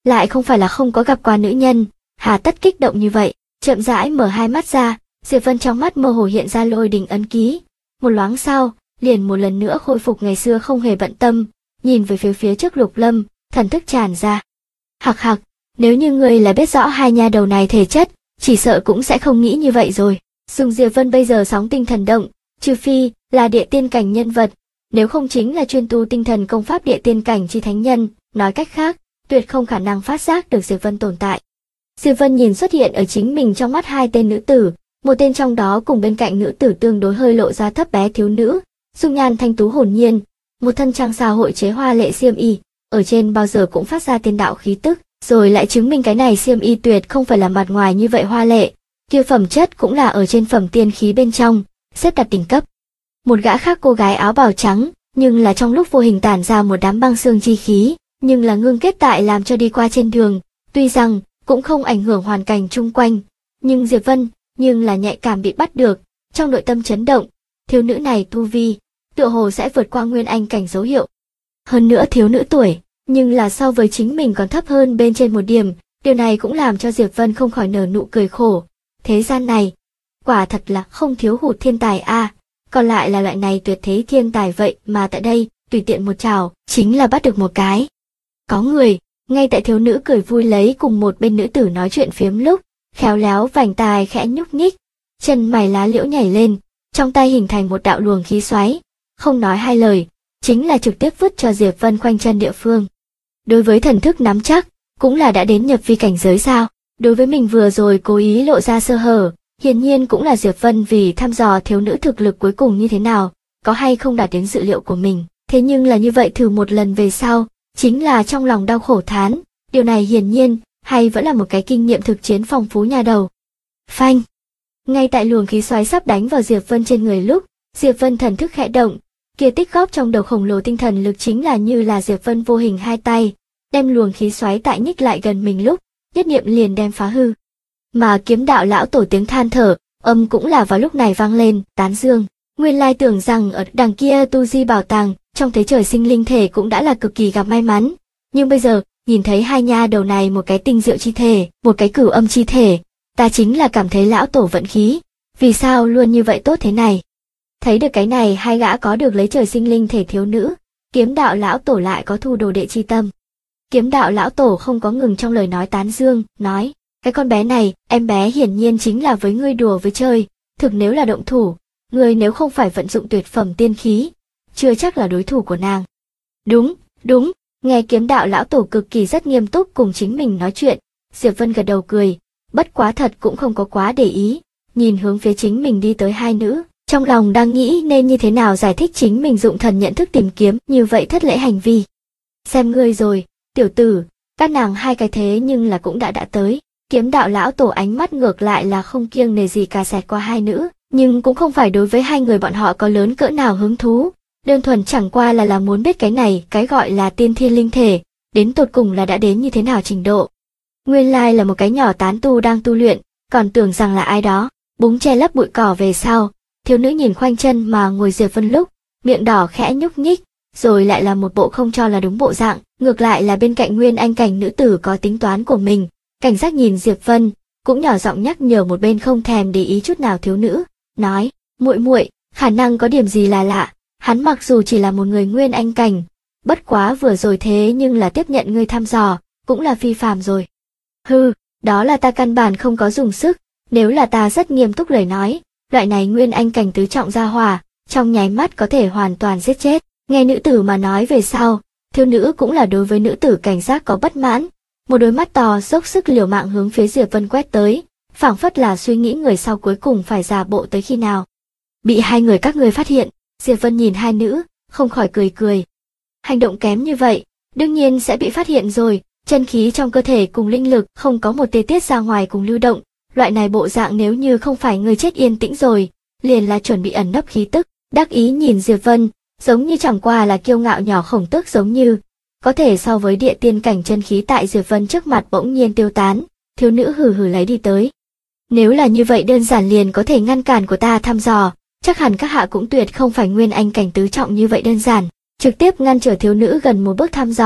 lại không phải là không có gặp qua nữ nhân, hà tất kích động như vậy. Chậm rãi mở hai mắt ra, Diệp Vân trong mắt mơ hồ hiện ra lôi đình ấn ký. Một loáng sau, liền một lần nữa khôi phục ngày xưa không hề bận tâm, nhìn về phía trước Lục Lâm, thần thức tràn ra. Hặc hặc, nếu như người là biết rõ hai nha đầu này thể chất, chỉ sợ cũng sẽ không nghĩ như vậy rồi. Dùng Diệp Vân bây giờ sóng tinh thần động, trừ phi là địa tiên cảnh nhân vật, nếu không chính là chuyên tu tinh thần công pháp địa tiên cảnh chi thánh nhân, nói cách khác, tuyệt không khả năng phát giác được Diệp Vân tồn tại. Diệp Vân nhìn xuất hiện ở chính mình trong mắt hai tên nữ tử, một tên trong đó cùng bên cạnh nữ tử tương đối hơi lộ ra thấp bé thiếu nữ, dung nhan thanh tú hồn nhiên, một thân trang sao hội chế hoa lệ xiêm y, ở trên bao giờ cũng phát ra tiên đạo khí tức, rồi lại chứng minh cái này xiêm y tuyệt không phải là mặt ngoài như vậy hoa lệ, kia phẩm chất cũng là ở trên phẩm tiên khí bên trong, xếp đặt đỉnh cấp. Một gã khác cô gái áo bào trắng, nhưng là trong lúc vô hình tản ra một đám băng xương chi khí, nhưng là ngưng kết tại làm cho đi qua trên đường, tuy rằng cũng không ảnh hưởng hoàn cảnh chung quanh, nhưng Diệp Vân nhưng là nhạy cảm bị bắt được, trong nội tâm chấn động, thiếu nữ này tu vi tựa hồ sẽ vượt qua nguyên anh cảnh dấu hiệu. Hơn nữa thiếu nữ tuổi, nhưng là so với chính mình còn thấp hơn bên trên một điểm, điều này cũng làm cho Diệp Vân không khỏi nở nụ cười khổ. Thế gian này, quả thật là không thiếu hụt thiên tài a, còn lại là loại này tuyệt thế thiên tài vậy mà tại đây, tùy tiện một chảo, chính là bắt được một cái. Có người, ngay tại thiếu nữ cười vui lấy cùng một bên nữ tử nói chuyện phiếm lúc, khéo léo vành tai khẽ nhúc nhích, chân mày lá liễu nhảy lên, trong tay hình thành một đạo luồng khí xoáy, không nói hai lời, chính là trực tiếp vứt cho Diệp Vân khoanh chân địa phương. Đối với thần thức nắm chắc, cũng là đã đến nhập vi cảnh giới sao? Đối với mình vừa rồi cố ý lộ ra sơ hở, hiển nhiên cũng là Diệp Vân vì thăm dò thiếu nữ thực lực cuối cùng như thế nào, có hay không đạt đến dự liệu của mình. Thế nhưng là như vậy thử một lần về sau, chính là trong lòng đau khổ thán, điều này hiển nhiên, hay vẫn là một cái kinh nghiệm thực chiến phong phú nhà đầu. Phanh! Ngay tại luồng khí xoáy sắp đánh vào Diệp Vân trên người lúc, Diệp Vân thần thức khẽ động, kia tích góp trong đầu khổng lồ tinh thần lực chính là như là Diệp Vân vô hình hai tay, đem luồng khí xoáy tại nhích lại gần mình lúc, nhất niệm liền đem phá hư. Mà kiếm đạo lão tổ tiếng than thở, âm cũng là vào lúc này vang lên, tán dương. Nguyên lai tưởng rằng ở đằng kia tu di bảo tàng, trong thế trời sinh linh thể cũng đã là cực kỳ gặp may mắn. Nhưng bây giờ, nhìn thấy hai nha đầu này một cái tinh diệu chi thể, một cái cửu âm chi thể, ta chính là cảm thấy lão tổ vận khí. Vì sao luôn như vậy tốt thế này? Thấy được cái này hai gã có được lấy trời sinh linh thể thiếu nữ, kiếm đạo lão tổ lại có thu đồ đệ chi tâm. Kiếm đạo lão tổ không có ngừng trong lời nói tán dương, nói, cái con bé này, em bé hiển nhiên chính là với ngươi đùa với chơi, thực nếu là động thủ, ngươi nếu không phải vận dụng tuyệt phẩm tiên khí, chưa chắc là đối thủ của nàng. Đúng, đúng, nghe kiếm đạo lão tổ cực kỳ rất nghiêm túc cùng chính mình nói chuyện, Diệp Vân gật đầu cười, bất quá thật cũng không có quá để ý, nhìn hướng phía chính mình đi tới hai nữ, trong lòng đang nghĩ nên như thế nào giải thích chính mình dụng thần nhận thức tìm kiếm như vậy thất lễ hành vi. Xem ngươi rồi, tiểu tử, các nàng hai cái thế nhưng là cũng đã tới. Kiếm đạo lão tổ ánh mắt ngược lại là không kiêng nể gì cả xẹt qua hai nữ, nhưng cũng không phải đối với hai người bọn họ có lớn cỡ nào hứng thú, đơn thuần chẳng qua là muốn biết cái này, cái gọi là tiên thiên linh thể, đến tột cùng là đã đến như thế nào trình độ. Nguyên lai là một cái nhỏ tán tu đang tu luyện, còn tưởng rằng là ai đó, búng che lấp bụi cỏ về sau, thiếu nữ nhìn khoanh chân mà ngồi Diệp Vân lúc, miệng đỏ khẽ nhúc nhích, rồi lại là một bộ không cho là đúng bộ dạng, ngược lại là bên cạnh nguyên anh cảnh nữ tử có tính toán của mình. Cảnh giác nhìn Diệp Vân, cũng nhỏ giọng nhắc nhở một bên không thèm để ý chút nào thiếu nữ, nói, muội muội, khả năng có điểm gì là lạ, hắn mặc dù chỉ là một người nguyên anh cảnh, bất quá vừa rồi thế nhưng là tiếp nhận ngươi thăm dò, cũng là phi phàm rồi. Hừ, đó là ta căn bản không có dùng sức, nếu là ta rất nghiêm túc lời nói, loại này nguyên anh cảnh tứ trọng gia hỏa, trong nháy mắt có thể hoàn toàn giết chết. Nghe nữ tử mà nói về sau, thiếu nữ cũng là đối với nữ tử cảnh giác có bất mãn. Một đôi mắt to dốc sức liều mạng hướng phía Diệp Vân quét tới, phảng phất là suy nghĩ người sau cuối cùng phải giả bộ tới khi nào. Bị hai người các ngươi phát hiện, Diệp Vân nhìn hai nữ, không khỏi cười cười. Hành động kém như vậy, đương nhiên sẽ bị phát hiện rồi, chân khí trong cơ thể cùng linh lực không có một tia tiết ra ngoài cùng lưu động, loại này bộ dạng nếu như không phải người chết yên tĩnh rồi, liền là chuẩn bị ẩn nấp khí tức, đắc ý nhìn Diệp Vân, giống như chẳng qua là kiêu ngạo nhỏ khổng tước giống như. Có thể so với địa tiên cảnh chân khí tại Diệp Vân trước mặt bỗng nhiên tiêu tán, thiếu nữ hừ hừ lấy đi tới. Nếu là như vậy đơn giản liền có thể ngăn cản của ta thăm dò, chắc hẳn các hạ cũng tuyệt không phải nguyên anh cảnh tứ trọng như vậy đơn giản. Trực tiếp ngăn trở thiếu nữ gần một bước thăm dò,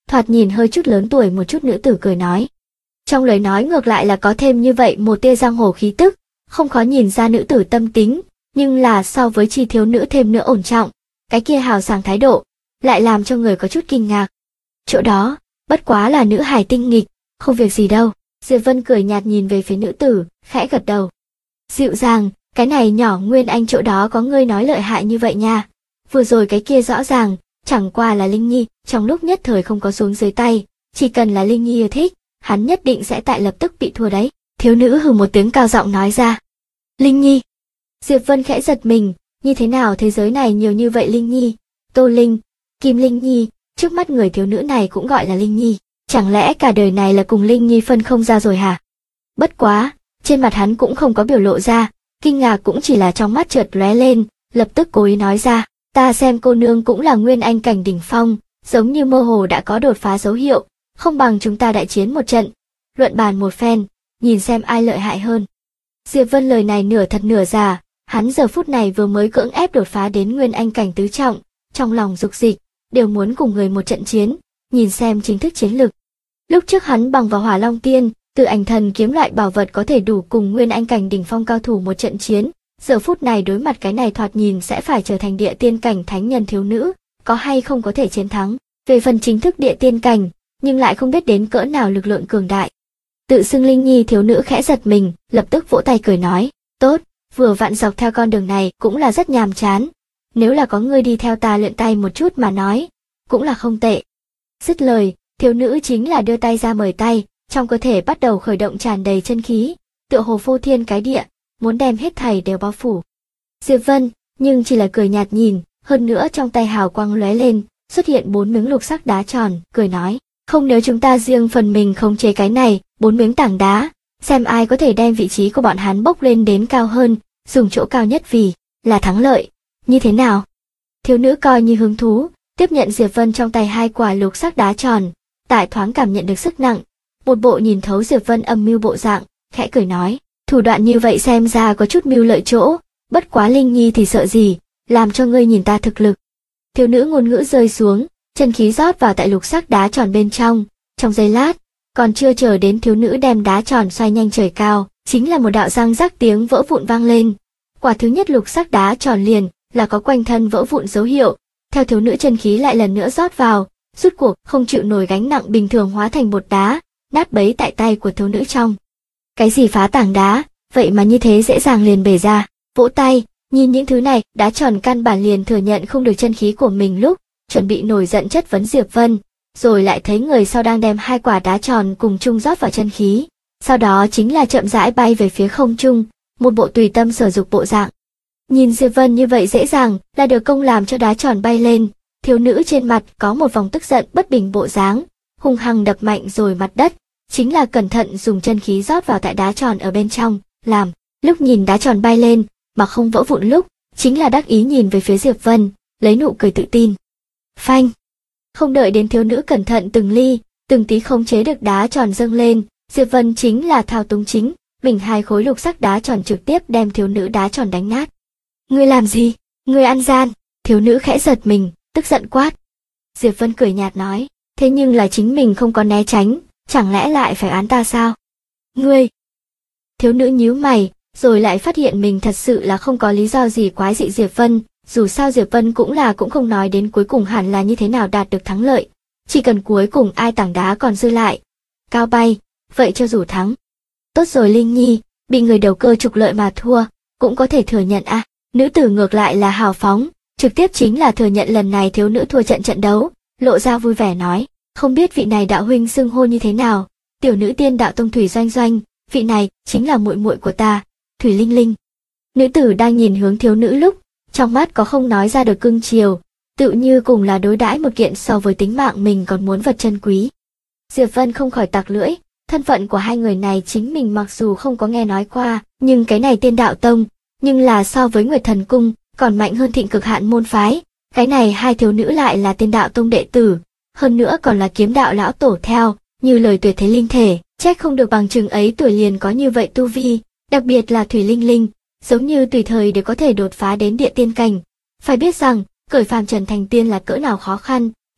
thoạt nhìn hơi chút lớn tuổi một chút nữ tử cười nói. Trong lời nói ngược lại là có thêm như vậy một tia giang hồ khí tức, không khó nhìn ra nữ tử tâm tính, nhưng là so với chi thiếu nữ thêm nữa ổn trọng, cái kia hào sảng thái độ, lại làm cho người có chút kinh ngạc. Chỗ đó, bất quá là nữ hài tinh nghịch, không việc gì đâu. Diệp Vân cười nhạt nhìn về phía nữ tử, khẽ gật đầu. Dịu dàng, cái này nhỏ Nguyên Anh chỗ đó có ngươi nói lợi hại như vậy nha. Vừa rồi cái kia rõ ràng, chẳng qua là Linh Nhi, trong lúc nhất thời không có xuống dưới tay, chỉ cần là Linh Nhi yêu thích, hắn nhất định sẽ tại lập tức bị thua đấy. Thiếu nữ hừ một tiếng cao giọng nói ra. Linh Nhi. Diệp Vân khẽ giật mình, như thế nào thế giới này nhiều như vậy Linh Nhi, Tô Linh, Kim Linh Nhi, trước mắt người thiếu nữ này cũng gọi là Linh Nhi, chẳng lẽ cả đời này là cùng Linh Nhi phân không ra rồi hả? Bất quá, trên mặt hắn cũng không có biểu lộ ra, kinh ngạc cũng chỉ là trong mắt chợt lóe lên, lập tức cố ý nói ra, ta xem cô nương cũng là Nguyên Anh cảnh đỉnh phong, giống như mơ hồ đã có đột phá dấu hiệu, không bằng chúng ta đại chiến một trận, luận bàn một phen, nhìn xem ai lợi hại hơn. Diệp Vân lời này nửa thật nửa giả, hắn giờ phút này vừa mới cưỡng ép đột phá đến Nguyên Anh cảnh tứ trọng, trong lòng dục dịch, đều muốn cùng người một trận chiến, nhìn xem chính thức chiến lực. Lúc trước hắn bằng vào Hỏa Long Tiên, Từ Ảnh Thần kiếm loại bảo vật có thể đủ cùng Nguyên Anh cảnh đỉnh phong cao thủ một trận chiến, giờ phút này đối mặt cái này thoạt nhìn sẽ phải trở thành địa tiên cảnh thánh nhân thiếu nữ, có hay không có thể chiến thắng. Về phần chính thức địa tiên cảnh, nhưng lại không biết đến cỡ nào lực lượng cường đại. Tự xưng Linh Nhi thiếu nữ khẽ giật mình, lập tức vỗ tay cười nói, tốt, vừa vặn dọc theo con đường này cũng là rất nhàm chán. Nếu là có ngươi đi theo ta luyện tay một chút mà nói, cũng là không tệ. Dứt lời, thiếu nữ chính là đưa tay ra mời tay, trong cơ thể bắt đầu khởi động tràn đầy chân khí, tựa hồ phô thiên cái địa, muốn đem hết thảy đều bao phủ. Diệp Vân, nhưng chỉ là cười nhạt nhìn, hơn nữa trong tay hào quang lóe lên, xuất hiện 4 miếng lục sắc đá tròn, cười nói, không nếu chúng ta riêng phần mình khống chế cái này, 4 miếng tảng đá, xem ai có thể đem vị trí của bọn hắn bốc lên đến cao hơn, dùng chỗ cao nhất vì là thắng lợi, như thế nào? Thiếu nữ coi như hứng thú, tiếp nhận Diệp Vân trong tay 2 quả lục sắc đá tròn, tại thoáng cảm nhận được sức nặng, một bộ nhìn thấu Diệp Vân âm mưu bộ dạng, khẽ cười nói, thủ đoạn như vậy xem ra có chút mưu lợi chỗ, bất quá Linh Nhi thì sợ gì, làm cho ngươi nhìn ta thực lực. Thiếu nữ ngôn ngữ rơi xuống, chân khí rót vào tại lục sắc đá tròn bên trong giây lát, còn chưa chờ đến thiếu nữ đem đá tròn xoay nhanh trời cao, chính là một đạo răng rắc tiếng vỡ vụn vang lên. Quả thứ nhất lục sắc đá tròn liền là có quanh thân vỡ vụn dấu hiệu, theo thiếu nữ chân khí lại lần nữa rót vào, rút cuộc không chịu nổi gánh nặng bình thường hóa thành bột đá, nát bấy tại tay của thiếu nữ trong. Cái gì phá tảng đá, vậy mà như thế dễ dàng liền bể ra, vỗ tay, nhìn những thứ này, đá tròn căn bản liền thừa nhận không được chân khí của mình lúc, chuẩn bị nổi giận chất vấn Diệp Vân, rồi lại thấy người sau đang đem 2 quả đá tròn cùng chung rót vào chân khí, sau đó chính là chậm rãi bay về phía không trung, một bộ tùy tâm sở dục bộ dạng. Nhìn Diệp Vân như vậy dễ dàng là được công làm cho đá tròn bay lên, thiếu nữ trên mặt có một vòng tức giận bất bình bộ dáng, hung hăng đập mạnh rồi mặt đất, chính là cẩn thận dùng chân khí rót vào tại đá tròn ở bên trong, làm, lúc nhìn đá tròn bay lên, mà không vỡ vụn lúc, chính là đắc ý nhìn về phía Diệp Vân, lấy nụ cười tự tin. Phanh! Không đợi đến thiếu nữ cẩn thận từng ly, từng tí khống chế được đá tròn dâng lên, Diệp Vân chính là thao túng chính, mình 2 khối lục sắc đá tròn trực tiếp đem thiếu nữ đá tròn đánh nát. Ngươi làm gì? Ngươi ăn gian! Thiếu nữ khẽ giật mình, tức giận quát. Diệp Vân cười nhạt nói, thế nhưng là chính mình không có né tránh, chẳng lẽ lại phải án ta sao? Ngươi! Thiếu nữ nhíu mày, rồi lại phát hiện mình thật sự là không có lý do gì quái dị Diệp Vân, dù sao Diệp Vân cũng không nói đến cuối cùng hẳn là như thế nào đạt được thắng lợi, chỉ cần cuối cùng ai tảng đá còn dư lại, cao bay, vậy cho dù thắng. Tốt rồi Linh Nhi, bị người đầu cơ trục lợi mà thua, cũng có thể thừa nhận à, nữ tử ngược lại là hào phóng, trực tiếp chính là thừa nhận lần này thiếu nữ thua trận đấu, lộ ra vui vẻ nói, không biết vị này đạo huynh xưng hô như thế nào, tiểu nữ tiên đạo tông Thủy Doanh Doanh, vị này chính là muội muội của ta, Thủy Linh Linh. Nữ tử đang nhìn hướng thiếu nữ lúc, trong mắt có không nói ra được cưng chiều, tự như cùng là đối đãi một kiện so với tính mạng mình còn muốn vật chân quý. Diệp Vân không khỏi tặc lưỡi, thân phận của hai người này chính mình mặc dù không có nghe nói qua, nhưng cái này tiên đạo tông, nhưng là so với Nguyệt Thần Cung, còn mạnh hơn Thịnh Cực Hạn môn phái, cái này hai thiếu nữ lại là tiên đạo tông đệ tử, hơn nữa còn là kiếm đạo lão tổ theo, như lời tuyệt thế linh thể, trách không được bằng chừng ấy tuổi liền có như vậy tu vi, đặc biệt là Thủy Linh Linh, giống như tùy thời đều có thể đột phá đến địa tiên cảnh. Phải biết rằng, cởi phàm trần thành tiên là cỡ nào khó khăn,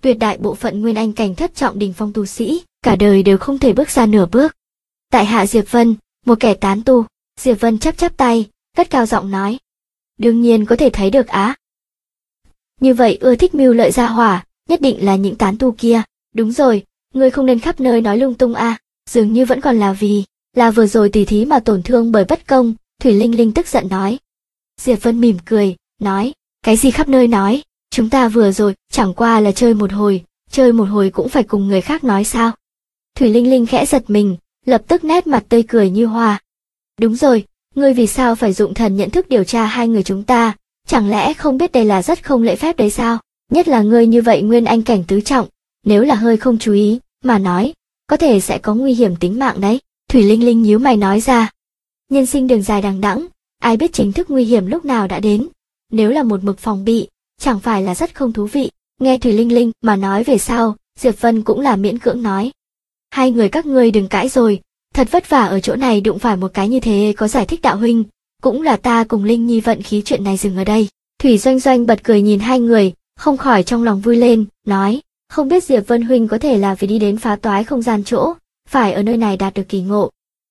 tuyệt đại bộ phận nguyên anh cảnh thất trọng đỉnh phong tu sĩ, cả đời đều không thể bước ra nửa bước. Tại hạ Diệp Vân, một kẻ tán tu. Diệp Vân chắp chắp tay, cất cao giọng nói. Đương nhiên có thể thấy được á. Như vậy ưa thích mưu lợi gia hỏa, nhất định là những tán tu kia. Đúng rồi, ngươi không nên khắp nơi nói lung tung a. Dường như vẫn còn là vừa rồi tỉ thí mà tổn thương bởi bất công. Thủy Linh Linh tức giận nói. Diệp Vân mỉm cười, nói, cái gì khắp nơi nói, chúng ta vừa rồi, chẳng qua là chơi một hồi cũng phải cùng người khác nói sao. Thủy Linh Linh khẽ giật mình, lập tức nét mặt tươi cười như hoa. Đúng rồi, ngươi vì sao phải dụng thần nhận thức điều tra hai người chúng ta, chẳng lẽ không biết đây là rất không lễ phép đấy sao, nhất là ngươi như vậy nguyên anh cảnh tứ trọng, nếu là hơi không chú ý, mà nói, có thể sẽ có nguy hiểm tính mạng đấy. Thủy Linh Linh nhíu mày nói ra. Nhân sinh đường dài đằng đẵng, ai biết chính thức nguy hiểm lúc nào đã đến, nếu là một mực phòng bị, chẳng phải là rất không thú vị. Nghe Thủy Linh Linh mà nói về sau, Diệp Vân cũng là miễn cưỡng nói. Hai người các ngươi đừng cãi rồi, thật vất vả ở chỗ này đụng phải một cái như thế có giải thích đạo huynh, cũng là ta cùng Linh Nhi vận khí chuyện này dừng ở đây. Thủy Doanh Doanh bật cười nhìn hai người, không khỏi trong lòng vui lên, nói, không biết Diệp Vân huynh có thể là vì đi đến phá toái không gian chỗ, phải ở nơi này đạt được kỳ ngộ.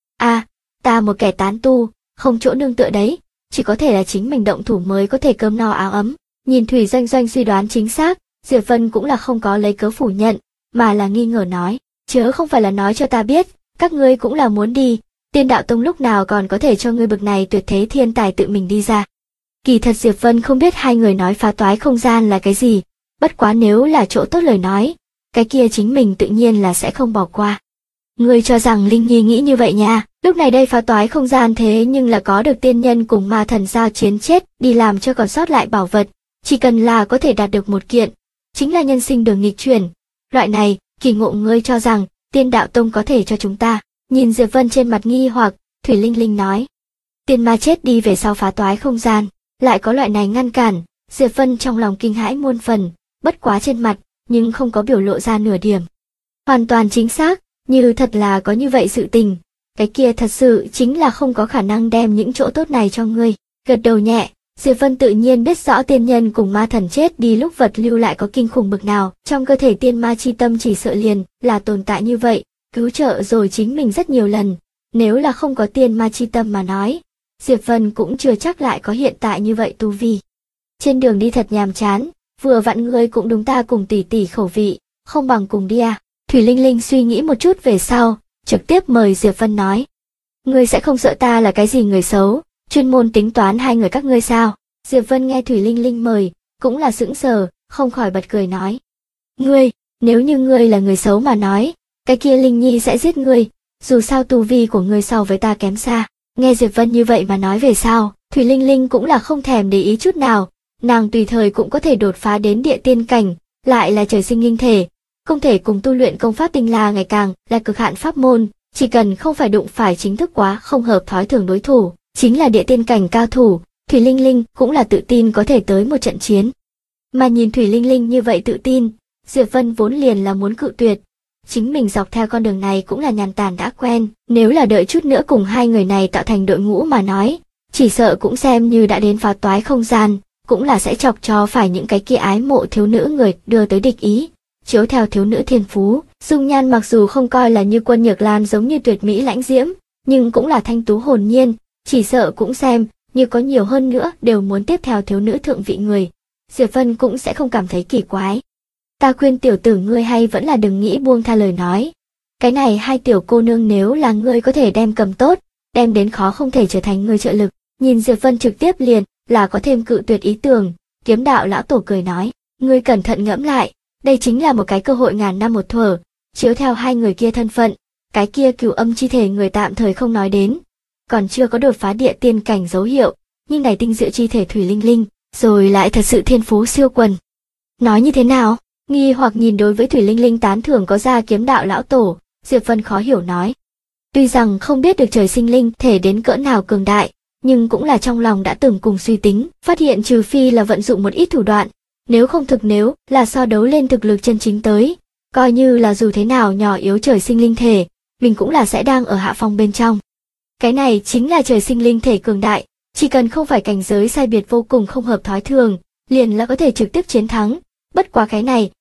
Ta một kẻ tán tu, không chỗ nương tựa đấy, chỉ có thể là chính mình động thủ mới có thể cơm no áo ấm. Nhìn Thủy Doanh Doanh suy đoán chính xác, Diệp Vân cũng là không có lấy cớ phủ nhận, mà là nghi ngờ nói, chớ không phải là nói cho ta biết, các ngươi cũng là muốn đi, Tiên Đạo Tông lúc nào còn có thể cho ngươi bực này tuyệt thế thiên tài tự mình đi ra. Kỳ thật Diệp Vân không biết hai người nói phá toái không gian là cái gì, bất quá nếu là chỗ tốt lời nói, cái kia chính mình tự nhiên là sẽ không bỏ qua. Ngươi cho rằng Linh Nhi nghĩ như vậy nha, lúc này đây phá toái không gian thế nhưng là có được tiên nhân cùng ma thần giao chiến chết đi làm cho còn sót lại bảo vật, chỉ cần là có thể đạt được một kiện, chính là nhân sinh đường nghịch chuyển. Loại này, kỳ ngộ ngươi cho rằng, Tiên Đạo Tông có thể cho chúng ta. Nhìn Diệp Vân trên mặt nghi hoặc, Thủy Linh Linh nói. Tiên ma chết đi về sau phá toái không gian, lại có loại này ngăn cản, Diệp Vân trong lòng kinh hãi muôn phần, bất quá trên mặt, nhưng không có biểu lộ ra nửa điểm. Hoàn toàn chính xác, như thật là có như vậy sự tình, cái kia thật sự chính là không có khả năng đem những chỗ tốt này cho ngươi. Gật đầu nhẹ, Diệp Vân tự nhiên biết rõ tiên nhân cùng ma thần chết đi lúc vật lưu lại có kinh khủng bực nào, trong cơ thể tiên ma chi tâm chỉ sợ liền là tồn tại như vậy, cứu trợ rồi chính mình rất nhiều lần, nếu là không có tiên ma chi tâm mà nói, Diệp Vân cũng chưa chắc lại có hiện tại như vậy tu vi. Trên đường đi thật nhàm chán, vừa vặn ngươi cũng đúng ta cùng tỷ tỷ khẩu vị, không bằng cùng đi à. Thủy Linh Linh suy nghĩ một chút về sau, trực tiếp mời Diệp Vân nói. Ngươi sẽ không sợ ta là cái gì người xấu, chuyên môn tính toán hai người các ngươi sao? Diệp Vân nghe Thủy Linh Linh mời, cũng là sững sờ, không khỏi bật cười nói. Ngươi, nếu như ngươi là người xấu mà nói, cái kia Linh Nhi sẽ giết ngươi, dù sao tu vi của ngươi so với ta kém xa. Nghe Diệp Vân như vậy mà nói về sau, Thủy Linh Linh cũng là không thèm để ý chút nào, nàng tùy thời cũng có thể đột phá đến địa tiên cảnh, lại là trời sinh linh thể, không thể cùng tu luyện công pháp tinh la ngày càng là cực hạn pháp môn, chỉ cần không phải đụng phải chính thức quá không hợp thói thường đối thủ, chính là địa tiên cảnh cao thủ, Thủy Linh Linh cũng là tự tin có thể tới một trận chiến. Mà nhìn Thủy Linh Linh như vậy tự tin, Diệp Vân vốn liền là muốn cự tuyệt. Chính mình dọc theo con đường này cũng là nhàn tản đã quen, nếu là đợi chút nữa cùng hai người này tạo thành đội ngũ mà nói, chỉ sợ cũng xem như đã đến phá toái không gian, cũng là sẽ chọc cho phải những cái kia ái mộ thiếu nữ người đưa tới địch ý. Chiếu theo thiếu nữ thiên phú, dung nhan mặc dù không coi là như Quân Nhược Lan giống như tuyệt mỹ lãnh diễm, nhưng cũng là thanh tú hồn nhiên, chỉ sợ cũng xem như có nhiều hơn nữa đều muốn tiếp theo thiếu nữ thượng vị người. Diệp Vân cũng sẽ không cảm thấy kỳ quái. Ta khuyên tiểu tử ngươi hay vẫn là đừng nghĩ buông tha lời nói. Cái này hai tiểu cô nương nếu là ngươi có thể đem cầm tốt, đem đến khó không thể trở thành người trợ lực. Nhìn Diệp Vân trực tiếp liền là có thêm cự tuyệt ý tưởng, Kiếm Đạo lão tổ cười nói, ngươi cẩn thận ngẫm lại, đây chính là một cái cơ hội ngàn năm một thuở, chiếu theo hai người kia thân phận, cái kia Cửu Âm chi thể người tạm thời không nói đến, còn chưa có đột phá địa tiên cảnh dấu hiệu, nhưng này tinh diệu chi thể Thủy Linh Linh, rồi lại thật sự thiên phú siêu quần. Nói như thế nào? Nghi hoặc nhìn đối với Thủy Linh Linh tán thưởng có ra Kiếm Đạo lão tổ, Diệp Vân khó hiểu nói. Tuy rằng không biết được trời sinh linh thể đến cỡ nào cường đại, nhưng cũng là trong lòng đã từng cùng suy tính, phát hiện trừ phi là vận dụng một ít thủ đoạn, nếu là so đấu lên thực lực chân chính tới, coi như là dù thế nào nhỏ yếu trời sinh linh thể, mình cũng là sẽ đang ở hạ phong bên trong. Cái này chính là trời sinh linh thể cường đại, chỉ cần không phải cảnh giới sai biệt vô cùng không hợp thói thường, liền là có thể trực tiếp chiến thắng. Bất quá cái này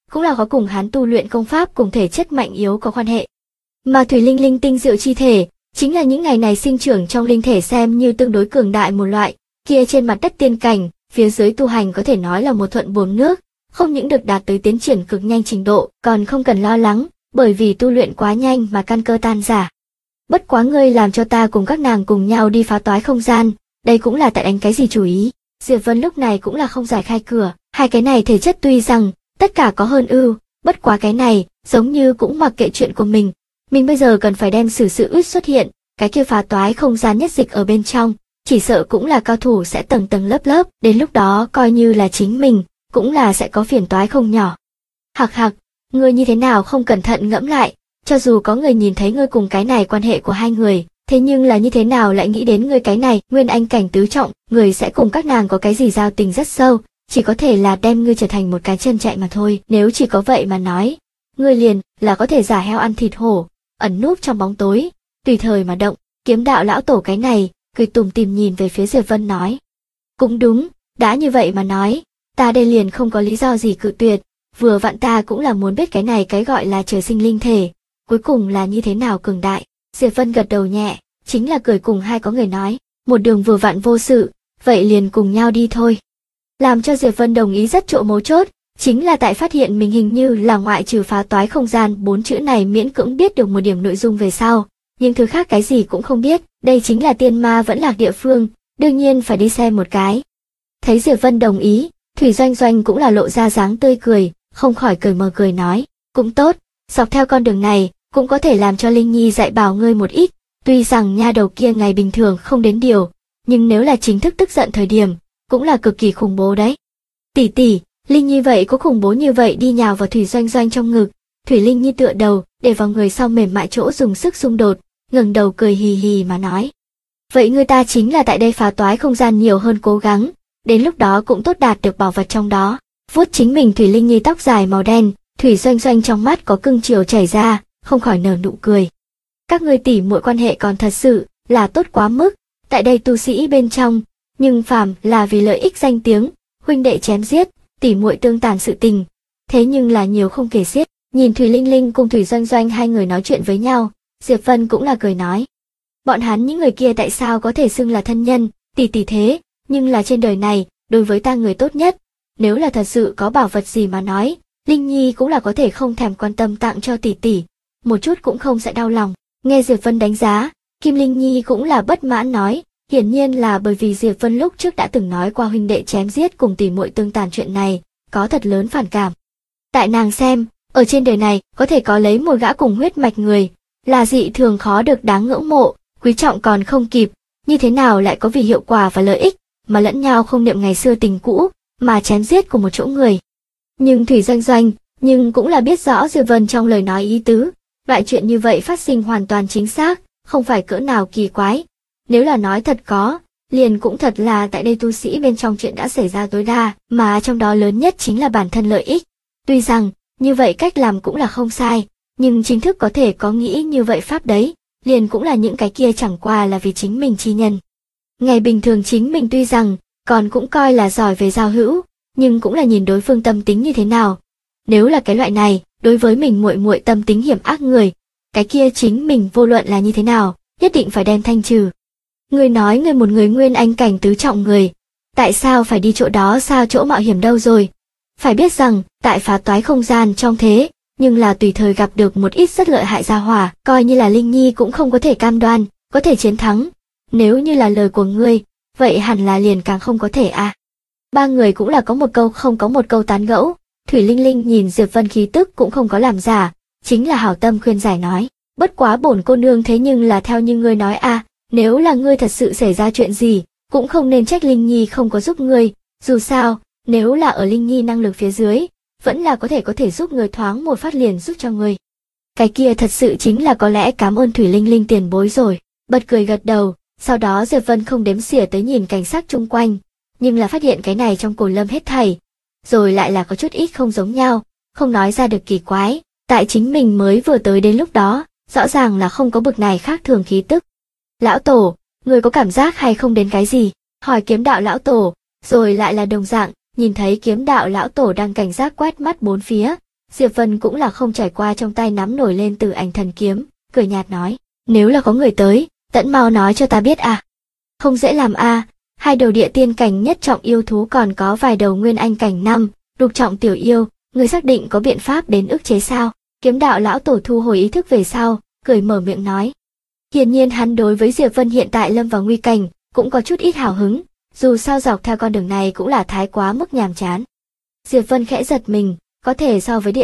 cũng là có cùng hắn tu luyện công pháp cùng thể chất mạnh yếu có quan hệ. Mà thủy linh linh tinh diệu chi thể, chính là những ngày này sinh trưởng trong linh thể xem như tương đối cường đại một loại, kia trên mặt đất tiên cảnh, phía dưới tu hành có thể nói là một thuận buồm nước, không những được đạt tới tiến triển cực nhanh trình độ, còn không cần lo lắng, bởi vì tu luyện quá nhanh mà căn cơ tan rã. Bất quá ngươi làm cho ta cùng các nàng cùng nhau đi phá toái không gian, đây cũng là tại đánh cái gì chủ ý. Diệp Vân lúc này cũng là không giải khai cửa, hai cái này thể chất tuy rằng tất cả có hơn ưu, bất quá cái này giống như cũng mặc kệ chuyện của mình bây giờ cần phải đem xử sự út xuất hiện, cái kia phá toái không gian nhất dịch ở bên trong, chỉ sợ cũng là cao thủ sẽ tầng tầng lớp lớp, đến lúc đó coi như là chính mình, cũng là sẽ có phiền toái không nhỏ. Hạc hạc, ngươi như thế nào không cẩn thận ngẫm lại, cho dù có người nhìn thấy ngươi cùng cái này quan hệ của hai người, thế nhưng là như thế nào lại nghĩ đến ngươi cái này, nguyên anh cảnh tứ trọng, người sẽ cùng các nàng có cái gì giao tình rất sâu, chỉ có thể là đem ngươi trở thành một cái chân chạy mà thôi, nếu chỉ có vậy mà nói, ngươi liền là có thể giả heo ăn thịt hổ, ẩn núp trong bóng tối, tùy thời mà động. Kiếm đạo lão tổ cái này, cười tủm tỉm nhìn về phía Diệp Vân nói. Cũng đúng, đã như vậy mà nói, ta đây liền không có lý do gì cự tuyệt, vừa vặn ta cũng là muốn biết cái này cái gọi là trời sinh linh thể, cuối cùng là như thế nào cường đại. Diệp Vân gật đầu nhẹ, chính là cười cùng hai có người nói, một đường vừa vặn vô sự, vậy liền cùng nhau đi thôi. Làm cho Diệp Vân đồng ý rất chỗ mấu chốt, chính là tại phát hiện mình hình như là ngoại trừ phá toái không gian 4 chữ này miễn cưỡng biết được một điểm nội dung về sau, nhưng thứ khác cái gì cũng không biết, đây chính là tiên ma vẫn lạc địa phương, đương nhiên phải đi xem một cái. Thấy Diệp Vân đồng ý, Thủy Doanh Doanh cũng là lộ ra dáng tươi cười, không khỏi cười mờ cười nói, cũng tốt, dọc theo con đường này, cũng có thể làm cho Linh Nhi dạy bảo ngươi một ít, tuy rằng nha đầu kia ngày bình thường không đến điều, nhưng nếu là chính thức tức giận thời điểm, cũng là cực kỳ khủng bố đấy. Tỷ tỷ, Linh Nhi vậy có khủng bố như vậy đi nhào vào Thủy Doanh Doanh trong ngực, Thủy Linh Nhi tựa đầu, để vào người sau mềm mại chỗ dùng sức xung đột, ngẩng đầu cười hì hì mà nói. Vậy người ta chính là tại đây phá toái không gian nhiều hơn cố gắng, đến lúc đó cũng tốt đạt được bảo vật trong đó. Vuốt chính mình Thủy Linh Nhi tóc dài màu đen, Thủy Doanh Doanh trong mắt có cưng chiều chảy ra, không khỏi nở nụ cười. Các ngươi tỷ muội quan hệ còn thật sự là tốt quá mức, tại đây tu sĩ bên trong, nhưng phàm là vì lợi ích danh tiếng, huynh đệ chém giết, tỷ muội tương tàn sự tình, thế nhưng là nhiều không kể xiết. Nhìn Thủy Linh Linh cùng Thủy Doanh Doanh hai người nói chuyện với nhau, Diệp Vân cũng là cười nói. Bọn hắn những người kia tại sao có thể xưng là thân nhân, tỷ tỷ thế, nhưng là trên đời này, đối với ta người tốt nhất, nếu là thật sự có bảo vật gì mà nói, Linh Nhi cũng là có thể không thèm quan tâm tặng cho tỷ tỷ, một chút cũng không sẽ đau lòng. Nghe Diệp Vân đánh giá, Kim Linh Nhi cũng là bất mãn nói, hiển nhiên là bởi vì Diệp Vân lúc trước đã từng nói qua huynh đệ chém giết cùng tỷ muội tương tàn chuyện này, có thật lớn phản cảm. Tại nàng xem, ở trên đời này có thể có lấy một gã cùng huyết mạch người, là dị thường khó được đáng ngưỡng mộ, quý trọng còn không kịp, như thế nào lại có vì hiệu quả và lợi ích, mà lẫn nhau không niệm ngày xưa tình cũ, mà chém giết cùng một chỗ người. Nhưng Thủy Doanh Doanh, nhưng cũng là biết rõ Diệp Vân trong lời nói ý tứ, loại chuyện như vậy phát sinh hoàn toàn chính xác, không phải cỡ nào kỳ quái. Nếu là nói thật có, liền cũng thật là tại đây tu sĩ bên trong chuyện đã xảy ra tối đa, mà trong đó lớn nhất chính là bản thân lợi ích. Tuy rằng, như vậy cách làm cũng là không sai, nhưng chính thức có thể có nghĩ như vậy pháp đấy, liền cũng là những cái kia chẳng qua là vì chính mình chi nhân. Ngày bình thường chính mình tuy rằng, còn cũng coi là giỏi về giao hữu, nhưng cũng là nhìn đối phương tâm tính như thế nào. Nếu là cái loại này, đối với mình muội muội tâm tính hiểm ác người, cái kia chính mình vô luận là như thế nào, nhất định phải đem thanh trừ. Ngươi nói ngươi một người nguyên anh cảnh tứ trọng người, tại sao phải đi chỗ đó sao chỗ mạo hiểm đâu rồi? Phải biết rằng, tại phá toái không gian trong thế, nhưng là tùy thời gặp được một ít rất lợi hại gia hỏa, coi như là Linh Nhi cũng không có thể cam đoan, có thể chiến thắng. Nếu như là lời của ngươi, vậy hẳn là liền càng không có thể à. Ba người cũng là có một câu không có một câu tán gẫu, Thủy Linh Linh nhìn Diệp Vân khí tức cũng không có làm giả, chính là hảo tâm khuyên giải nói, bất quá bổn cô nương thế nhưng là theo như ngươi nói à, nếu là ngươi thật sự xảy ra chuyện gì, cũng không nên trách Linh Nhi không có giúp ngươi, dù sao, nếu là ở Linh Nhi năng lực phía dưới, vẫn là có thể giúp người thoáng một phát liền giúp cho người. Cái kia thật sự chính là có lẽ cảm ơn Thủy Linh Linh tiền bối rồi, bật cười gật đầu, sau đó Diệp Vân không đếm xỉa tới nhìn cảnh sát chung quanh, nhưng là phát hiện cái này trong cổ lâm hết thảy, rồi lại là có chút ít không giống nhau, không nói ra được kỳ quái, tại chính mình mới vừa tới đến lúc đó, rõ ràng là không có bực này khác thường khí tức. Lão Tổ, người có cảm giác hay không đến cái gì? Hỏi Kiếm Đạo Lão Tổ, rồi lại là đồng dạng, nhìn thấy Kiếm Đạo Lão Tổ đang cảnh giác quét mắt bốn phía, Diệp Vân cũng là không trải qua, trong tay nắm nổi lên Tử Ảnh Thần Kiếm, cười nhạt nói, nếu là có người tới, tẫn mau nói cho ta biết à. Không dễ làm a, hai đầu địa tiên cảnh nhất trọng yêu thú còn có vài đầu nguyên anh cảnh lục trọng tiểu yêu, người xác định có biện pháp đến ức chế sao? Kiếm đạo lão tổ thu hồi ý thức về sau, cười mở miệng nói. Hiển nhiên hắn đối với Diệp Vân hiện tại lâm vào nguy cảnh, cũng có chút ít hào hứng, dù sao dọc theo con đường này cũng là thái quá mức nhàm chán. Diệp Vân khẽ giật mình, có thể so với địa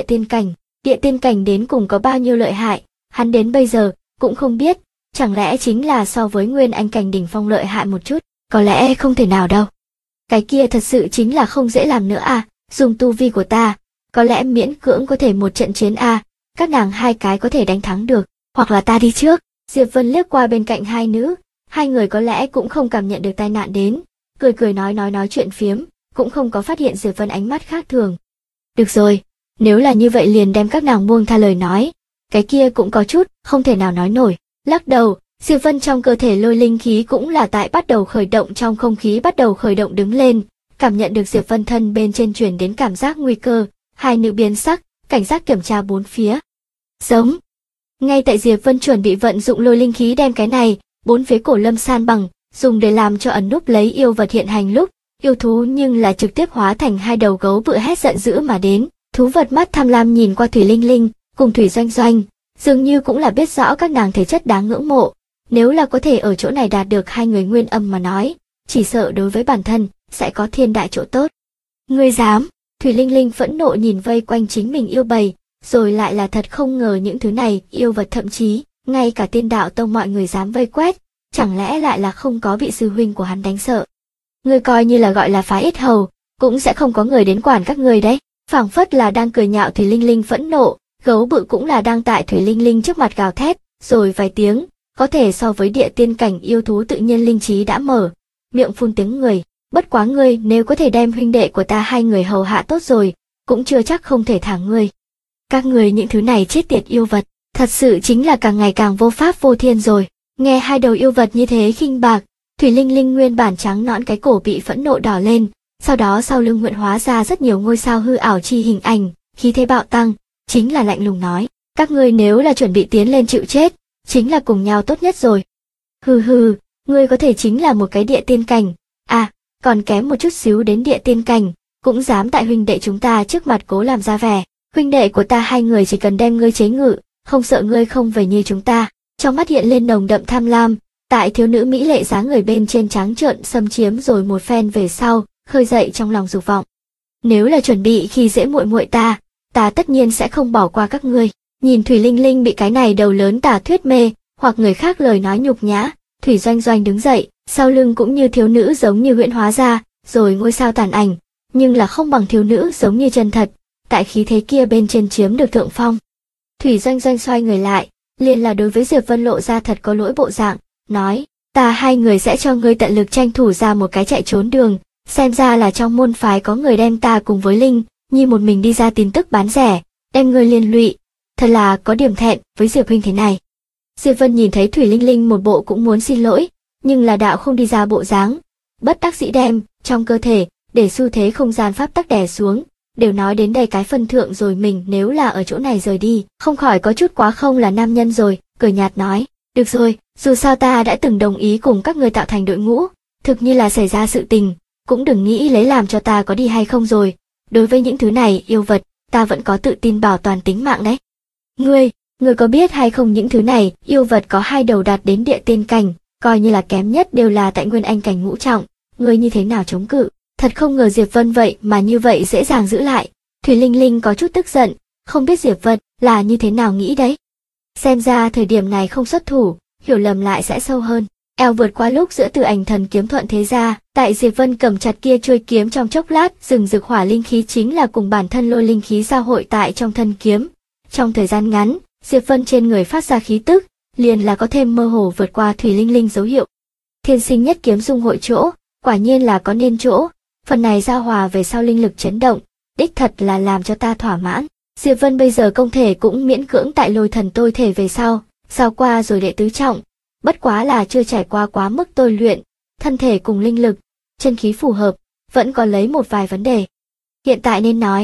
tiên cảnh đến cùng có bao nhiêu lợi hại, hắn đến bây giờ cũng không biết, chẳng lẽ chính là so với nguyên anh cảnh đỉnh phong lợi hại một chút, có lẽ không thể nào đâu. Cái kia thật sự chính là không dễ làm nữa à, dùng tu vi của ta, có lẽ miễn cưỡng có thể một trận chiến à, các nàng hai cái có thể đánh thắng được, hoặc là ta đi trước. Diệp Vân liếc qua bên cạnh hai nữ, hai người có lẽ cũng không cảm nhận được tai nạn đến, cười cười nói chuyện phiếm, cũng không có phát hiện Diệp Vân ánh mắt khác thường. Được rồi, nếu là như vậy liền đem các nàng buông tha lời nói, cái kia cũng có chút, không thể nào nói nổi. Lắc đầu, Diệp Vân trong cơ thể lôi linh khí cũng là tại bắt đầu khởi động, trong không khí bắt đầu khởi động đứng lên, cảm nhận được Diệp Vân thân bên trên truyền đến cảm giác nguy cơ, hai nữ biến sắc, cảnh giác kiểm tra bốn phía. Giống. Ngay tại Diệp Vân chuẩn bị vận dụng lôi linh khí đem cái này, bốn phía cổ lâm san bằng, dùng để làm cho ẩn núp lấy yêu vật hiện hành lúc, yêu thú nhưng là trực tiếp hóa thành hai đầu gấu bự hét giận dữ mà đến, thú vật mắt tham lam nhìn qua Thủy Linh Linh, cùng Thủy Doanh Doanh, dường như cũng là biết rõ các nàng thể chất đáng ngưỡng mộ, nếu là có thể ở chỗ này đạt được hai người nguyên âm mà nói, chỉ sợ đối với bản thân sẽ có thiên đại chỗ tốt. Ngươi dám? Thủy Linh Linh phẫn nộ nhìn vây quanh chính mình yêu bầy, rồi lại là thật không ngờ những thứ này, yêu vật thậm chí, ngay cả Tiên Đạo Tông mọi người dám vây quét, chẳng lẽ lại là không có bị sư huynh của hắn đánh sợ. Ngươi coi như là gọi là phá ít hầu, cũng sẽ không có người đến quản các ngươi đấy. Phảng phất là đang cười nhạo Thủy Linh Linh phẫn nộ, gấu bự cũng là đang tại Thủy Linh Linh trước mặt gào thét, rồi vài tiếng, có thể so với địa tiên cảnh yêu thú tự nhiên linh trí đã mở, miệng phun tiếng người, bất quá ngươi nếu có thể đem huynh đệ của ta hai người hầu hạ tốt rồi, cũng chưa chắc không thể thả ngươi. Các người những thứ này chết tiệt yêu vật, thật sự chính là càng ngày càng vô pháp vô thiên rồi. Nghe hai đầu yêu vật như thế khinh bạc, Thủy Linh Linh nguyên bản trắng nõn cái cổ bị phẫn nộ đỏ lên, sau đó sau lưng nguyện hóa ra rất nhiều ngôi sao hư ảo chi hình ảnh, khí thế bạo tăng, chính là lạnh lùng nói, các ngươi nếu là chuẩn bị tiến lên chịu chết, chính là cùng nhau tốt nhất rồi. Hừ hừ, ngươi có thể chính là một cái địa tiên cảnh, à, còn kém một chút xíu đến địa tiên cảnh, cũng dám tại huynh đệ chúng ta trước mặt cố làm ra vẻ, huynh đệ của ta hai người chỉ cần đem ngươi chế ngự, không sợ ngươi không về như chúng ta. Trong mắt hiện lên nồng đậm tham lam, tại thiếu nữ mỹ lệ dáng người bên trên trắng trợn xâm chiếm rồi một phen về sau, khơi dậy trong lòng dục vọng. Nếu là chuẩn bị khi dễ muội muội ta tất nhiên sẽ không bỏ qua các ngươi. Nhìn Thủy Linh Linh bị cái này đầu lớn tà thuyết mê, hoặc người khác lời nói nhục nhã, Thủy Doanh Doanh đứng dậy, sau lưng cũng như thiếu nữ giống như huyễn hóa ra, rồi ngôi sao tàn ảnh, nhưng là không bằng thiếu nữ giống như chân thật, tại khí thế kia bên trên chiếm được thượng phong. Thủy Doanh Doanh xoay người lại, liền là đối với Diệp Vân lộ ra thật có lỗi bộ dạng, nói, ta hai người sẽ cho ngươi tận lực tranh thủ ra một cái chạy trốn đường, xem ra là trong môn phái có người đem ta cùng với Linh Nhi một mình đi ra tin tức bán rẻ, đem ngươi liên lụy, thật là có điểm thẹn với Diệp huynh thế này. Diệp Vân nhìn thấy Thủy Linh Linh một bộ cũng muốn xin lỗi, nhưng là đạo không đi ra bộ dáng, bất đắc dĩ đem trong cơ thể để xu thế không gian pháp tắc đè xuống, đều nói đến đây cái phân thượng rồi, mình nếu là ở chỗ này rời đi, không khỏi có chút quá không là nam nhân rồi, cười nhạt nói, được rồi, dù sao ta đã từng đồng ý cùng các ngươi tạo thành đội ngũ, thực như là xảy ra sự tình, cũng đừng nghĩ lấy làm cho ta có đi hay không rồi, đối với những thứ này yêu vật, ta vẫn có tự tin bảo toàn tính mạng đấy. Ngươi có biết hay không những thứ này yêu vật có hai đầu đạt đến địa tiên cảnh, coi như là kém nhất đều là tại nguyên anh cảnh ngũ trọng, ngươi như thế nào chống cự? Thật không ngờ Diệp Vân vậy mà như vậy dễ dàng giữ lại. Thủy Linh Linh có chút tức giận, không biết Diệp Vân là như thế nào nghĩ đấy. Xem ra thời điểm này không xuất thủ, hiểu lầm lại sẽ sâu hơn. Eo vượt qua lúc giữa Tử Ảnh Thần Kiếm thuận thế ra, tại Diệp Vân cầm chặt kia chuôi kiếm trong chốc lát, rừng rực hỏa linh khí chính là cùng bản thân lôi linh khí giao hội tại trong thân kiếm. Trong thời gian ngắn, Diệp Vân trên người phát ra khí tức, liền là có thêm mơ hồ vượt qua Thủy Linh Linh dấu hiệu. Thiên sinh nhất kiếm dung hội chỗ, quả nhiên là có nên chỗ. Phần này giao hòa về sau linh lực chấn động, đích thật là làm cho ta thỏa mãn. Diệp Vân bây giờ công thể cũng miễn cưỡng tại lôi thần tôi thể về sau qua rồi đệ tứ trọng, bất quá là chưa trải qua quá mức tôi luyện, thân thể cùng linh lực, chân khí phù hợp, vẫn còn lấy một vài vấn đề. Hiện tại nên nói,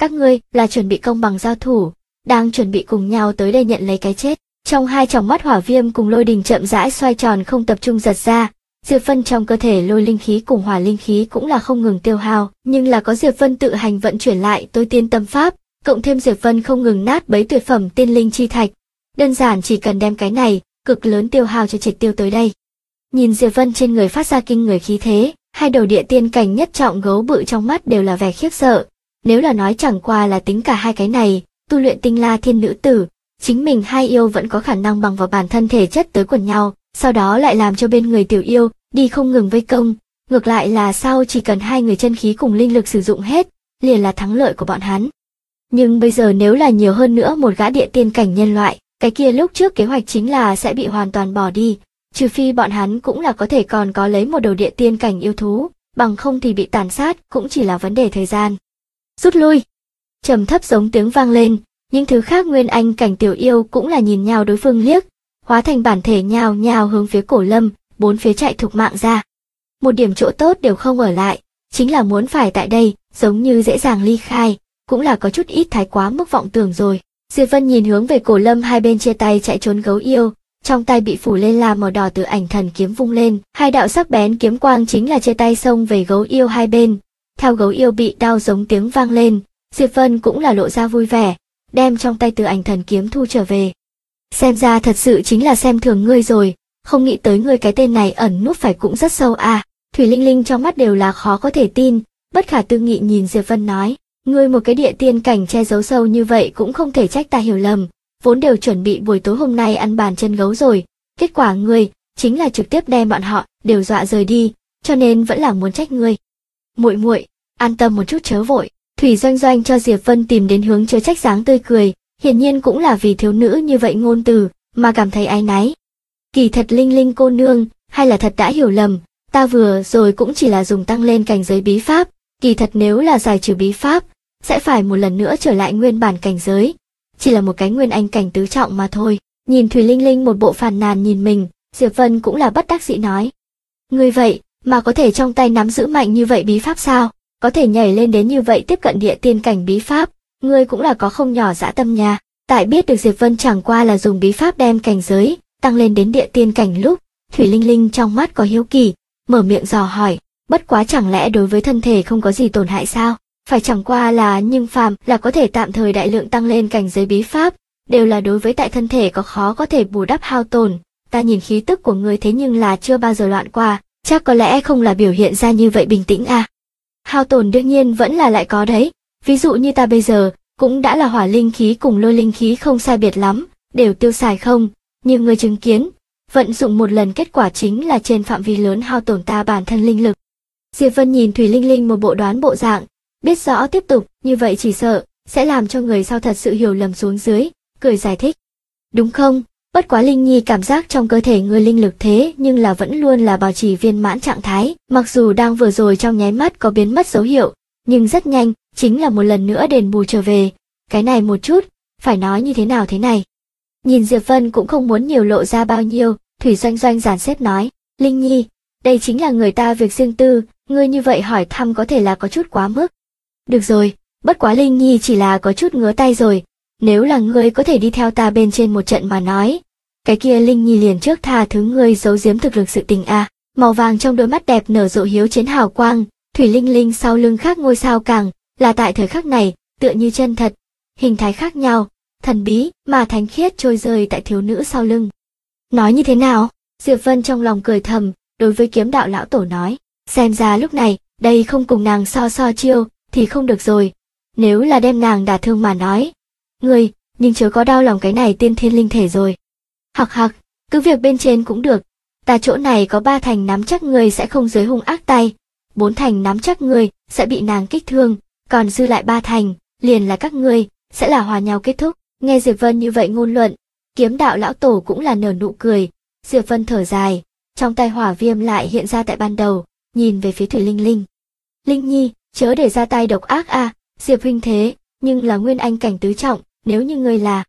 Các ngươi là chuẩn bị công bằng giao thủ, đang chuẩn bị cùng nhau tới đây nhận lấy cái chết. Trong hai tròng mắt hỏa viêm cùng lôi đình chậm rãi xoay tròn không tập trung giật ra. Diệp Vân trong cơ thể lôi linh khí cùng hỏa linh khí cũng là không ngừng tiêu hao, nhưng là có Diệp Vân tự hành vận chuyển lại tối tiên tâm pháp, cộng thêm Diệp Vân không ngừng nát bấy tuyệt phẩm tiên linh chi thạch. Đơn giản chỉ cần đem cái này, cực lớn tiêu hao cho triệt tiêu tới đây. Nhìn Diệp Vân trên người phát ra kinh người khí thế, hai đầu địa tiên cảnh nhất trọng gấu bự trong mắt đều là vẻ khiếp sợ. Nếu là nói chẳng qua là tính cả hai cái này, tu luyện tinh la thiên nữ tử, chính mình hai yêu vẫn có khả năng bằng vào bản thân thể chất tới quần nhau, sau đó lại làm cho bên người tiểu yêu đi không ngừng vây công. Ngược lại là sau chỉ cần hai người chân khí cùng linh lực sử dụng hết, liền là thắng lợi của bọn hắn. Nhưng bây giờ nếu là nhiều hơn nữa một gã địa tiên cảnh nhân loại, cái kia lúc trước kế hoạch chính là sẽ bị hoàn toàn bỏ đi, trừ phi bọn hắn cũng là có thể còn có lấy một đầu địa tiên cảnh yêu thú, bằng không thì bị tàn sát cũng chỉ là vấn đề thời gian. Rút lui! Trầm thấp giống tiếng vang lên, những thứ khác nguyên anh cảnh tiểu yêu cũng là nhìn nhau đối phương liếc, hóa thành bản thể nhào nhào hướng phía Cổ Lâm, bốn phía chạy thục mạng ra. Một điểm chỗ tốt đều không ở lại, chính là muốn phải tại đây, giống như dễ dàng ly khai, cũng là có chút ít thái quá mức vọng tưởng rồi. Diệp Vân nhìn hướng về Cổ Lâm hai bên chia tay chạy trốn gấu yêu, trong tay bị phủ lên là màu đỏ từ ảnh thần kiếm vung lên, hai đạo sắc bén kiếm quang chính là chia tay xông về gấu yêu hai bên. Theo gấu yêu bị đau giống tiếng vang lên, Diệp Vân cũng là lộ ra vui vẻ, đem trong tay từ ảnh thần kiếm thu trở về. Xem ra thật sự chính là xem thường ngươi rồi, không nghĩ tới ngươi cái tên này ẩn núp phải cũng rất sâu à. Thủy Linh Linh trong mắt đều là khó có thể tin, bất khả tư nghị nhìn Diệp Vân nói, ngươi một cái địa tiên cảnh che giấu sâu như vậy cũng không thể trách ta hiểu lầm, vốn đều chuẩn bị buổi tối hôm nay ăn bàn chân gấu rồi, kết quả ngươi chính là trực tiếp đem bọn họ đều dọa rời đi, cho nên vẫn là muốn trách ngươi. Muội muội, an tâm một chút chớ vội. Thủy Doanh Doanh cho Diệp Vân tìm đến hướng chớ trách dáng tươi cười, hiển nhiên cũng là vì thiếu nữ như vậy ngôn từ mà cảm thấy áy náy. Kỳ thật Linh Linh cô nương, hay là thật đã hiểu lầm, ta vừa rồi cũng chỉ là dùng tăng lên cảnh giới bí pháp, kỳ thật nếu là giải trừ bí pháp, sẽ phải một lần nữa trở lại nguyên bản cảnh giới, chỉ là một cái nguyên anh cảnh tứ trọng mà thôi. Nhìn Thủy Linh Linh một bộ phàn nàn nhìn mình, Diệp Vân cũng là bất đắc dĩ nói. Ngươi vậy, mà có thể trong tay nắm giữ mạnh như vậy bí pháp sao? Có thể nhảy lên đến như vậy tiếp cận địa tiên cảnh bí pháp, ngươi cũng là có không nhỏ dã tâm nha. Tại biết được Diệp Vân chẳng qua là dùng bí pháp đem cảnh giới tăng lên đến địa tiên cảnh lúc, Thủy Linh Linh trong mắt có hiếu kỳ, mở miệng dò hỏi, bất quá chẳng lẽ đối với thân thể không có gì tổn hại sao? Phải chẳng qua là nhưng phàm là có thể tạm thời đại lượng tăng lên cảnh giới bí pháp, đều là đối với tại thân thể có khó có thể bù đắp hao tổn. Ta nhìn khí tức của ngươi thế nhưng là chưa bao giờ loạn qua, chắc có lẽ không là biểu hiện ra như vậy bình tĩnh à? Hao tổn đương nhiên vẫn là lại có đấy, ví dụ như ta bây giờ, cũng đã là hỏa linh khí cùng lôi linh khí không sai biệt lắm, đều tiêu xài không, nhưng người chứng kiến, vận dụng một lần kết quả chính là trên phạm vi lớn hao tổn ta bản thân linh lực. Diệp Vân nhìn Thủy Linh Linh một bộ đoán bộ dạng, biết rõ tiếp tục như vậy chỉ sợ sẽ làm cho người sau thật sự hiểu lầm xuống dưới, cười giải thích. Đúng không? Bất quá Linh Nhi cảm giác trong cơ thể người linh lực thế nhưng là vẫn luôn là bảo trì viên mãn trạng thái, mặc dù đang vừa rồi trong nháy mắt có biến mất dấu hiệu, nhưng rất nhanh, chính là một lần nữa đền bù trở về. Cái này một chút, phải nói như thế nào thế này? Nhìn Diệp Vân cũng không muốn nhiều lộ ra bao nhiêu, Thủy Doanh Doanh dàn xếp nói, Linh Nhi, đây chính là người ta việc riêng tư, ngươi như vậy hỏi thăm có thể là có chút quá mức. Được rồi, bất quá Linh Nhi chỉ là có chút ngứa tay rồi, nếu là ngươi có thể đi theo ta bên trên một trận mà nói, cái kia Linh Nhi liền trước tha thứ ngươi giấu giếm thực lực sự tình à. Màu vàng trong đôi mắt đẹp nở rộ hiếu chiến hào quang, Thủy Linh Linh sau lưng khác ngôi sao càng là tại thời khắc này, tựa như chân thật, hình thái khác nhau, thần bí mà thánh khiết trôi rơi tại thiếu nữ sau lưng. Nói như thế nào? Diệp Vân trong lòng cười thầm, đối với kiếm đạo lão tổ nói, xem ra lúc này, đây không cùng nàng so chiêu, thì không được rồi. Nếu là đem nàng đả thương mà nói, ngươi, nhưng chớ có đau lòng cái này tiên thiên linh thể rồi. Hặc hặc, cứ việc bên trên cũng được, ta chỗ này có 3 thành nắm chắc ngươi sẽ không dưới hung ác tay, 4 thành nắm chắc ngươi sẽ bị nàng kích thương, còn dư lại 3 thành, liền là các ngươi sẽ là hòa nhau kết thúc. Nghe Diệp Vân như vậy ngôn luận, kiếm đạo lão tổ cũng là nở nụ cười. Diệp Vân thở dài, trong tay hỏa viêm lại hiện ra tại ban đầu, nhìn về phía Thủy Linh Linh. Linh Nhi, chớ để ra tay độc ác à, Diệp huynh thế, nhưng là nguyên anh cảnh tứ trọng, nếu như ngươi là.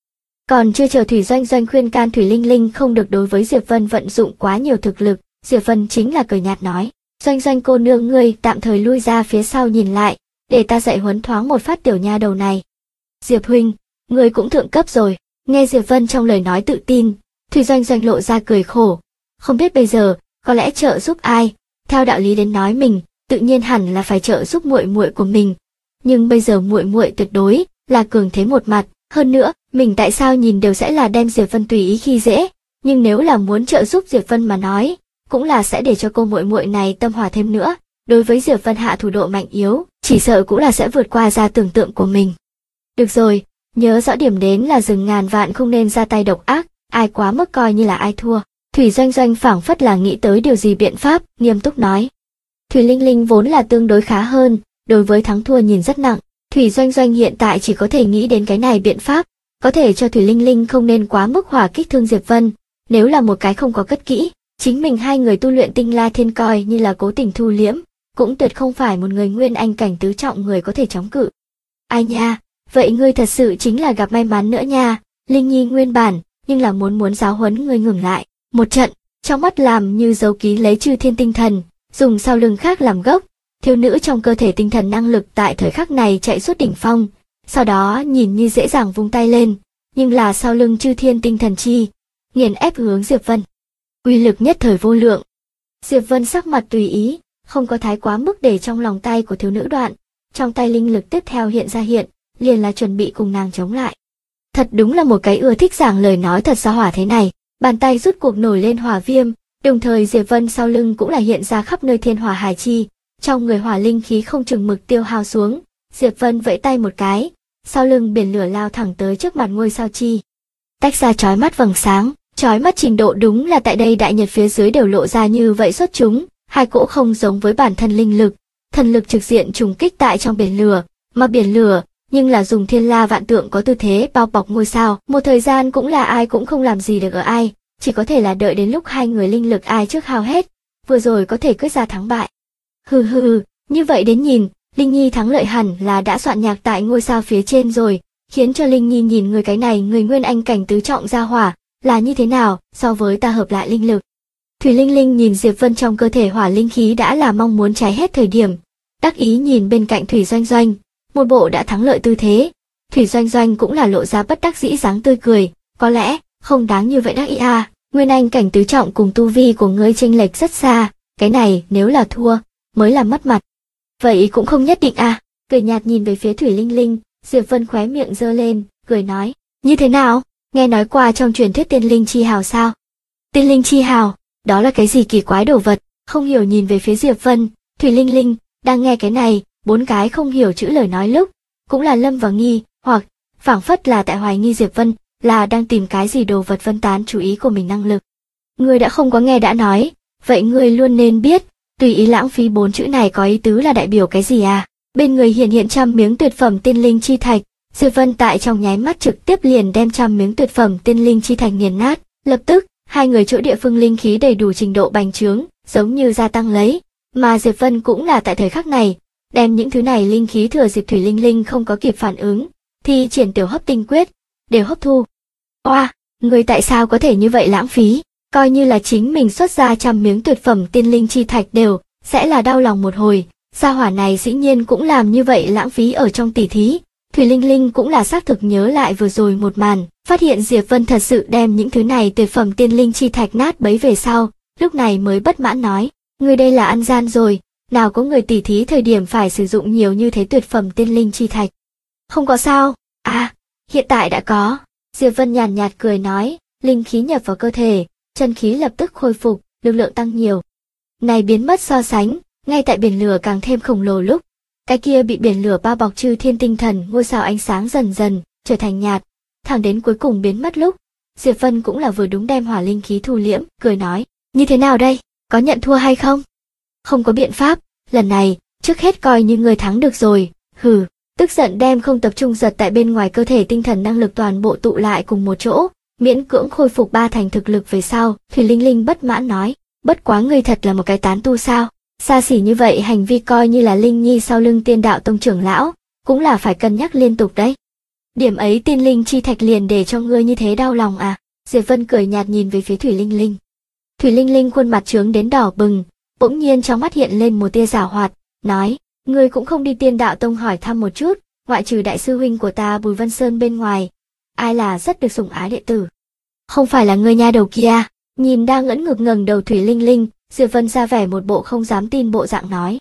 Còn chưa chờ Thủy Doanh Doanh khuyên can Thủy Linh Linh không được đối với Diệp Vân vận dụng quá nhiều thực lực, Diệp Vân chính là cười nhạt nói, Doanh Doanh cô nương ngươi tạm thời lui ra phía sau nhìn lại, để ta dạy huấn thoáng một phát tiểu nha đầu này. Diệp huynh, người cũng thượng cấp rồi. Nghe Diệp Vân trong lời nói tự tin, Thủy Doanh Doanh lộ ra cười khổ. Không biết bây giờ, có lẽ trợ giúp ai? Theo đạo lý đến nói mình, tự nhiên hẳn là phải trợ giúp muội muội của mình. Nhưng bây giờ muội muội tuyệt đối là cường thế một mặt, hơn nữa, mình tại sao nhìn đều sẽ là đem Diệp Vân tùy ý khi dễ, nhưng nếu là muốn trợ giúp Diệp Vân mà nói, cũng là sẽ để cho cô muội muội này tâm hòa thêm nữa. Đối với Diệp Vân hạ thủ độ mạnh yếu, chỉ sợ cũng là sẽ vượt qua ra tưởng tượng của mình. Được rồi, nhớ rõ điểm đến là rừng ngàn vạn không nên ra tay độc ác, ai quá mức coi như là ai thua. Thủy Doanh Doanh phảng phất là nghĩ tới điều gì biện pháp, nghiêm túc nói. Thủy Linh Linh vốn là tương đối khá hơn, đối với thắng thua nhìn rất nặng. Thủy Doanh Doanh hiện tại chỉ có thể nghĩ đến cái này biện pháp, có thể cho Thủy Linh Linh không nên quá mức hỏa kích thương Diệp Vân. Nếu là một cái không có cất kỹ, chính mình hai người tu luyện tinh la thiên coi như là cố tình thu liễm, cũng tuyệt không phải một người nguyên anh cảnh tứ trọng người có thể chống cự. Ai nha, vậy ngươi thật sự chính là gặp may mắn nữa nha. Linh Nhi nguyên bản, nhưng là muốn giáo huấn ngươi ngừng lại. Một trận, trong mắt làm như dấu ký lấy chư thiên tinh thần, dùng sau lưng khác làm gốc. Thiếu nữ trong cơ thể tinh thần năng lực tại thời khắc này chạy suốt đỉnh phong, sau đó nhìn như dễ dàng vung tay lên, nhưng là sau lưng chư thiên tinh thần chi, nghiền ép hướng Diệp Vân. Uy lực nhất thời vô lượng. Diệp Vân sắc mặt tùy ý, không có thái quá mức để trong lòng tay của thiếu nữ đoạn, trong tay linh lực tiếp theo hiện ra liền là chuẩn bị cùng nàng chống lại. Thật đúng là một cái ưa thích giảng lời nói thật ra hỏa thế này, bàn tay rút cuộc nổi lên hỏa viêm, đồng thời Diệp Vân sau lưng cũng là hiện ra khắp nơi thiên hỏa hải chi, trong người hỏa linh khí không chừng mực tiêu hao xuống, Diệp Vân vẫy tay một cái, sau lưng biển lửa lao thẳng tới trước mặt ngôi sao chi. Tách ra chói mắt vầng sáng, chói mắt trình độ đúng là tại đây đại nhật phía dưới đều lộ ra như vậy xuất chúng, hai cỗ không giống với bản thân linh lực, thần lực trực diện trùng kích tại trong biển lửa, mà biển lửa nhưng là dùng thiên la vạn tượng có tư thế bao bọc ngôi sao, một thời gian cũng là ai cũng không làm gì được ở ai, chỉ có thể là đợi đến lúc hai người linh lực ai trước hao hết, vừa rồi có thể quyết ra thắng bại. Hừ, như vậy đến nhìn, Linh Nhi thắng lợi hẳn là đã soạn nhạc tại ngôi sao phía trên rồi, khiến cho Linh Nhi nhìn người cái này người nguyên anh cảnh tứ trọng ra hỏa, là như thế nào so với ta hợp lại linh lực. Thủy Linh Linh nhìn Diệp Vân trong cơ thể hỏa linh khí đã là mong muốn cháy hết thời điểm, đắc ý nhìn bên cạnh Thủy Doanh Doanh, một bộ đã thắng lợi tư thế. Thủy Doanh Doanh cũng là lộ ra bất đắc dĩ dáng tươi cười, có lẽ không đáng như vậy đắc ý à, nguyên anh cảnh tứ trọng cùng tu vi của ngươi chênh lệch rất xa, cái này nếu là thua mới là mất mặt. Vậy cũng không nhất định à, cười nhạt nhìn về phía Thủy Linh Linh, Diệp Vân khóe miệng giơ lên, cười nói, như thế nào, nghe nói qua trong truyền thuyết tiên linh chi hào sao? Tiên linh chi hào, đó là cái gì kỳ quái đồ vật? Không hiểu nhìn về phía Diệp Vân, Thủy Linh Linh đang nghe cái này, bốn cái không hiểu chữ lời nói lúc, cũng là lâm vào nghi, hoặc phảng phất là tại hoài nghi Diệp Vân là đang tìm cái gì đồ vật phân tán chú ý của mình năng lực. Ngươi đã không có nghe đã nói, vậy ngươi luôn nên biết, tùy ý lãng phí bốn chữ này có ý tứ là đại biểu cái gì à? Bên người hiện trăm miếng tuyệt phẩm tiên linh chi thạch, Diệp Vân tại trong nháy mắt trực tiếp liền đem trăm miếng tuyệt phẩm tiên linh chi thạch nghiền nát, lập tức, hai người chỗ địa phương linh khí đầy đủ trình độ bành trướng, giống như gia tăng lấy, mà Diệp Vân cũng là tại thời khắc này, đem những thứ này linh khí thừa dịp Thủy Linh Linh không có kịp phản ứng, thì triển tiểu hấp tinh quyết, đều hấp thu. Oa, người tại sao có thể như vậy lãng phí, coi như là chính mình xuất ra trăm miếng tuyệt phẩm tiên linh chi thạch đều, sẽ là đau lòng một hồi, gia hỏa này dĩ nhiên cũng làm như vậy lãng phí ở trong tỉ thí. Thủy Linh Linh cũng là xác thực nhớ lại vừa rồi một màn, phát hiện Diệp Vân thật sự đem những thứ này tuyệt phẩm tiên linh chi thạch nát bấy về sau, lúc này mới bất mãn nói, người đây là ăn gian rồi, nào có người tỉ thí thời điểm phải sử dụng nhiều như thế tuyệt phẩm tiên linh chi thạch. Không có sao, à, hiện tại đã có. Diệp Vân nhàn nhạt cười nói, linh khí nhập vào cơ thể, chân khí lập tức khôi phục, lực lượng tăng nhiều. Này biến mất so sánh, ngay tại biển lửa càng thêm khổng lồ lúc, cái kia bị biển lửa bao bọc chư thiên tinh thần ngôi sao ánh sáng dần dần trở thành nhạt, thẳng đến cuối cùng biến mất lúc, Diệp Vân cũng là vừa đúng đem hỏa linh khí thu liễm, cười nói, như thế nào đây, có nhận thua hay không? Không có biện pháp, lần này, trước hết coi như người thắng được rồi, hừ, tức giận đem không tập trung giật tại bên ngoài cơ thể tinh thần năng lực toàn bộ tụ lại cùng một chỗ, miễn cưỡng khôi phục ba thành thực lực về sau, Thủy Linh Linh bất mãn nói, bất quá ngươi thật là một cái tán tu sao, xa xỉ như vậy hành vi coi như là Linh Nhi sau lưng Tiên Đạo Tông trưởng lão, cũng là phải cân nhắc liên tục đấy. Điểm ấy tiên linh chi thạch liền để cho ngươi như thế đau lòng à? Diệp Vân cười nhạt nhìn về phía Thủy Linh Linh. Thủy Linh Linh khuôn mặt trướng đến đỏ bừng, bỗng nhiên trong mắt hiện lên một tia giảo hoạt, nói, Ngươi cũng không đi Tiên Đạo Tông hỏi thăm một chút, ngoại trừ đại sư huynh của ta Bùi Vân Sơn bên ngoài, ai là rất được sủng ái đệ tử? Không phải là ngươi nha đầu kia? Nhìn đang ngẩn ngực ngẩng đầu Thủy Linh Linh, Diệp Vân ra vẻ một bộ không dám tin bộ dạng nói.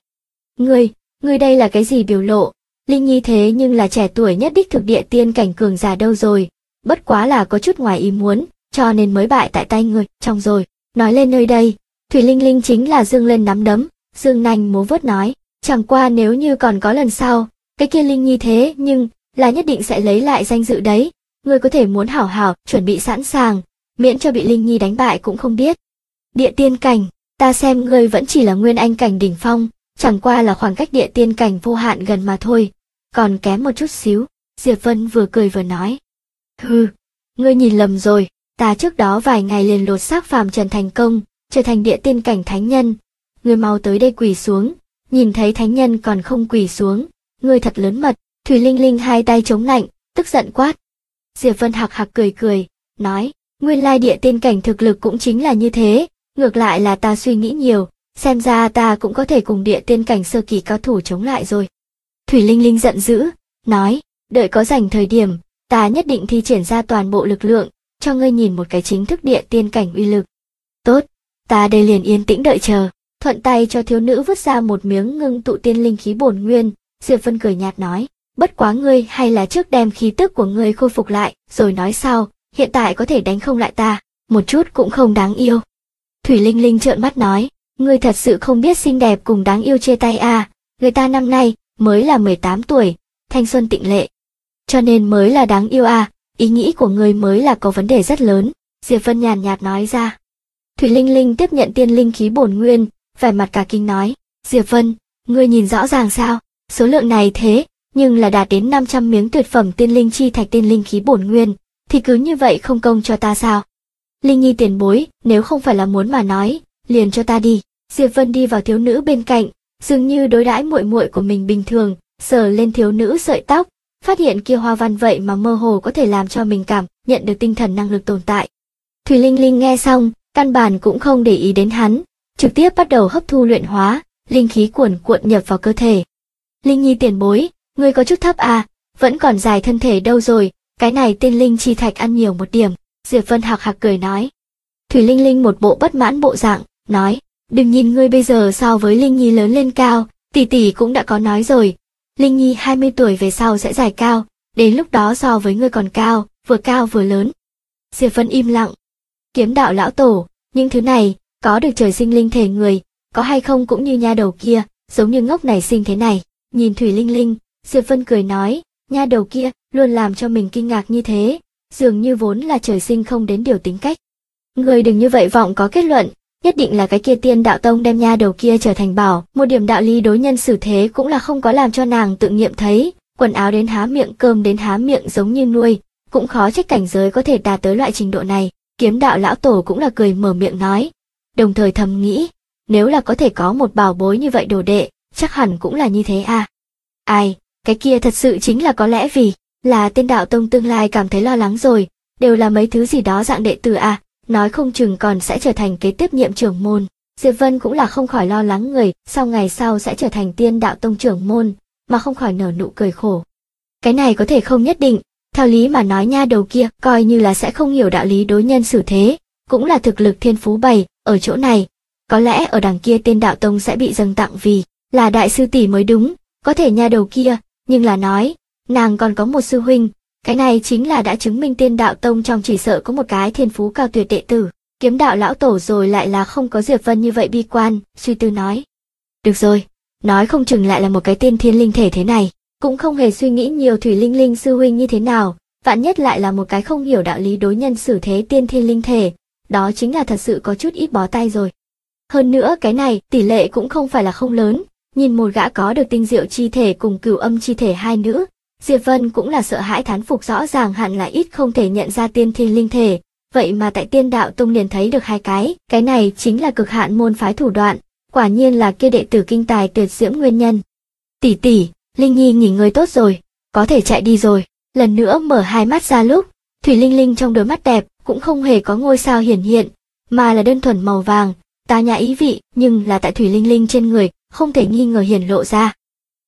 Ngươi đây là cái gì biểu lộ? Linh Nhi thế nhưng là trẻ tuổi nhất đích thực địa tiên cảnh cường giả đâu rồi, bất quá là có chút ngoài ý muốn, cho nên mới bại tại tay ngươi, trong rồi. Nói lên nơi đây, Thủy Linh Linh chính là dương lên nắm đấm, dương nanh múa vuốt nói, chẳng qua nếu như còn có lần sau, cái kia Linh Nhi thế nhưng là nhất định sẽ lấy lại danh dự đấy, ngươi có thể muốn hảo hảo chuẩn bị sẵn sàng, miễn cho bị Linh Nhi đánh bại cũng không biết. Địa tiên cảnh, ta xem ngươi vẫn chỉ là nguyên anh cảnh đỉnh phong, chẳng qua là khoảng cách địa tiên cảnh vô hạn gần mà thôi, còn kém một chút xíu. Diệp Vân vừa cười vừa nói. Hừ, ngươi nhìn lầm rồi, ta trước đó vài ngày liền lột xác phàm trần thành công, trở thành địa tiên cảnh thánh nhân. Ngươi mau tới đây quỳ xuống, nhìn thấy thánh nhân còn không quỳ xuống, ngươi thật lớn mật. Thủy Linh Linh hai tay chống lạnh, tức giận quát. Diệp Vân hạc hạc cười cười, nói, nguyên lai địa tiên cảnh thực lực cũng chính là như thế, ngược lại là ta suy nghĩ nhiều, xem ra ta cũng có thể cùng địa tiên cảnh sơ kỳ cao thủ chống lại rồi. Thủy Linh Linh giận dữ, nói, đợi có rảnh thời điểm, ta nhất định thi triển ra toàn bộ lực lượng, cho ngươi nhìn một cái chính thức địa tiên cảnh uy lực. Tốt, ta đây liền yên tĩnh đợi chờ. Thuận tay cho thiếu nữ vứt ra một miếng ngưng tụ tiên linh khí bổn nguyên, Diệp Vân cười nhạt nói, bất quá ngươi hay là trước đem khí tức của ngươi khôi phục lại, rồi nói sau, hiện tại có thể đánh không lại ta, một chút cũng không đáng yêu. Thủy Linh Linh trợn mắt nói, ngươi thật sự không biết xinh đẹp cùng đáng yêu chia tay à, người ta năm nay mới là 18 tuổi, thanh xuân tịnh lệ, cho nên mới là đáng yêu à, ý nghĩ của ngươi mới là có vấn đề rất lớn, Diệp Vân nhàn nhạt nói ra. Thủy Linh Linh tiếp nhận tiên linh khí bổn nguyên, vẻ mặt cả kinh nói, Diệp Vân, ngươi nhìn rõ ràng sao, số lượng này thế, nhưng là đạt đến 500 miếng tuyệt phẩm tiên linh chi thạch tiên linh khí bổn nguyên, thì cứ như vậy không công cho ta sao? Linh Nhi tiền bối, nếu không phải là muốn mà nói, liền cho ta đi. Diệp Vân đi vào thiếu nữ bên cạnh, dường như đối đãi muội muội của mình bình thường, sờ lên thiếu nữ sợi tóc, phát hiện kia hoa văn vậy mà mơ hồ có thể làm cho mình cảm nhận được tinh thần năng lực tồn tại. Thủy Linh Linh nghe xong, căn bản cũng không để ý đến hắn, trực tiếp bắt đầu hấp thu luyện hóa, linh khí cuồn cuộn nhập vào cơ thể. Linh Nhi tiền bối, ngươi có chút thấp à, vẫn còn dài thân thể đâu rồi, cái này tiên linh chi thạch ăn nhiều một điểm. Diệp Vân hạc hạc cười nói. Thủy Linh Linh một bộ bất mãn bộ dạng, nói, đừng nhìn ngươi bây giờ so với Linh Nhi lớn lên cao, tỷ tỷ cũng đã có nói rồi, Linh Nhi 20 tuổi về sau sẽ dài cao, đến lúc đó so với ngươi còn cao vừa lớn. Diệp Vân im lặng. Kiếm đạo lão tổ, những thứ này, có được trời sinh linh thể người, có hay không cũng như nha đầu kia, giống như ngốc này sinh thế này. Nhìn Thủy Linh Linh, Diệp Vân cười nói, nha đầu kia, luôn làm cho mình kinh ngạc như thế, dường như vốn là trời sinh không đến điều tính cách. Người đừng như vậy vọng có kết luận, nhất định là cái kia Tiên Đạo Tông đem nha đầu kia trở thành bảo, một điểm đạo lý đối nhân xử thế cũng là không có làm cho nàng tự nghiệm thấy, quần áo đến há miệng cơm đến há miệng giống như nuôi, cũng khó trách cảnh giới có thể đạt tới loại trình độ này. Kiếm đạo lão tổ cũng là cười mở miệng nói, đồng thời thầm nghĩ, nếu là có thể có một bảo bối như vậy đồ đệ, chắc hẳn cũng là như thế à. Ai, cái kia thật sự chính là có lẽ vì là Tiên Đạo Tông tương lai cảm thấy lo lắng rồi, đều là mấy thứ gì đó dạng đệ tử à, nói không chừng còn sẽ trở thành kế tiếp nhiệm trưởng môn. Diệp Vân cũng là không khỏi lo lắng người, sau ngày sau sẽ trở thành Tiên Đạo Tông trưởng môn, mà không khỏi nở nụ cười khổ. Cái này có thể không nhất định, theo lý mà nói nha đầu kia coi như là sẽ không hiểu đạo lý đối nhân xử thế, cũng là thực lực thiên phú bày, ở chỗ này, có lẽ ở đằng kia Tiên Đạo Tông sẽ bị dâng tặng vì là đại sư tỷ mới đúng, có thể nha đầu kia, nhưng là nói, nàng còn có một sư huynh, cái này chính là đã chứng minh Tiên Đạo Tông trong chỉ sợ có một cái thiên phú cao tuyệt đệ tử. Kiếm đạo lão tổ rồi lại là không có Diệp Vân như vậy bi quan, suy tư nói. Được rồi, nói không chừng lại là một cái tiên thiên linh thể thế này, cũng không hề suy nghĩ nhiều Thủy Linh Linh sư huynh như thế nào, vạn nhất lại là một cái không hiểu đạo lý đối nhân xử thế tiên thiên linh thể, đó chính là thật sự có chút ít bó tay rồi. Hơn nữa cái này tỷ lệ cũng không phải là không lớn, nhìn một gã có được tinh diệu chi thể cùng cửu âm chi thể hai nữ, Diệp Vân cũng là sợ hãi thán phục, rõ ràng hẳn là ít không thể nhận ra tiên thiên linh thể, vậy mà tại Tiên Đạo Tông liền thấy được hai cái này chính là cực hạn môn phái thủ đoạn, quả nhiên là kia đệ tử kinh tài tuyệt diễm nguyên nhân. Tỷ tỷ, Linh Nhi nghỉ ngơi tốt rồi, có thể chạy đi rồi. Lần nữa mở hai mắt ra lúc, Thủy Linh Linh trong đôi mắt đẹp cũng không hề có ngôi sao hiển hiện, mà là đơn thuần màu vàng, tà nhã ý vị, nhưng là tại Thủy Linh Linh trên người không thể nghi ngờ hiển lộ ra.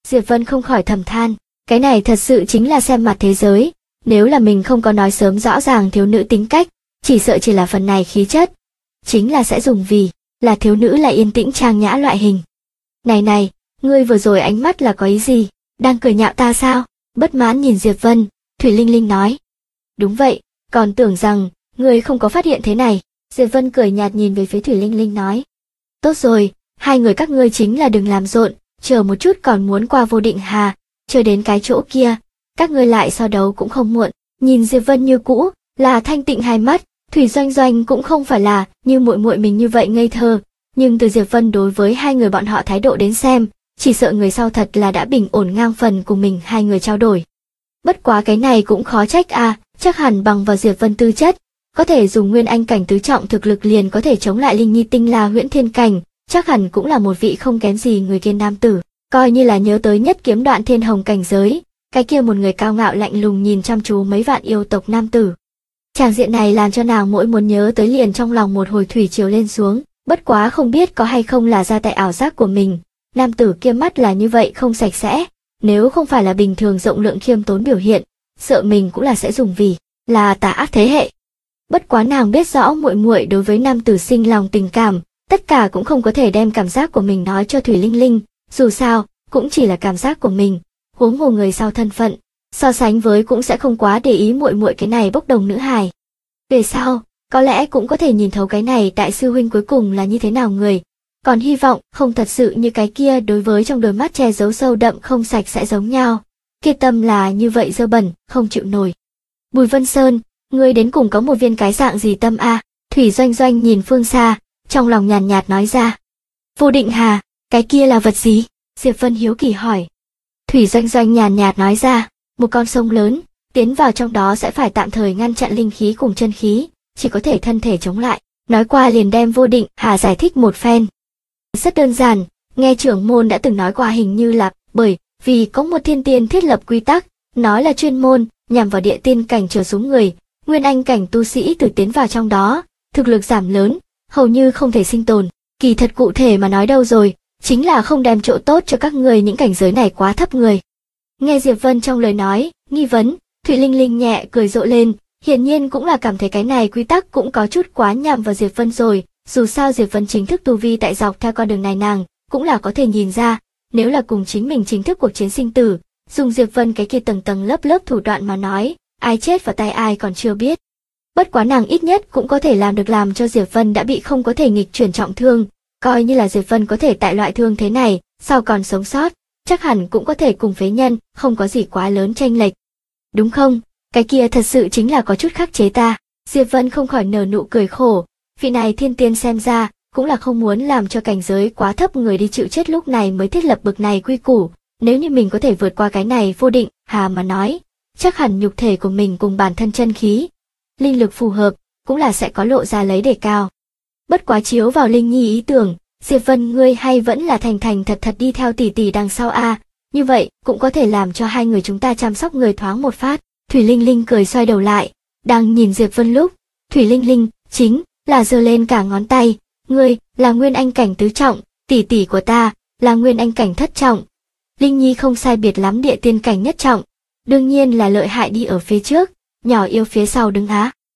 Diệp Vân không khỏi thầm than, cái này thật sự chính là xem mặt thế giới, nếu là mình không có nói sớm rõ ràng thiếu nữ tính cách, chỉ sợ chỉ là phần này khí chất, chính là sẽ dùng vì là thiếu nữ lại yên tĩnh trang nhã loại hình. Này, ngươi vừa rồi ánh mắt là có ý gì, đang cười nhạo ta sao? Bất mãn nhìn Diệp Vân, Thủy Linh Linh nói. Đúng vậy, còn tưởng rằng ngươi không có phát hiện thế này. Diệp Vân cười nhạt nhìn về phía Thủy Linh Linh nói. Tốt rồi, hai người các ngươi chính là đừng làm rộn, chờ một chút còn muốn qua Vô Định Hà, chờ đến cái chỗ kia, các ngươi lại so đấu cũng không muộn. Nhìn Diệp Vân như cũ, là thanh tịnh hai mắt, Thủy Doanh Doanh cũng không phải là như muội muội mình như vậy ngây thơ, nhưng từ Diệp Vân đối với hai người bọn họ thái độ đến xem, chỉ sợ người sau thật là đã bình ổn ngang phần cùng mình hai người trao đổi. Bất quá cái này cũng khó trách chắc hẳn bằng vào Diệp Vân tư chất, có thể dùng nguyên anh cảnh tứ trọng thực lực liền có thể chống lại Linh Nhi tinh la huyễn thiên cảnh, chắc hẳn cũng là một vị không kém gì người kia nam tử, coi như là nhớ tới nhất kiếm đoạn thiên hồng cảnh giới, cái kia một người cao ngạo lạnh lùng nhìn chăm chú mấy vạn yêu tộc nam tử. Tràng diện này làm cho nàng mỗi muốn nhớ tới liền trong lòng một hồi thủy triều lên xuống, bất quá không biết có hay không là ra tại ảo giác của mình, nam tử kia mắt là như vậy không sạch sẽ, nếu không phải là bình thường rộng lượng khiêm tốn biểu hiện, sợ mình cũng là sẽ dùng vì là tà ác thế hệ. Bất quá nàng biết rõ muội muội đối với nam tử sinh lòng tình cảm, tất cả cũng không có thể đem cảm giác của mình nói cho Thủy Linh Linh, dù sao, cũng chỉ là cảm giác của mình, huống hồ người sau thân phận, so sánh với cũng sẽ không quá để ý muội muội cái này bốc đồng nữ hài. Về sau, có lẽ cũng có thể nhìn thấu cái này đại sư huynh cuối cùng là như thế nào người, còn hy vọng không thật sự như cái kia đối với trong đôi mắt che giấu sâu đậm không sạch sẽ giống nhau. Kia tâm là như vậy dơ bẩn, không chịu nổi. Bùi Vân Sơn, ngươi đến cùng có một viên cái dạng gì tâm a? Thủy Doanh Doanh nhìn phương xa, trong lòng nhàn nhạt nói ra. Vô Định Hà, cái kia là vật gì? Diệp Vân hiếu kỳ hỏi. Thủy Doanh Doanh nhàn nhạt nói ra, một con sông lớn, tiến vào trong đó sẽ phải tạm thời ngăn chặn linh khí cùng chân khí, chỉ có thể thân thể chống lại. Nói qua liền đem Vô Định Hà giải thích một phen. Rất đơn giản, nghe trưởng môn đã từng nói qua hình như là bởi vì có một thiên tiên thiết lập quy tắc, nói là chuyên môn nhằm vào địa tiên cảnh trở xuống người, nguyên anh cảnh tu sĩ từ tiến vào trong đó, thực lực giảm lớn, hầu như không thể sinh tồn. Kỳ thật cụ thể mà nói đâu rồi, chính là không đem chỗ tốt cho các người những cảnh giới này quá thấp người. Nghe Diệp Vân trong lời nói, nghi vấn, Thủy Linh Linh nhẹ cười rộ lên, hiển nhiên cũng là cảm thấy cái này quy tắc cũng có chút quá nhằm vào Diệp Vân rồi, dù sao Diệp Vân chính thức tu vi tại dọc theo con đường này nàng, cũng là có thể nhìn ra, nếu là cùng chính mình chính thức cuộc chiến sinh tử, dùng Diệp Vân cái kia tầng tầng lớp lớp thủ đoạn mà nói, ai chết vào tay ai còn chưa biết. Bất quá nàng ít nhất cũng có thể làm được làm cho Diệp Vân đã bị không có thể nghịch chuyển trọng thương, coi như là Diệp Vân có thể tại loại thương thế này, sau còn sống sót, chắc hẳn cũng có thể cùng phế nhân, không có gì quá lớn chênh lệch. Đúng không? Cái kia thật sự chính là có chút khắc chế ta. Diệp Vân không khỏi nở nụ cười khổ, vị này thiên tiên xem ra, cũng là không muốn làm cho cảnh giới quá thấp người đi chịu chết lúc này mới thiết lập bực này quy củ, nếu như mình có thể vượt qua cái này Vô Định Hà mà nói, chắc hẳn nhục thể của mình cùng bản thân chân khí, linh lực phù hợp, cũng là sẽ có lộ ra lấy đề cao. Bất quá chiếu vào Linh Nhi ý tưởng, Diệp Vân ngươi hay vẫn là thành thành thật thật đi theo tỷ tỷ đằng sau như vậy cũng có thể làm cho hai người chúng ta chăm sóc người thoáng một phát. Thủy Linh Linh cười xoay đầu lại, đang nhìn Diệp Vân lúc, Thủy Linh Linh chính là giơ lên cả ngón tay, ngươi là nguyên anh cảnh tứ trọng, tỷ tỷ của ta là nguyên anh cảnh thất trọng. Linh Nhi không sai biệt lắm địa tiên cảnh nhất trọng, đương nhiên là lợi hại đi ở phía trước, nhỏ yêu phía sau đứng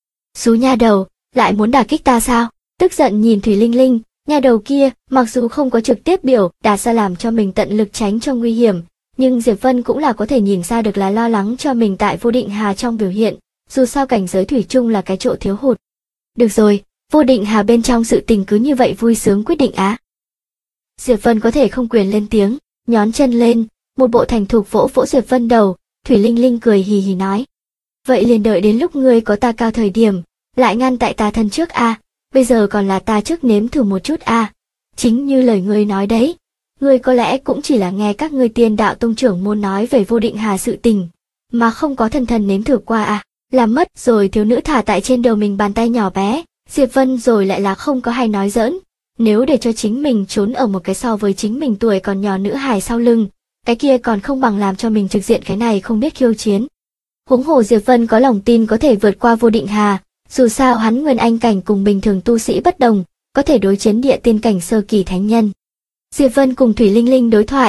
Xú nha đầu, lại muốn đả kích ta sao? Tức giận nhìn Thủy Linh Linh, nha đầu kia, mặc dù không có trực tiếp biểu đạt ra làm cho mình tận lực tránh cho nguy hiểm, nhưng Diệp Vân cũng là có thể nhìn ra được là lo lắng cho mình tại Vô Định Hà trong biểu hiện, dù sao cảnh giới thủy chung là cái chỗ thiếu hụt. Được rồi, Vô Định Hà bên trong sự tình cứ như vậy vui sướng quyết định Diệp Vân có thể không quyền lên tiếng, nhón chân lên, một bộ thành thục vỗ vỗ Diệp Vân đầu, Thủy Linh Linh cười hì hì nói. Vậy liền đợi đến lúc ngươi có ta cao thời điểm, lại ngăn tại ta thân trước bây giờ còn là ta trước nếm thử một chút Chính như lời ngươi nói đấy, ngươi có lẽ cũng chỉ là nghe các ngươi tiên đạo tông trưởng môn nói về Vô Định Hà sự tình, mà không có thân nếm thử qua làm mất rồi thiếu nữ thả tại trên đầu mình bàn tay nhỏ bé, Diệp Vân rồi lại là không có hay nói giỡn, nếu để cho chính mình trốn ở một cái so với chính mình tuổi còn nhỏ nữ hài sau lưng, cái kia còn không bằng làm cho mình trực diện cái này không biết khiêu chiến. Huống hồ Diệp Vân có lòng tin có thể vượt qua Vô Định Hà, dù sao hắn nguyên anh cảnh cùng bình thường tu sĩ bất đồng, có thể đối chiến địa tiên cảnh sơ kỳ thánh nhân. Diệp Vân cùng Thủy Linh Linh đối thoại,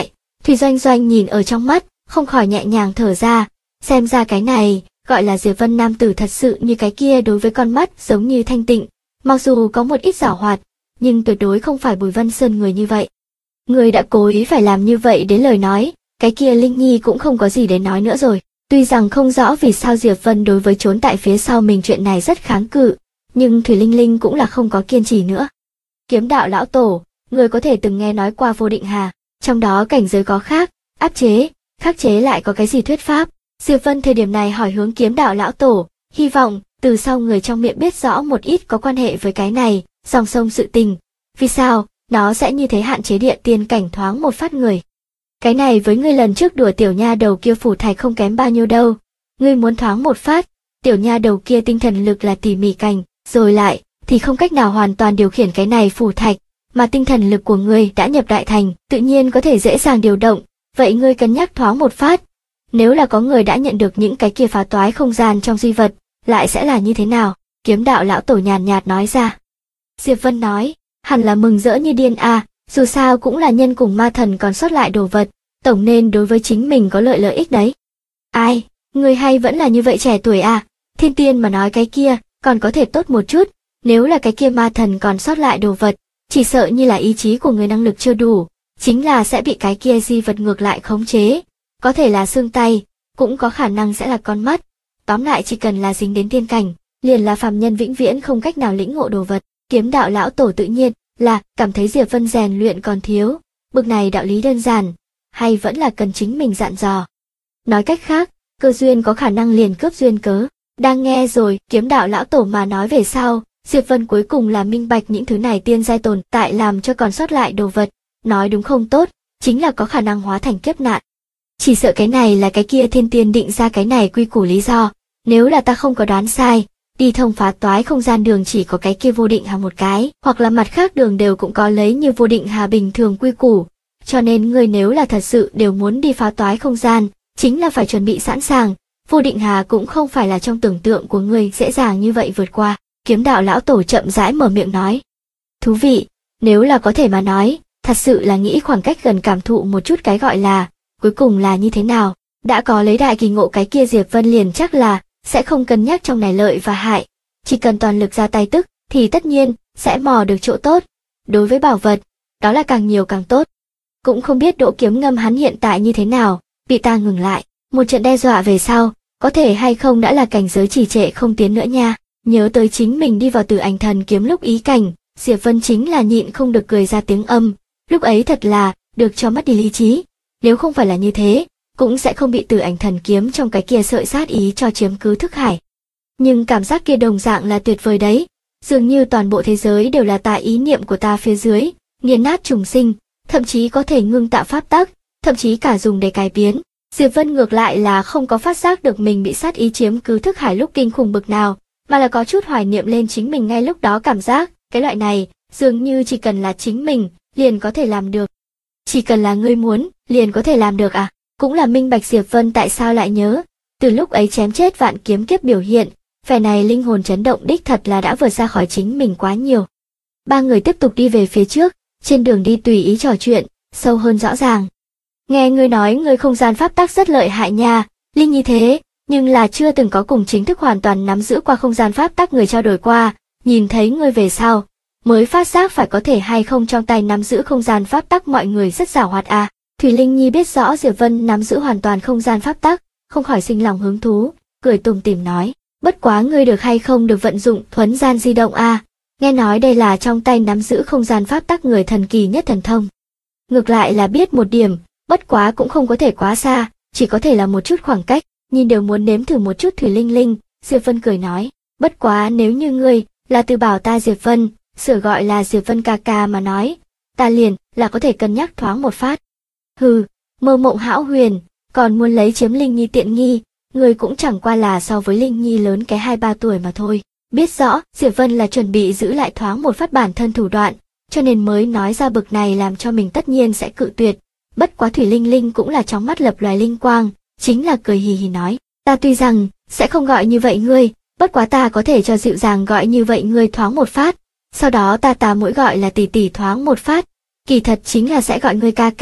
Thủy Doanh Doanh nhìn ở trong mắt, không khỏi nhẹ nhàng thở ra, xem ra cái này, gọi là Diệp Vân nam tử thật sự như cái kia đối với con mắt giống như thanh tịnh, mặc dù có một ít giảo hoạt, nhưng tuyệt đối không phải Bùi Vân Sơn người như vậy. Người đã cố ý phải làm như vậy đến lời nói, cái kia Linh Nhi cũng không có gì để nói nữa rồi. Tuy rằng không rõ vì sao Diệp Vân đối với trốn tại phía sau mình chuyện này rất kháng cự, nhưng Thủy Linh Linh cũng là không có kiên trì nữa. Kiếm đạo lão tổ, người có thể từng nghe nói qua Vô Định Hà, trong đó cảnh giới có khác, áp chế, khắc chế lại có cái gì thuyết pháp? Diệp Vân thời điểm này hỏi hướng kiếm đạo lão tổ, hy vọng từ sau người trong miệng biết rõ một ít có quan hệ với cái này, dòng sông sự tình. Vì sao, nó sẽ như thế hạn chế địa tiên cảnh thoáng một phát người. Cái này với ngươi lần trước đùa tiểu nha đầu kia phủ thạch không kém bao nhiêu đâu. Ngươi muốn thoáng một phát, tiểu nha đầu kia tinh thần lực là tỉ mỉ cảnh, rồi lại, thì không cách nào hoàn toàn điều khiển cái này phủ thạch, mà tinh thần lực của ngươi đã nhập đại thành, tự nhiên có thể dễ dàng điều động, vậy ngươi cân nhắc thoáng một phát. Nếu là có người đã nhận được những cái kia phá toái không gian trong di vật, lại sẽ là như thế nào? Kiếm đạo lão tổ nhàn nhạt nói ra. Diệp Vân nói, hẳn là mừng rỡ như điên à, dù sao cũng là nhân cùng ma thần còn sót lại đồ vật, tổng nên đối với chính mình có lợi ích đấy. Ai, người hay vẫn là như vậy trẻ tuổi à, thiên tiên mà nói cái kia, còn có thể tốt một chút, nếu là cái kia ma thần còn sót lại đồ vật, chỉ sợ như là ý chí của người năng lực chưa đủ, chính là sẽ bị cái kia di vật ngược lại khống chế, có thể là xương tay, cũng có khả năng sẽ là con mắt, tóm lại chỉ cần là dính đến tiên cảnh, liền là phàm nhân vĩnh viễn không cách nào lĩnh ngộ đồ vật. Kiếm đạo lão tổ tự nhiên là cảm thấy Diệp Vân rèn luyện còn thiếu, bực này đạo lý đơn giản, hay vẫn là cần chính mình dặn dò. Nói cách khác, cơ duyên có khả năng liền cướp duyên cớ. Đang nghe rồi, kiếm đạo lão tổ mà nói về sau, Diệp Vân cuối cùng là minh bạch những thứ này tiên giai tồn tại làm cho còn sót lại đồ vật, nói đúng không tốt, chính là có khả năng hóa thành kiếp nạn. Chỉ sợ cái này là cái kia thiên tiên định ra cái này quy củ lý do, nếu là ta không có đoán sai, đi thông phá toái không gian đường chỉ có cái kia Vô Định Hà một cái, hoặc là mặt khác đường đều cũng có lấy như Vô Định Hà bình thường quy củ, cho nên người nếu là thật sự đều muốn đi phá toái không gian, chính là phải chuẩn bị sẵn sàng, Vô Định Hà cũng không phải là trong tưởng tượng của người dễ dàng như vậy vượt qua. Kiếm đạo lão tổ chậm rãi mở miệng nói. Thú vị, nếu là có thể mà nói, thật sự là nghĩ khoảng cách gần cảm thụ một chút cái gọi là, cuối cùng là như thế nào, đã có lấy đại kỳ ngộ cái kia Diệp Vân liền chắc là, sẽ không cân nhắc trong này lợi và hại, chỉ cần toàn lực ra tay tức, thì tất nhiên, sẽ mò được chỗ tốt. Đối với bảo vật, đó là càng nhiều càng tốt. Cũng không biết Đỗ Kiếm Ngâm hắn hiện tại như thế nào, bị ta ngừng lại, một trận đe dọa về sau, có thể hay không đã là cảnh giới trì trệ không tiến nữa nha. Nhớ tới chính mình đi vào Tử Ảnh Thần Kiếm lúc ý cảnh, Diệp Vân chính là nhịn không được cười ra tiếng âm, lúc ấy thật là, được cho mất đi lý trí. Nếu không phải là như thế, cũng sẽ không bị Tử Ảnh Thần Kiếm trong cái kia sợi sát ý cho chiếm cứ thức hải. Nhưng cảm giác kia đồng dạng là tuyệt vời đấy, dường như toàn bộ thế giới đều là tại ý niệm của ta phía dưới, nghiền nát trùng sinh, thậm chí có thể ngưng tạo pháp tắc, thậm chí cả dùng để cải biến. Diệp Vân ngược lại là không có phát giác được mình bị sát ý chiếm cứ thức hải lúc kinh khủng bực nào, mà là có chút hoài niệm lên chính mình ngay lúc đó cảm giác, cái loại này, dường như chỉ cần là chính mình, liền có thể làm được. Chỉ cần là ngươi muốn, liền có thể làm được à? Cũng là minh bạch Diệp Vân tại sao lại nhớ, từ lúc ấy chém chết vạn kiếm kiếp biểu hiện, vẻ này linh hồn chấn động đích thật là đã vượt ra khỏi chính mình quá nhiều. Ba người tiếp tục đi về phía trước, trên đường đi tùy ý trò chuyện, sâu hơn rõ ràng. Nghe ngươi nói ngươi không gian pháp tắc rất lợi hại nha, Linh như thế, nhưng là chưa từng có cùng chính thức hoàn toàn nắm giữ qua không gian pháp tắc người trao đổi qua, nhìn thấy ngươi về sau, mới phát giác phải có thể hay không trong tay nắm giữ không gian pháp tắc mọi người rất giàu hoạt à. Thủy Linh Nhi biết rõ Diệp Vân nắm giữ hoàn toàn không gian pháp tắc, không khỏi sinh lòng hứng thú, cười tủm tỉm nói, bất quá ngươi được hay không được vận dụng thuấn gian di động à, nghe nói đây là trong tay nắm giữ không gian pháp tắc người thần kỳ nhất thần thông. Ngược lại là biết một điểm, bất quá cũng không có thể quá xa, chỉ có thể là một chút khoảng cách, nhìn đều muốn nếm thử một chút. Thủy Linh Linh, Diệp Vân cười nói, bất quá nếu như ngươi là từ bảo ta Diệp Vân, sửa gọi là Diệp Vân ca ca mà nói, ta liền là có thể cân nhắc thoáng một phát. Hừ, mơ mộng hão huyền, còn muốn lấy chiếm Linh Nhi tiện nghi, ngươi cũng chẳng qua là so với Linh Nhi lớn cái 2-3 tuổi mà thôi. Biết rõ, Diệp Vân là chuẩn bị giữ lại thoáng một phát bản thân thủ đoạn, cho nên mới nói ra bực này làm cho mình tất nhiên sẽ cự tuyệt. Bất quá Thủy Linh Linh cũng là trong mắt lập loài linh quang, chính là cười hì hì nói, ta tuy rằng sẽ không gọi như vậy ngươi, bất quá ta có thể cho dịu dàng gọi như vậy ngươi thoáng một phát, sau đó ta mỗi gọi là tỷ tỷ thoáng một phát, kỳ thật chính là sẽ gọi ngươi ca ca,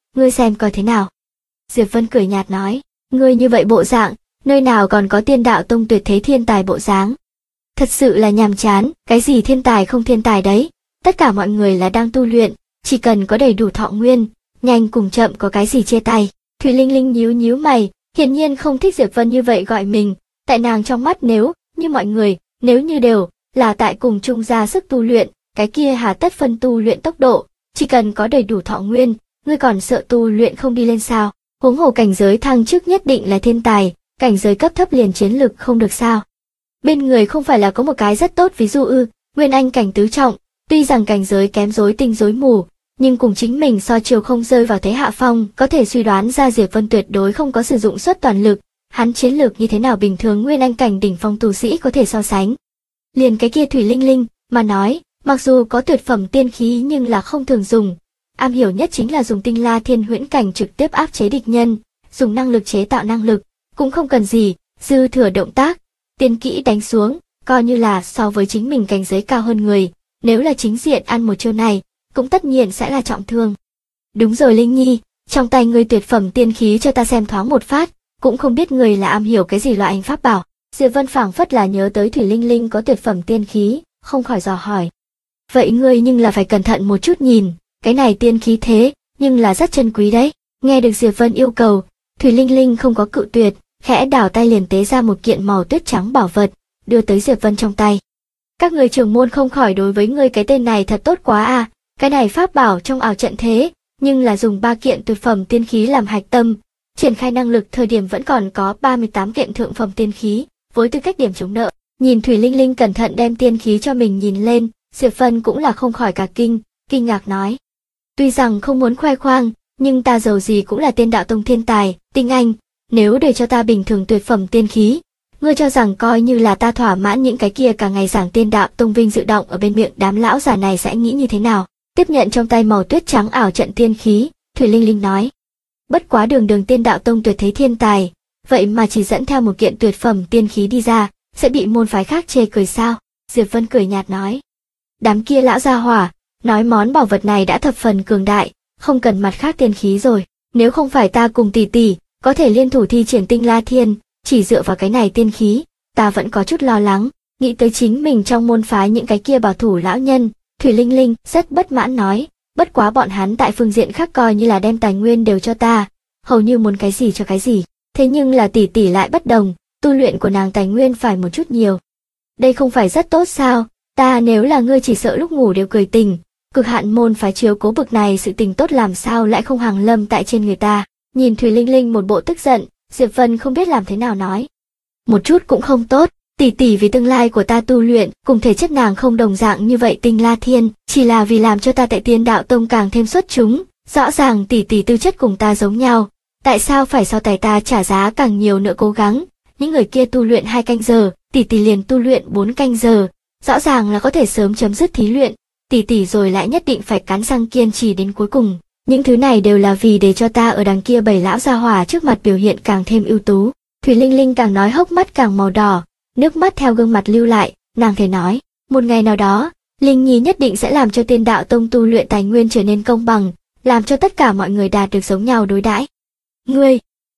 ngươi xem coi thế nào. Diệp Vân cười nhạt nói, ngươi như vậy bộ dạng, nơi nào còn có Tiên Đạo Tông tuyệt thế thiên tài bộ dáng. Thật sự là nhàm chán, cái gì thiên tài không thiên tài đấy, tất cả mọi người là đang tu luyện, chỉ cần có đầy đủ thọ nguyên, nhanh cùng chậm có cái gì chê tay. Thủy Linh Linh nhíu nhíu mày, hiển nhiên không thích Diệp Vân như vậy gọi mình, tại nàng trong mắt nếu như mọi người, nếu như đều là tại cùng chung ra sức tu luyện, cái kia hà tất phân tu luyện tốc độ, chỉ cần có đầy đủ thọ nguyên, ngươi còn sợ tu luyện không đi lên sao? Huống hồ cảnh giới thăng chức nhất định là thiên tài, cảnh giới cấp thấp liền chiến lực không được sao? Bên người không phải là có một cái rất tốt ví dụ ư? Nguyên Anh cảnh tứ trọng, tuy rằng cảnh giới kém rối tinh rối mù, nhưng cùng chính mình so chiều không rơi vào thế hạ phong, có thể suy đoán ra Diệp Vân tuyệt đối không có sử dụng suất toàn lực, hắn chiến lược như thế nào bình thường Nguyên Anh cảnh đỉnh phong tu sĩ có thể so sánh. Liền cái kia Thủy Linh Linh mà nói, mặc dù có tuyệt phẩm tiên khí nhưng là không thường dùng, am hiểu nhất chính là dùng Tinh La Thiên Huyễn cảnh trực tiếp áp chế địch nhân, dùng năng lực chế tạo năng lực, cũng không cần gì dư thừa động tác, tiên kỹ đánh xuống, coi như là so với chính mình cảnh giới cao hơn người, nếu là chính diện ăn một chiêu này, cũng tất nhiên sẽ là trọng thương. Đúng rồi Linh Nhi, trong tay ngươi tuyệt phẩm tiên khí cho ta xem thoáng một phát, cũng không biết người là am hiểu cái gì loại hình pháp bảo. Diệp Vân phảng phất là nhớ tới Thủy Linh Linh có tuyệt phẩm tiên khí, không khỏi dò hỏi. Vậy ngươi nhưng là phải cẩn thận một chút nhìn, cái này tiên khí thế, nhưng là rất chân quý đấy. Nghe được Diệp Vân yêu cầu, Thủy Linh Linh không có cự tuyệt, khẽ đảo tay liền tế ra một kiện màu tuyết trắng bảo vật, đưa tới Diệp Vân trong tay. Các người trưởng môn không khỏi đối với ngươi cái tên này thật tốt quá à, cái này pháp bảo trong ảo trận thế, nhưng là dùng 3 kiện tuyệt phẩm tiên khí làm hạch tâm, triển khai năng lực thời điểm vẫn còn có 38 kiện thượng phẩm tiên khí, với tư cách điểm chống nợ. Nhìn Thủy Linh Linh cẩn thận đem tiên khí cho mình nhìn lên, Diệp Vân cũng là không khỏi cả kinh ngạc nói. Tuy rằng không muốn khoe khoang, nhưng ta dầu gì cũng là Tiên Đạo Tông thiên tài, tinh anh, nếu để cho ta bình thường tuyệt phẩm tiên khí, ngươi cho rằng coi như là ta thỏa mãn những cái kia cả ngày giảng Tiên Đạo Tông vinh dự động ở bên miệng đám lão già này sẽ nghĩ như thế nào? Tiếp nhận trong tay màu tuyết trắng ảo trận tiên khí, Thủy Linh Linh nói. Bất quá đường Tiên Đạo Tông tuyệt thế thiên tài, vậy mà chỉ dẫn theo một kiện tuyệt phẩm tiên khí đi ra, sẽ bị môn phái khác chê cười sao? Diệp Vân cười nhạt nói. Đám kia lão gia hỏa, nói món bảo vật này đã thập phần cường đại, không cần mặt khác tiên khí rồi. Nếu không phải ta cùng tỷ tỷ, có thể liên thủ thi triển Tinh La Thiên, chỉ dựa vào cái này tiên khí, ta vẫn có chút lo lắng, nghĩ tới chính mình trong môn phái những cái kia bảo thủ lão nhân. Thủy Linh Linh rất bất mãn nói, bất quá bọn hắn tại phương diện khác coi như là đem tài nguyên đều cho ta, hầu như muốn cái gì cho cái gì, thế nhưng là tỷ tỷ lại bất đồng, tu luyện của nàng tài nguyên phải một chút nhiều. Đây không phải rất tốt sao, ta nếu là ngươi chỉ sợ lúc ngủ đều cười tình, cực hạn môn phái chiếu cố bực này sự tình tốt làm sao lại không hàng lâm tại trên người ta. Nhìn Thủy Linh Linh một bộ tức giận, Diệp Vân không biết làm thế nào nói. Một chút cũng không tốt, tỷ tỷ vì tương lai của ta tu luyện, cùng thể chất nàng không đồng dạng như vậy Tinh La Thiên, chỉ là vì làm cho ta tại Tiên Đạo Tông càng thêm xuất chúng, rõ ràng tỷ tỷ tư chất cùng ta giống nhau, tại sao phải so tài ta trả giá càng nhiều nữa cố gắng, những người kia tu luyện 2 canh giờ, tỷ tỷ liền tu luyện 4 canh giờ, rõ ràng là có thể sớm chấm dứt thí luyện, tỷ tỷ rồi lại nhất định phải cắn răng kiên trì đến cuối cùng. Những thứ này đều là vì để cho ta ở đằng kia 7 lão gia hỏa trước mặt biểu hiện càng thêm ưu tú. Thủy Linh Linh càng nói hốc mắt càng màu đỏ, nước mắt theo gương mặt lưu lại, nàng thề nói, một ngày nào đó, Linh Nhi nhất định sẽ làm cho Tiên Đạo Tông tu luyện tài nguyên trở nên công bằng, làm cho tất cả mọi người đạt được giống nhau đối đãi. Ngươi!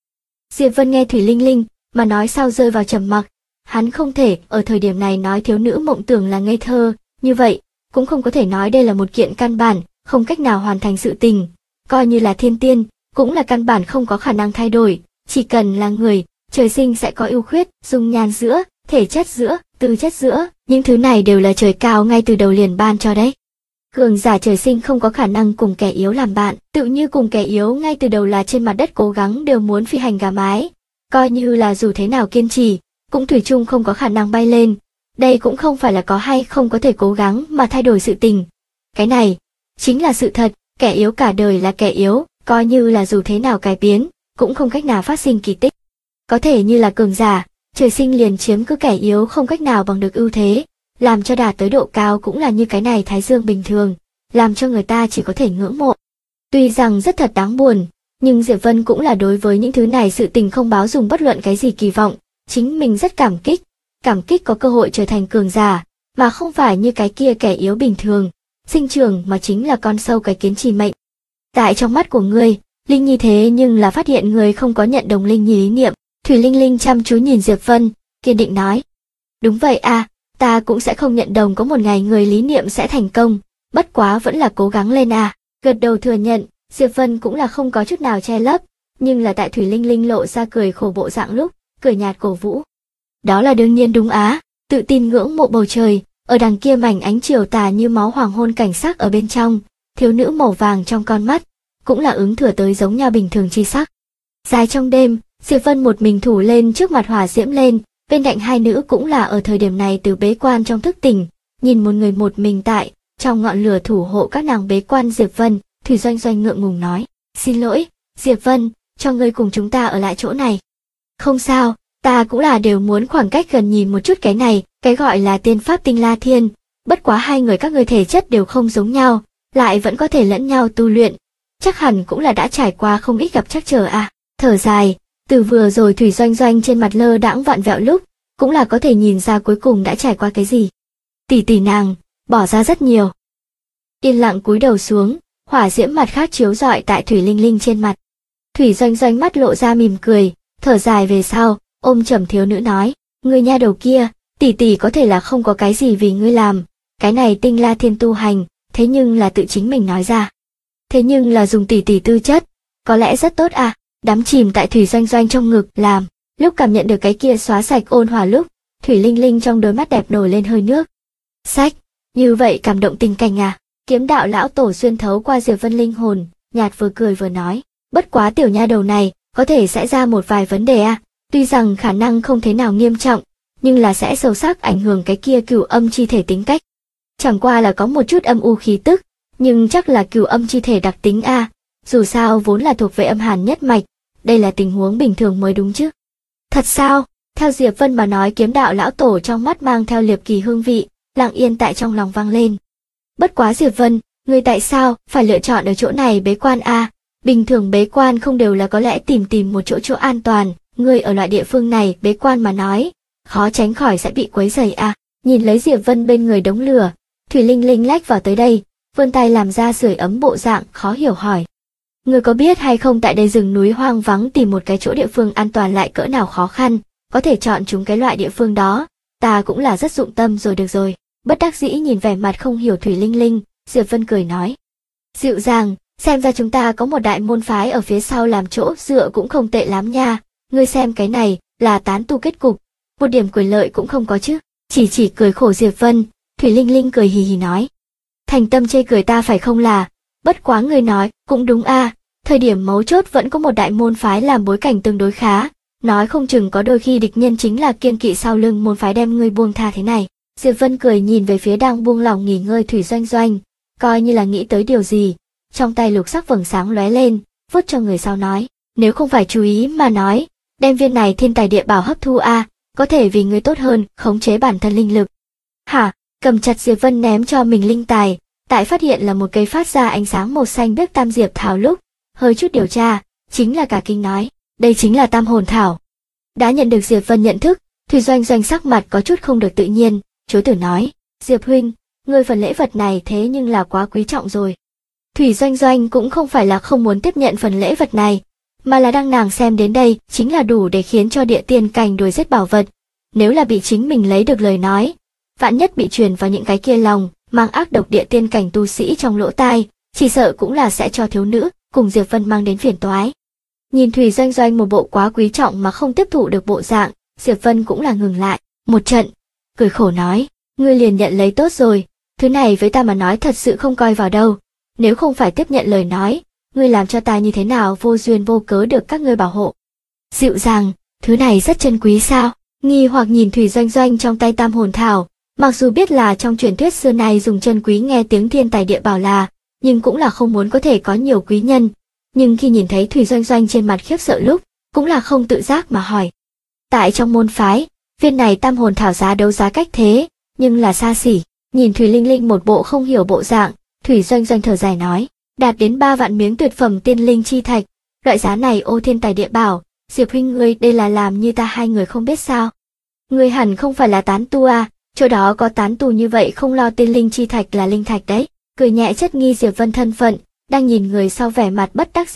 Diệp Vân nghe Thủy Linh Linh mà nói sau rơi vào trầm mặc, hắn không thể ở thời điểm này nói thiếu nữ mộng tưởng là ngây thơ, như vậy, cũng không có thể nói đây là một kiện căn bản, không cách nào hoàn thành sự tình, coi như là thiên tiên, cũng là căn bản không có khả năng thay đổi, chỉ cần là người, trời sinh sẽ có ưu khuyết, dung nhan giữa, thể chất giữa, tư chất giữa, những thứ này đều là trời cao ngay từ đầu liền ban cho đấy. Cường giả trời sinh không có khả năng cùng kẻ yếu làm bạn, tự như cùng kẻ yếu ngay từ đầu là trên mặt đất cố gắng đều muốn phi hành gà mái, coi như là dù thế nào kiên trì, cũng thủy chung không có khả năng bay lên. Đây cũng không phải là có hay không có thể cố gắng mà thay đổi sự tình. Cái này chính là sự thật, kẻ yếu cả đời là kẻ yếu, coi như là dù thế nào cải biến, cũng không cách nào phát sinh kỳ tích. Có thể như là cường giả, trời sinh liền chiếm cứ kẻ yếu không cách nào bằng được ưu thế, làm cho đạt tới độ cao cũng là như cái này thái dương bình thường, làm cho người ta chỉ có thể ngưỡng mộ. Tuy rằng rất thật đáng buồn, nhưng Diệp Vân cũng là đối với những thứ này sự tình không báo dùng bất luận cái gì kỳ vọng, chính mình rất cảm kích có cơ hội trở thành cường giả, mà không phải như cái kia kẻ yếu bình thường, sinh trưởng mà chính là con sâu cái kiến trì mệnh. Tại trong mắt của ngươi, Linh Nhi thế nhưng là phát hiện người không có nhận đồng Linh Nhi ý niệm. Thủy Linh Linh chăm chú nhìn Diệp Vân, kiên định nói. Đúng vậy à, ta cũng sẽ không nhận đồng có một ngày người lý niệm sẽ thành công, bất quá vẫn là cố gắng lên à. Gật đầu thừa nhận, Diệp Vân cũng là không có chút nào che lấp, nhưng là tại Thủy Linh Linh lộ ra cười khổ bộ dạng lúc, cười nhạt cổ vũ. Đó là đương nhiên đúng á, tự tin ngưỡng mộ bầu trời, ở đằng kia mảnh ánh chiều tà như máu hoàng hôn cảnh sắc ở bên trong, thiếu nữ màu vàng trong con mắt, cũng là ứng thừa tới giống nhau bình thường chi sắc. Dài trong đêm, Diệp Vân một mình thủ lên trước mặt hỏa diễm lên, bên cạnh hai nữ cũng là ở thời điểm này từ bế quan trong thức tỉnh, nhìn một người một mình tại trong ngọn lửa thủ hộ các nàng bế quan. Diệp Vân, Thủy Doanh Doanh ngượng ngùng nói, xin lỗi, Diệp Vân, cho ngươi cùng chúng ta ở lại chỗ này. Không sao, ta cũng là đều muốn khoảng cách gần nhìn một chút cái này, cái gọi là tiên pháp tinh la thiên, bất quá hai người các ngươi thể chất đều không giống nhau, lại vẫn có thể lẫn nhau tu luyện, chắc hẳn cũng là đã trải qua không ít gặp trắc trở à. Thở dài, từ vừa rồi Thủy Doanh Doanh trên mặt lơ đãng vặn vẹo lúc, cũng là có thể nhìn ra cuối cùng đã trải qua cái gì. Tỷ tỷ nàng, bỏ ra rất nhiều. Yên lặng cúi đầu xuống, hỏa diễm mặt khác chiếu rọi tại Thủy Linh Linh trên mặt. Thủy Doanh Doanh mắt lộ ra mỉm cười, thở dài về sau, ôm trầm thiếu nữ nói, ngươi nha đầu kia, tỷ tỷ có thể là không có cái gì vì ngươi làm, cái này tinh la thiên tu hành, thế nhưng là tự chính mình nói ra. Thế nhưng là dùng tỷ tỷ tư chất, có lẽ rất tốt à. Đắm chìm tại Thủy Doanh Doanh trong ngực làm, lúc cảm nhận được cái kia xóa sạch ôn hòa lúc, Thủy Linh Linh trong đôi mắt đẹp nổi lên hơi nước. Sách, như vậy cảm động tình cảnh à? Kiếm đạo lão tổ xuyên thấu qua Diệp Vân linh hồn, nhạt vừa cười vừa nói, bất quá tiểu nha đầu này, có thể sẽ ra một vài vấn đề à, tuy rằng khả năng không thế nào nghiêm trọng, nhưng là sẽ sâu sắc ảnh hưởng cái kia cửu âm chi thể tính cách. Chẳng qua là có một chút âm u khí tức, nhưng chắc là cửu âm chi thể đặc tính a, dù sao vốn là thuộc về âm hàn nhất mạch. Đây là tình huống bình thường mới đúng chứ. Thật sao? Theo Diệp Vân mà nói, kiếm đạo lão tổ trong mắt mang theo liệp kỳ hương vị, lặng yên tại trong lòng vang lên. Bất quá Diệp Vân, ngươi tại sao phải lựa chọn ở chỗ này bế quan a? Bình thường bế quan không đều là có lẽ tìm một chỗ an toàn, ngươi ở loại địa phương này bế quan mà nói, khó tránh khỏi sẽ bị quấy rầy a. Nhìn lấy Diệp Vân bên người đống lửa, Thủy Linh Linh lách vào tới đây, vươn tay làm ra sưởi ấm bộ dạng, khó hiểu hỏi. Ngươi có biết hay không tại đây rừng núi hoang vắng tìm một cái chỗ địa phương an toàn lại cỡ nào khó khăn, có thể chọn chúng cái loại địa phương đó, ta cũng là rất dụng tâm rồi được rồi. Bất đắc dĩ nhìn vẻ mặt không hiểu Thủy Linh Linh, Diệp Vân cười nói. Dịu dàng, xem ra chúng ta có một đại môn phái ở phía sau làm chỗ dựa cũng không tệ lắm nha, ngươi xem cái này, là tán tu kết cục, một điểm quyền lợi cũng không có chứ. Chỉ cười khổ Diệp Vân, Thủy Linh Linh cười hì hì nói. Thành tâm chê cười ta phải không là, bất quá người nói, cũng đúng a, thời điểm mấu chốt vẫn có một đại môn phái làm bối cảnh tương đối khá, nói không chừng có đôi khi địch nhân chính là kiêng kỵ sau lưng môn phái đem ngươi buông tha thế này. Diệp Vân cười nhìn về phía đang buông lỏng nghỉ ngơi Thủy Doanh Doanh, coi như là nghĩ tới điều gì, trong tay lục sắc vầng sáng lóe lên, vuốt cho người sau nói, nếu không phải chú ý mà nói, đem viên này thiên tài địa bảo hấp thu a, có thể vì ngươi tốt hơn, khống chế bản thân linh lực. Hả? Cầm chặt Diệp Vân ném cho mình linh tài, tại phát hiện là một cây phát ra ánh sáng màu xanh biếc tam diệp thảo lúc, hơi chút điều tra, chính là cả kinh nói, đây chính là tam hồn thảo. Đã nhận được Diệp Vân nhận thức, Thủy Doanh Doanh sắc mặt có chút không được tự nhiên, chối từ nói, Diệp huynh, ngươi phần lễ vật này thế nhưng là quá quý trọng rồi. Thủy Doanh Doanh cũng không phải là không muốn tiếp nhận phần lễ vật này, mà là đang nàng xem đến đây chính là đủ để khiến cho địa tiên cảnh đuổi giết bảo vật. Nếu là bị chính mình lấy được lời nói, vạn nhất bị truyền vào những cái kia lòng, mang ác độc địa tiên cảnh tu sĩ trong lỗ tai, chỉ sợ cũng là sẽ cho thiếu nữ cùng Diệp Vân mang đến phiền toái. Nhìn Thủy Doanh Doanh một bộ quá quý trọng mà không tiếp thụ được bộ dạng, Diệp Vân cũng là ngừng lại một trận, cười khổ nói, ngươi liền nhận lấy tốt rồi, thứ này với ta mà nói thật sự không coi vào đâu, nếu không phải tiếp nhận lời nói, ngươi làm cho ta như thế nào vô duyên vô cớ được các ngươi bảo hộ. Dịu dàng, thứ này rất chân quý sao? Nghi hoặc nhìn Thủy Doanh Doanh trong tay tam hồn thảo, mặc dù biết là trong truyền thuyết xưa nay dùng chân quý nghe tiếng thiên tài địa bảo là, nhưng cũng là không muốn có thể có nhiều quý nhân, nhưng khi nhìn thấy Thủy Doanh Doanh trên mặt khiếp sợ lúc, cũng là không tự giác mà hỏi. Tại trong môn phái, viên này tam hồn thảo giá đấu giá cách thế, nhưng là xa xỉ. Nhìn Thủy Linh Linh một bộ không hiểu bộ dạng, Thủy Doanh Doanh thở dài nói, đạt đến 3 vạn miếng tuyệt phẩm tiên linh chi thạch, loại giá này ô thiên tài địa bảo, Diệp huynh ngươi đây là làm như ta hai người không biết sao? Ngươi hẳn không phải là tán tu à, chỗ đó có tán tu như vậy không lo tiên linh chi thạch là linh thạch đấy. Cười nhẹ chất nghi Diệp Vân thân phận, đang nhìn người sau vẻ mặt bất đắc dĩ,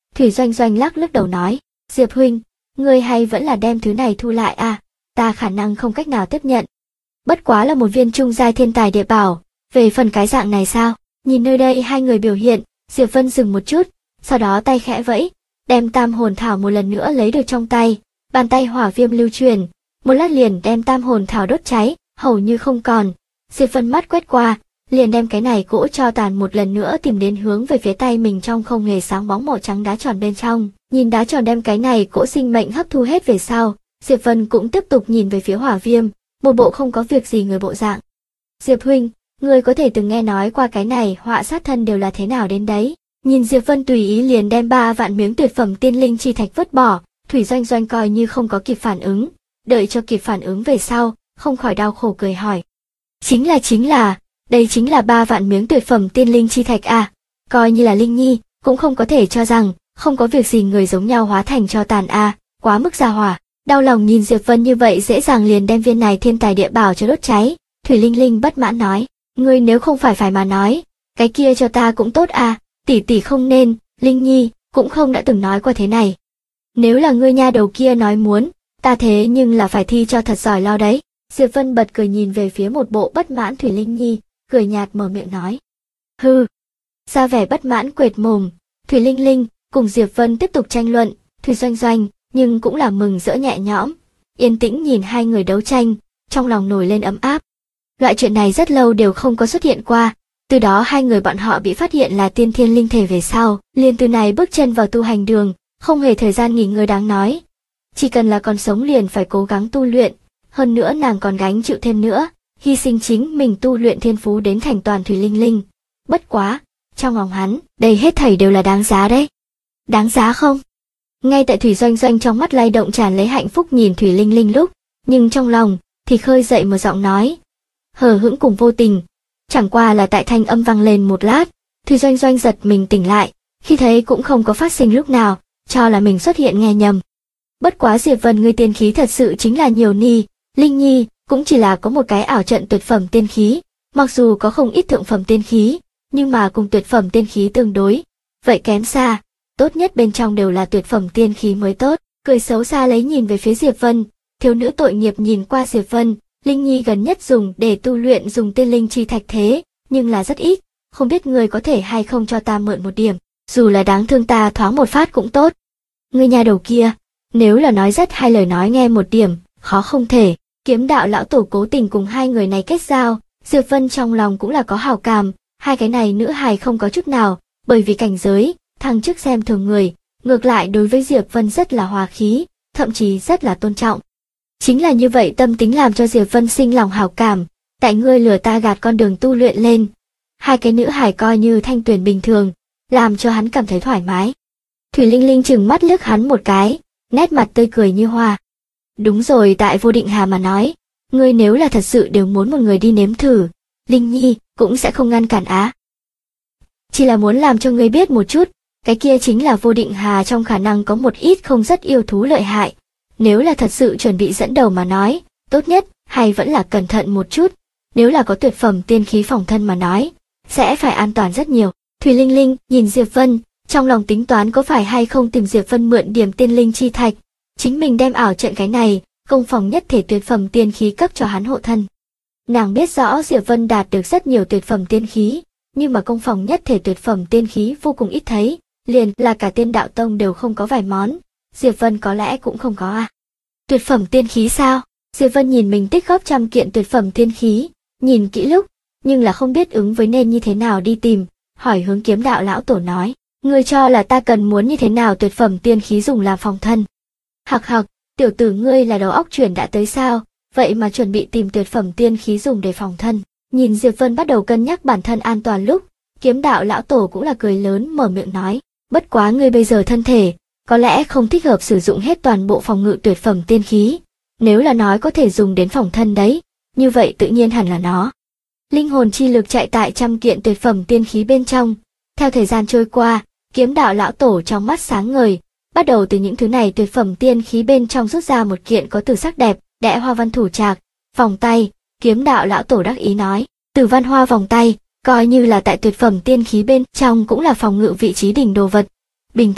Thủy Doanh Doanh lắc lắc đầu nói, Diệp huynh, ngươi hay vẫn là đem thứ này thu lại à, ta khả năng không cách nào tiếp nhận. Bất quá là một viên trung giai thiên tài địa bảo, về phần cái dạng này sao? Nhìn nơi đây hai người biểu hiện, Diệp Vân dừng một chút, sau đó tay khẽ vẫy, đem tam hồn thảo một lần nữa lấy được trong tay, bàn tay hỏa viêm lưu truyền, một lát liền đem tam hồn thảo đốt cháy, hầu như không còn. Diệp Vân mắt quét qua, liền đem cái này cỗ tro tàn một lần nữa tìm đến hướng về phía tay mình trong không hề sáng bóng màu trắng đá tròn bên trong. Nhìn đá tròn đem cái này cỗ sinh mệnh hấp thu hết về sau, Diệp Vân cũng tiếp tục nhìn về phía hỏa viêm, một bộ không có việc gì người bộ dạng. Diệp huynh, ngươi có thể từng nghe nói qua cái này họa sát thân đều là thế nào đến đấy? Nhìn Diệp Vân tùy ý liền đem 3 vạn miếng tuyệt phẩm tiên linh chi thạch vứt bỏ, Thủy Doanh Doanh coi như không có kịp phản ứng, đợi cho kịp phản ứng về sau, không khỏi đau khổ cười hỏi. Chính là, đây chính là 3 vạn miếng tuyệt phẩm tiên linh chi thạch à, coi như là Linh Nhi, cũng không có thể cho rằng, không có việc gì người giống nhau hóa thành cho tàn à, quá mức gia hỏa. Đau lòng nhìn Diệp Vân như vậy dễ dàng liền đem viên này thiên tài địa bảo cho đốt cháy, Thủy Linh Linh bất mãn nói, ngươi nếu không phải mà nói, cái kia cho ta cũng tốt à, tỷ tỷ không nên, Linh Nhi, cũng không đã từng nói qua thế này. Nếu là ngươi nha đầu kia nói muốn, ta thế nhưng là phải thi cho thật giỏi lo đấy. Diệp Vân bật cười nhìn về phía một bộ bất mãn Thủy Linh Nhi, cười nhạt mở miệng nói. Hừ, ra vẻ bất mãn quệt mồm, Thủy Linh Linh cùng Diệp Vân tiếp tục tranh luận, Thủy Doanh Doanh nhưng cũng là mừng rỡ nhẹ nhõm, yên tĩnh nhìn hai người đấu tranh, trong lòng nổi lên ấm áp. Loại chuyện này rất lâu đều không có xuất hiện qua, từ đó hai người bọn họ bị phát hiện là tiên thiên linh thể về sau, liền từ này bước chân vào tu hành đường, không hề thời gian nghỉ ngơi đáng nói. Chỉ cần là còn sống liền phải cố gắng tu luyện, hơn nữa nàng còn gánh chịu thêm nữa, hy sinh chính mình tu luyện thiên phú đến thành toàn Thủy Linh Linh. Bất quá, trong lòng hắn, đây hết thảy đều là đáng giá đấy. Đáng giá không? Ngay tại Thủy Doanh Doanh trong mắt lay động tràn lấy hạnh phúc nhìn Thủy Linh Linh lúc, nhưng trong lòng thì khơi dậy một giọng nói hờ hững cùng vô tình. Chẳng qua là tại thanh âm vang lên một lát, Thủy Doanh Doanh giật mình tỉnh lại, khi thấy cũng không có phát sinh lúc nào, cho là mình xuất hiện nghe nhầm. Bất quá Diệp Vân ngươi tiên khí thật sự chính là nhiều ni, Linh Nhi cũng chỉ là có một cái ảo trận tuyệt phẩm tiên khí, mặc dù có không ít thượng phẩm tiên khí, nhưng mà cùng tuyệt phẩm tiên khí tương đối, vậy kém xa, tốt nhất bên trong đều là tuyệt phẩm tiên khí mới tốt. Cười xấu xa lấy nhìn về phía Diệp Vân, thiếu nữ tội nghiệp nhìn qua Diệp Vân, Linh Nhi gần nhất dùng để tu luyện dùng tiên linh chi thạch thế, nhưng là rất ít, không biết người có thể hay không cho ta mượn một điểm, dù là đáng thương ta thoáng một phát cũng tốt. Người nhà đầu kia, nếu là nói rất hay lời nói nghe một điểm, khó không thể. Kiếm đạo lão tổ cố tình cùng hai người này kết giao, Diệp Vân trong lòng cũng là có hảo cảm, hai cái này nữ hài không có chút nào, bởi vì cảnh giới, thằng trước xem thường người, ngược lại đối với Diệp Vân rất là hòa khí, thậm chí rất là tôn trọng. Chính là như vậy tâm tính làm cho Diệp Vân sinh lòng hảo cảm, tại ngươi lừa ta gạt con đường tu luyện lên. Hai cái nữ hài coi như thanh tuyền bình thường, làm cho hắn cảm thấy thoải mái. Thủy Linh Linh chừng mắt liếc hắn một cái, nét mặt tươi cười như hoa. Đúng rồi, tại Vô Định Hà mà nói, ngươi nếu là thật sự đều muốn một người đi nếm thử, Linh Nhi cũng sẽ không ngăn cản á. Chỉ là muốn làm cho ngươi biết một chút, cái kia chính là Vô Định Hà trong khả năng có một ít không rất yêu thú lợi hại. Nếu là thật sự chuẩn bị dẫn đầu mà nói, tốt nhất hay vẫn là cẩn thận một chút. Nếu là có tuyệt phẩm tiên khí phòng thân mà nói, sẽ phải an toàn rất nhiều. Thủy Linh Linh nhìn Diệp Vân, trong lòng tính toán có phải hay không tìm Diệp Vân mượn điểm tiên linh chi thạch. Chính mình đem ảo trận cái này, công phòng nhất thể tuyệt phẩm tiên khí cấp cho hắn hộ thân. Nàng biết rõ Diệp Vân đạt được rất nhiều tuyệt phẩm tiên khí, nhưng mà công phòng nhất thể tuyệt phẩm tiên khí vô cùng ít thấy, liền là cả Tiên Đạo Tông đều không có vài món, Diệp Vân có lẽ cũng không có à. Tuyệt phẩm tiên khí sao? Diệp Vân nhìn mình tích góp 100 kiện tuyệt phẩm tiên khí, nhìn kỹ lúc, nhưng là không biết ứng với nên như thế nào đi tìm, hỏi hướng Kiếm Đạo lão tổ nói, ngươi cho là ta cần muốn như thế nào tuyệt phẩm tiên khí dùng làm phòng thân? Hặc hặc, tiểu tử ngươi là đầu óc chuyển đã tới sao, vậy mà chuẩn bị tìm tuyệt phẩm tiên khí dùng để phòng thân. Nhìn Diệp Vân bắt đầu cân nhắc bản thân an toàn lúc, Kiếm Đạo lão tổ cũng là cười lớn mở miệng nói, bất quá ngươi bây giờ thân thể, có lẽ không thích hợp sử dụng hết toàn bộ phòng ngự tuyệt phẩm tiên khí, nếu là nói có thể dùng đến phòng thân đấy, như vậy tự nhiên hẳn là nó. Linh hồn chi lực chạy tại 100 kiện tuyệt phẩm tiên khí bên trong, theo thời gian trôi qua, Kiếm Đạo lão tổ trong mắt sáng ngời, bắt đầu từ những thứ này tuyệt phẩm tiên khí bên trong rút ra một kiện có từ sắc đẹp, đẽ hoa văn thủ trạc, vòng tay. Kiếm Đạo lão tổ đắc ý nói, Tử Văn Hoa vòng tay, coi như là tại tuyệt phẩm tiên khí bên trong cũng là phòng ngự vị trí đỉnh đồ vật. Bình thường,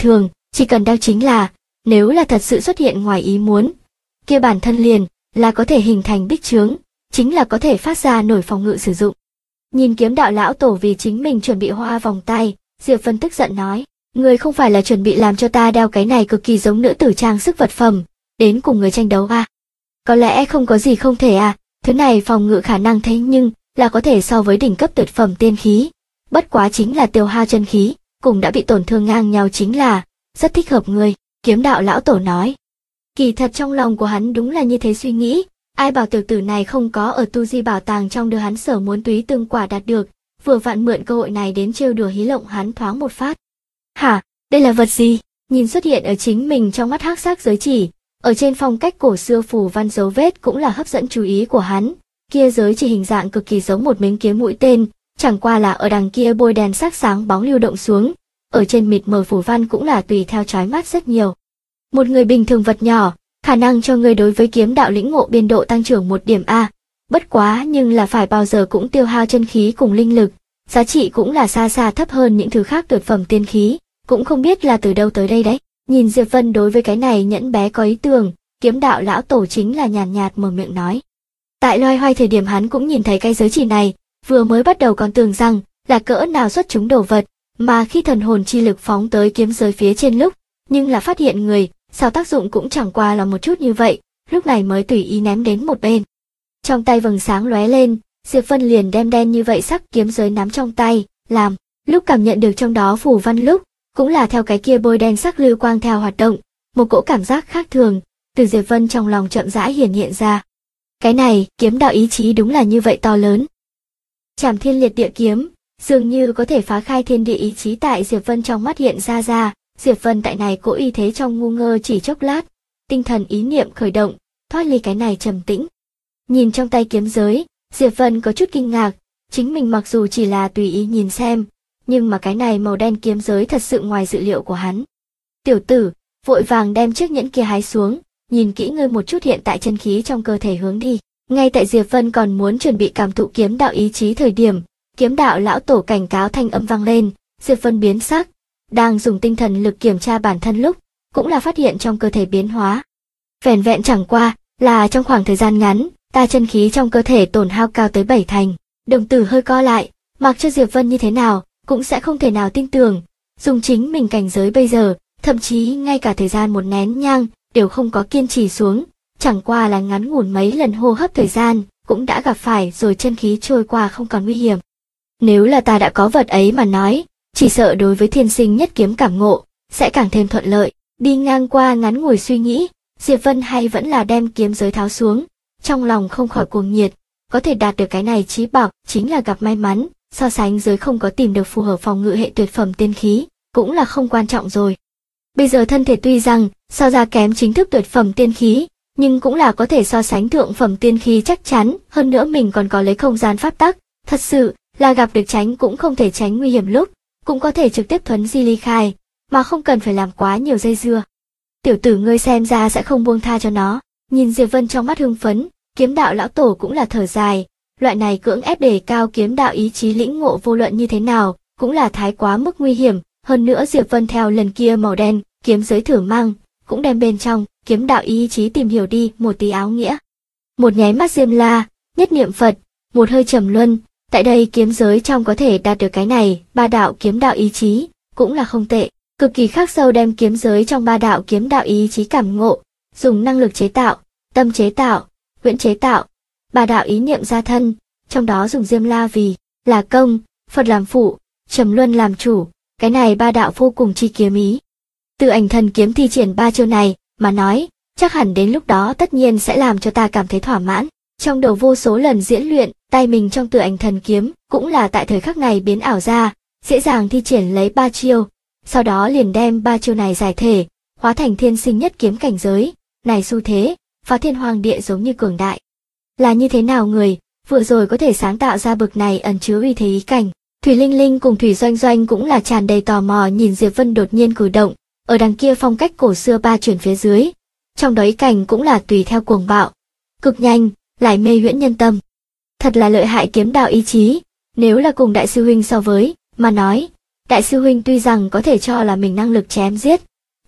Chỉ cần đau chính là, nếu là thật sự xuất hiện ngoài ý muốn, kia bản thân liền là có thể hình thành bích chướng, chính là có thể phát ra nổi phòng ngự sử dụng. Nhìn kiếm đạo lão tổ vì chính mình chuẩn bị hoa vòng tay, Diệp Vân tức giận nói, người không phải là chuẩn bị làm cho ta đeo cái này cực kỳ giống nữ tử trang sức vật phẩm, đến cùng người tranh đấu à? Có lẽ không có gì không thể à, thứ này phòng ngự khả năng thế nhưng là có thể so với đỉnh cấp tuyệt phẩm tiên khí, bất quá chính là tiêu hao chân khí, cùng đã bị tổn thương ngang nhau chính là, rất thích hợp người, kiếm đạo lão tổ nói. Kỳ thật trong lòng của hắn đúng là như thế suy nghĩ, ai bảo tiểu tử này không có ở tu di bảo tàng trong đưa hắn sở muốn túy tương quả đạt được, vừa vặn mượn cơ hội này đến trêu đùa hí lộng hắn thoáng một phát. Hả, đây là vật gì? Nhìn xuất hiện ở chính mình trong mắt hắc sắc giới chỉ, ở trên phong cách cổ xưa phù văn dấu vết cũng là hấp dẫn chú ý của hắn, kia giới chỉ hình dạng cực kỳ giống một miếng kiếm mũi tên, chẳng qua là ở đằng kia bôi đèn sắc sáng bóng lưu động xuống, ở trên mịt mờ phù văn cũng là tùy theo chói mắt rất nhiều. Một người bình thường vật nhỏ, khả năng cho người đối với kiếm đạo lĩnh ngộ biên độ tăng trưởng 1 điểm A, bất quá nhưng là phải bao giờ cũng tiêu hao chân khí cùng linh lực, giá trị cũng là xa xa thấp hơn những thứ khác tuyệt phẩm tiên khí, cũng không biết là từ đâu tới đây đấy. Nhìn Diệp Vân đối với cái này nhẫn bé có ý tưởng, kiếm đạo lão tổ chính là nhàn nhạt mở miệng nói. Tại loay hoay thời điểm hắn cũng nhìn thấy cái giới chỉ này, vừa mới bắt đầu còn tưởng rằng là cỡ nào xuất chúng đồ vật, mà khi thần hồn chi lực phóng tới kiếm giới phía trên lúc, nhưng là phát hiện người, sao tác dụng cũng chẳng qua là một chút như vậy, lúc này mới tùy ý ném đến một bên. Trong tay vầng sáng lóe lên, Diệp Vân liền đem đen như vậy sắc kiếm giới nắm trong tay, làm, lúc cảm nhận được trong đó phù văn lúc, cũng là theo cái kia bôi đen sắc lưu quang theo hoạt động, một cỗ cảm giác khác thường, từ Diệp Vân trong lòng chậm rãi hiển hiện ra. Cái này, kiếm đạo ý chí đúng là như vậy to lớn. Trảm thiên liệt địa kiếm, dường như có thể phá khai thiên địa ý chí tại Diệp Vân trong mắt hiện ra, Diệp Vân tại này cỗ y thế trong ngu ngơ chỉ chốc lát, tinh thần ý niệm khởi động, thoát ly cái này trầm tĩnh. Nhìn trong tay kiếm giới, Diệp Vân có chút kinh ngạc, chính mình mặc dù chỉ là tùy ý nhìn xem, nhưng mà cái này màu đen kiếm giới thật sự ngoài dự liệu của hắn. Tiểu tử, vội vàng đem chiếc nhẫn kia hái xuống, nhìn kỹ ngươi một chút hiện tại chân khí trong cơ thể hướng đi. Ngay tại Diệp Vân còn muốn chuẩn bị cảm thụ kiếm đạo ý chí thời điểm, kiếm đạo lão tổ cảnh cáo thanh âm vang lên, Diệp Vân biến sắc, đang dùng tinh thần lực kiểm tra bản thân lúc, cũng là phát hiện trong cơ thể biến hóa. Vẻn vẹn chẳng qua, là trong khoảng thời gian ngắn, ta chân khí trong cơ thể tổn hao cao tới 7 thành. Đồng tử hơi co lại, mặc cho Diệp Vân như thế nào, cũng sẽ không thể nào tin tưởng, dùng chính mình cảnh giới bây giờ, thậm chí ngay cả thời gian một nén nhang, đều không có kiên trì xuống, chẳng qua là ngắn ngủn mấy lần hô hấp thời gian, cũng đã gặp phải rồi chân khí trôi qua không còn nguy hiểm. Nếu là ta đã có vật ấy mà nói, chỉ sợ đối với thiên sinh nhất kiếm cảm ngộ, sẽ càng thêm thuận lợi. Đi ngang qua ngắn ngủi suy nghĩ, Diệp Vân hay vẫn là đem kiếm giới tháo xuống, trong lòng không khỏi cuồng nhiệt, có thể đạt được cái này chí bảo, chính là gặp may mắn, so sánh giới không có tìm được phù hợp phòng ngự hệ tuyệt phẩm tiên khí, cũng là không quan trọng rồi. Bây giờ thân thể tuy rằng, so ra kém chính thức tuyệt phẩm tiên khí, nhưng cũng là có thể so sánh thượng phẩm tiên khí chắc chắn, hơn nữa mình còn có lấy không gian pháp tắc, thật sự là gặp được tránh cũng không thể tránh nguy hiểm lúc, cũng có thể trực tiếp thuấn di ly khai, mà không cần phải làm quá nhiều dây dưa. Tiểu tử ngươi xem ra sẽ không buông tha cho nó. Nhìn Diệp Vân trong mắt hưng phấn, kiếm đạo lão tổ cũng là thở dài, loại này cưỡng ép đề cao kiếm đạo ý chí lĩnh ngộ vô luận như thế nào, cũng là thái quá mức nguy hiểm, hơn nữa Diệp Vân theo lần kia màu đen, kiếm giới thử mang, cũng đem bên trong, kiếm đạo ý chí tìm hiểu đi một tí áo nghĩa. Một nháy mắt Diêm La, nhất niệm Phật, một hơi trầm luân, tại đây kiếm giới trong có thể đạt được cái này, ba đạo kiếm đạo ý chí, cũng là không tệ, cực kỳ khắc sâu đem kiếm giới trong ba đạo kiếm đạo ý chí cảm ngộ, dùng năng lực chế tạo, tâm chế tạo, huyễn chế tạo, ba đạo ý niệm gia thân, trong đó dùng Diêm La vì là công, Phật làm phụ, Trầm Luân làm chủ, cái này ba đạo vô cùng chi kiếm ý. Từ ảnh thần kiếm thi triển ba chiêu này mà nói, chắc hẳn đến lúc đó tất nhiên sẽ làm cho ta cảm thấy thỏa mãn. Trong đầu vô số lần diễn luyện, tay mình trong Từ ảnh thần kiếm cũng là tại thời khắc này biến ảo ra, dễ dàng thi triển lấy ba chiêu, sau đó liền đem ba chiêu này giải thể, hóa thành thiên sinh nhất kiếm cảnh giới, này xu thế, phá thiên hoàng địa giống như cường đại. Là như thế nào người, vừa rồi có thể sáng tạo ra bực này ẩn chứa uy thế ý cảnh. Thủy Linh Linh cùng Thủy Doanh Doanh cũng là tràn đầy tò mò nhìn Diệp Vân đột nhiên cử động, ở đằng kia phong cách cổ xưa ba chuyển phía dưới, trong đó ý cảnh cũng là tùy theo cuồng bạo, cực nhanh, lại mê huyễn nhân tâm. Thật là lợi hại kiếm đạo ý chí, nếu là cùng đại sư huynh so với, mà nói, đại sư huynh tuy rằng có thể cho là mình năng lực chém giết,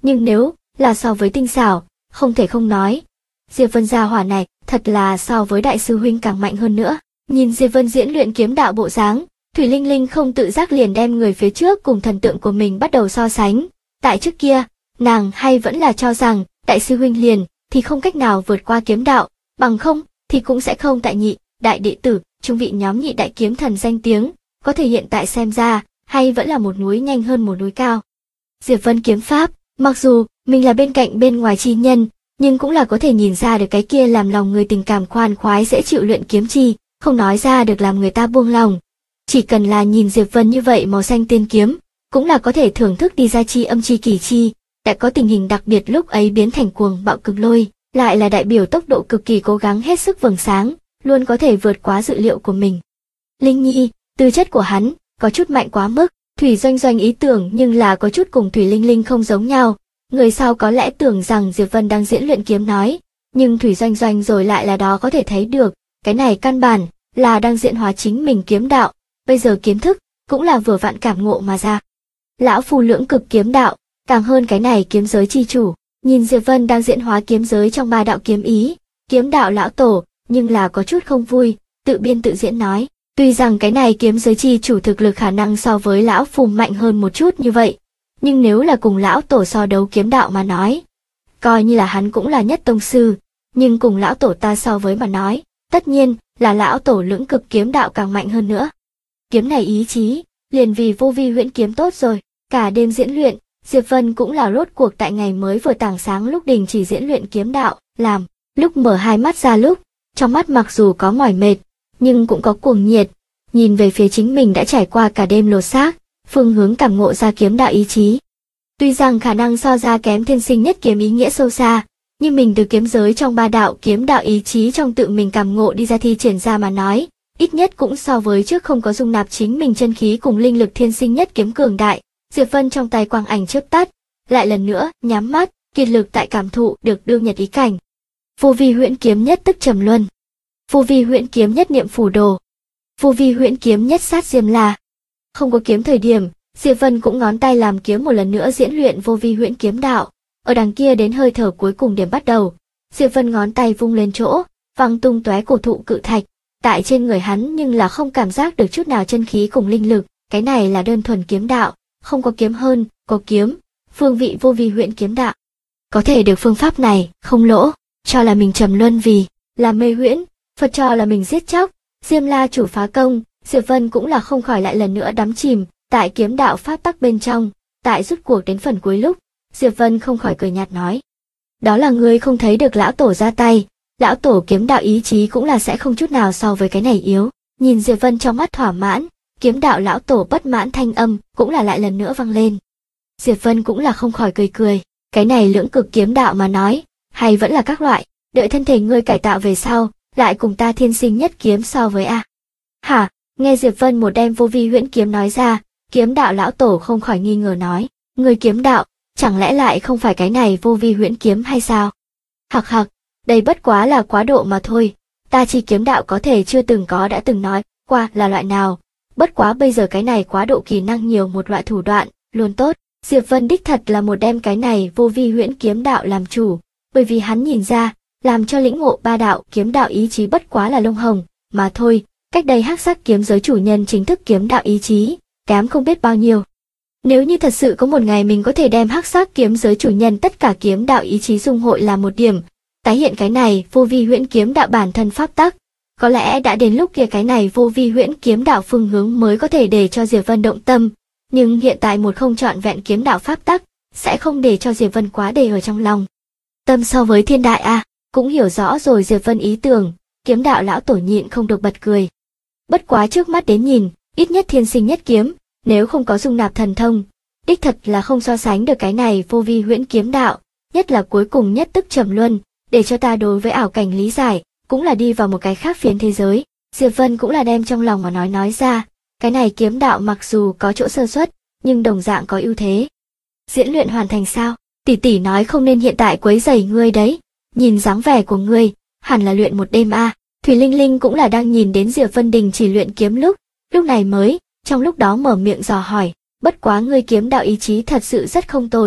nhưng nếu là so với tinh xảo, không thể không nói. Diệp Vân gia hỏa này, thật là so với đại sư huynh càng mạnh hơn nữa. Nhìn Diệp Vân diễn luyện kiếm đạo bộ dáng, Thủy Linh Linh không tự giác liền đem người phía trước cùng thần tượng của mình bắt đầu so sánh. Tại trước kia, nàng hay vẫn là cho rằng, đại sư huynh liền, thì không cách nào vượt qua kiếm đạo, bằng không, thì cũng sẽ không tại nhị, đại đệ tử, trung vị nhóm nhị đại kiếm thần danh tiếng, có thể hiện tại xem ra, hay vẫn là một núi nhanh hơn một núi cao. Diệp Vân kiếm pháp, mặc dù mình là bên cạnh bên ngoài chi nhân, nhưng cũng là có thể nhìn ra được cái kia làm lòng người tình cảm khoan khoái dễ chịu luyện kiếm chi, không nói ra được làm người ta buông lòng. Chỉ cần là nhìn Diệp Vân như vậy màu xanh tiên kiếm, cũng là có thể thưởng thức đi ra chi âm chi kỳ chi, đã có tình hình đặc biệt lúc ấy biến thành cuồng bạo cực lôi, lại là đại biểu tốc độ cực kỳ cố gắng hết sức vầng sáng, luôn có thể vượt quá dự liệu của mình. Linh Nhi, tư chất của hắn, có chút mạnh quá mức, Thủy Doanh Doanh ý tưởng nhưng là có chút cùng Thủy Linh Linh không giống nhau. Người sau có lẽ tưởng rằng Diệp Vân đang diễn luyện kiếm nói, nhưng Thủy Doanh Doanh rồi lại là đó có thể thấy được, cái này căn bản là đang diễn hóa chính mình kiếm đạo, bây giờ kiếm thức cũng là vừa vặn cảm ngộ mà ra. Lão phu lưỡng cực kiếm đạo, càng hơn cái này kiếm giới chi chủ, nhìn Diệp Vân đang diễn hóa kiếm giới trong ba đạo kiếm ý, kiếm đạo lão tổ, nhưng là có chút không vui, tự biên tự diễn nói, tuy rằng cái này kiếm giới chi chủ thực lực khả năng so với lão phu mạnh hơn một chút như vậy, nhưng nếu là cùng lão tổ so đấu kiếm đạo mà nói, coi như là hắn cũng là nhất tông sư, nhưng cùng lão tổ ta so với mà nói, tất nhiên là lão tổ lưỡng cực kiếm đạo càng mạnh hơn nữa. Kiếm này ý chí, liền vì vô vi huyễn kiếm tốt rồi, cả đêm diễn luyện, Diệp Vân cũng là rốt cuộc tại ngày mới vừa tảng sáng lúc đình chỉ diễn luyện kiếm đạo, làm, lúc mở hai mắt ra lúc, trong mắt mặc dù có mỏi mệt, nhưng cũng có cuồng nhiệt, nhìn về phía chính mình đã trải qua cả đêm lột xác, phương hướng cảm ngộ ra kiếm đạo ý chí. Tuy rằng khả năng so ra kém thiên sinh nhất kiếm ý nghĩa sâu xa, nhưng mình từ kiếm giới trong ba đạo kiếm đạo ý chí trong tự mình cảm ngộ đi ra thi triển ra mà nói, ít nhất cũng so với trước không có dung nạp chính mình chân khí cùng linh lực thiên sinh nhất kiếm cường đại. Diệp Vân trong tay quang ảnh chớp tắt, lại lần nữa nhắm mắt, kiệt lực tại cảm thụ được đương nhật ý cảnh. Vô vi huyễn kiếm nhất tức trầm luân, vô vi huyễn kiếm nhất niệm phủ đồ, vô vi huyễn kiếm nhất sát diêm la. Không có kiếm thời điểm, Diệp Vân cũng ngón tay làm kiếm một lần nữa diễn luyện vô vi huyễn kiếm đạo. Ở đằng kia đến hơi thở cuối cùng điểm bắt đầu, Diệp Vân ngón tay vung lên chỗ, văng tung tóe cổ thụ cự thạch. Tại trên người hắn nhưng là không cảm giác được chút nào chân khí cùng linh lực, cái này là đơn thuần kiếm đạo, không có kiếm hơn, có kiếm, phương vị vô vi huyễn kiếm đạo. Có thể được phương pháp này, không lỗ, cho là mình trầm luân vì là mê huyễn, Phật cho là mình giết chóc, Diêm La chủ phá công, Diệp Vân cũng là không khỏi lại lần nữa đắm chìm tại kiếm đạo pháp tắc bên trong. Tại rút cuộc đến phần cuối lúc, Diệp Vân không khỏi cười nhạt nói, đó là ngươi không thấy được lão tổ ra tay, lão tổ kiếm đạo ý chí cũng là sẽ không chút nào so với cái này yếu. Nhìn Diệp Vân trong mắt thỏa mãn, kiếm đạo lão tổ bất mãn thanh âm cũng là lại lần nữa vang lên. Diệp Vân cũng là không khỏi cười cười, cái này lưỡng cực kiếm đạo mà nói, hay vẫn là các loại, đợi thân thể ngươi cải tạo về sau, lại cùng ta thiên sinh nhất kiếm so với a. Hả? Nghe Diệp Vân một đem vô vi huyễn kiếm nói ra, kiếm đạo lão tổ không khỏi nghi ngờ nói, ngươi kiếm đạo, chẳng lẽ lại không phải cái này vô vi huyễn kiếm hay sao? Hặc hặc, đây bất quá là quá độ mà thôi, ta chi kiếm đạo có thể chưa từng có đã từng nói qua là loại nào, bất quá bây giờ cái này quá độ kỹ năng nhiều một loại thủ đoạn, luôn tốt. Diệp Vân đích thật là một đem cái này vô vi huyễn kiếm đạo làm chủ, bởi vì hắn nhìn ra, làm cho lĩnh ngộ ba đạo kiếm đạo ý chí bất quá là lông hồng, mà thôi, cách đây hắc sắc kiếm giới chủ nhân chính thức kiếm đạo ý chí, kém không biết bao nhiêu. Nếu như thật sự có một ngày mình có thể đem hắc sắc kiếm giới chủ nhân tất cả kiếm đạo ý chí dung hội làm một điểm, tái hiện cái này vô vi huyễn kiếm đạo bản thân pháp tắc, có lẽ đã đến lúc kia cái này vô vi huyễn kiếm đạo phương hướng mới có thể để cho Diệp Vân động tâm, nhưng hiện tại một không trọn vẹn kiếm đạo pháp tắc sẽ không để cho Diệp Vân quá để ở trong lòng. Tâm so với thiên đại a, cũng hiểu rõ rồi Diệp Vân ý tưởng, kiếm đạo lão tổ nhịn không được bật cười. Bất quá trước mắt đến nhìn, ít nhất thiên sinh nhất kiếm, nếu không có dung nạp thần thông, đích thật là không so sánh được cái này vô vi huyễn kiếm đạo, nhất là cuối cùng nhất tức trầm luân, để cho ta đối với ảo cảnh lý giải, cũng là đi vào một cái khác phiến thế giới. Diệp Vân cũng là đem trong lòng mà nói ra, cái này kiếm đạo mặc dù có chỗ sơ suất, nhưng đồng dạng có ưu thế. Diễn luyện hoàn thành sao? Tỷ tỷ nói không nên hiện tại quấy rầy ngươi đấy, nhìn dáng vẻ của ngươi, hẳn là luyện một đêm a. Thủy Linh Linh cũng là đang nhìn đến Diệp Vân đình chỉ luyện kiếm lúc này mới, trong lúc đó mở miệng dò hỏi, bất quá ngươi kiếm đạo ý chí thật sự rất không tồi,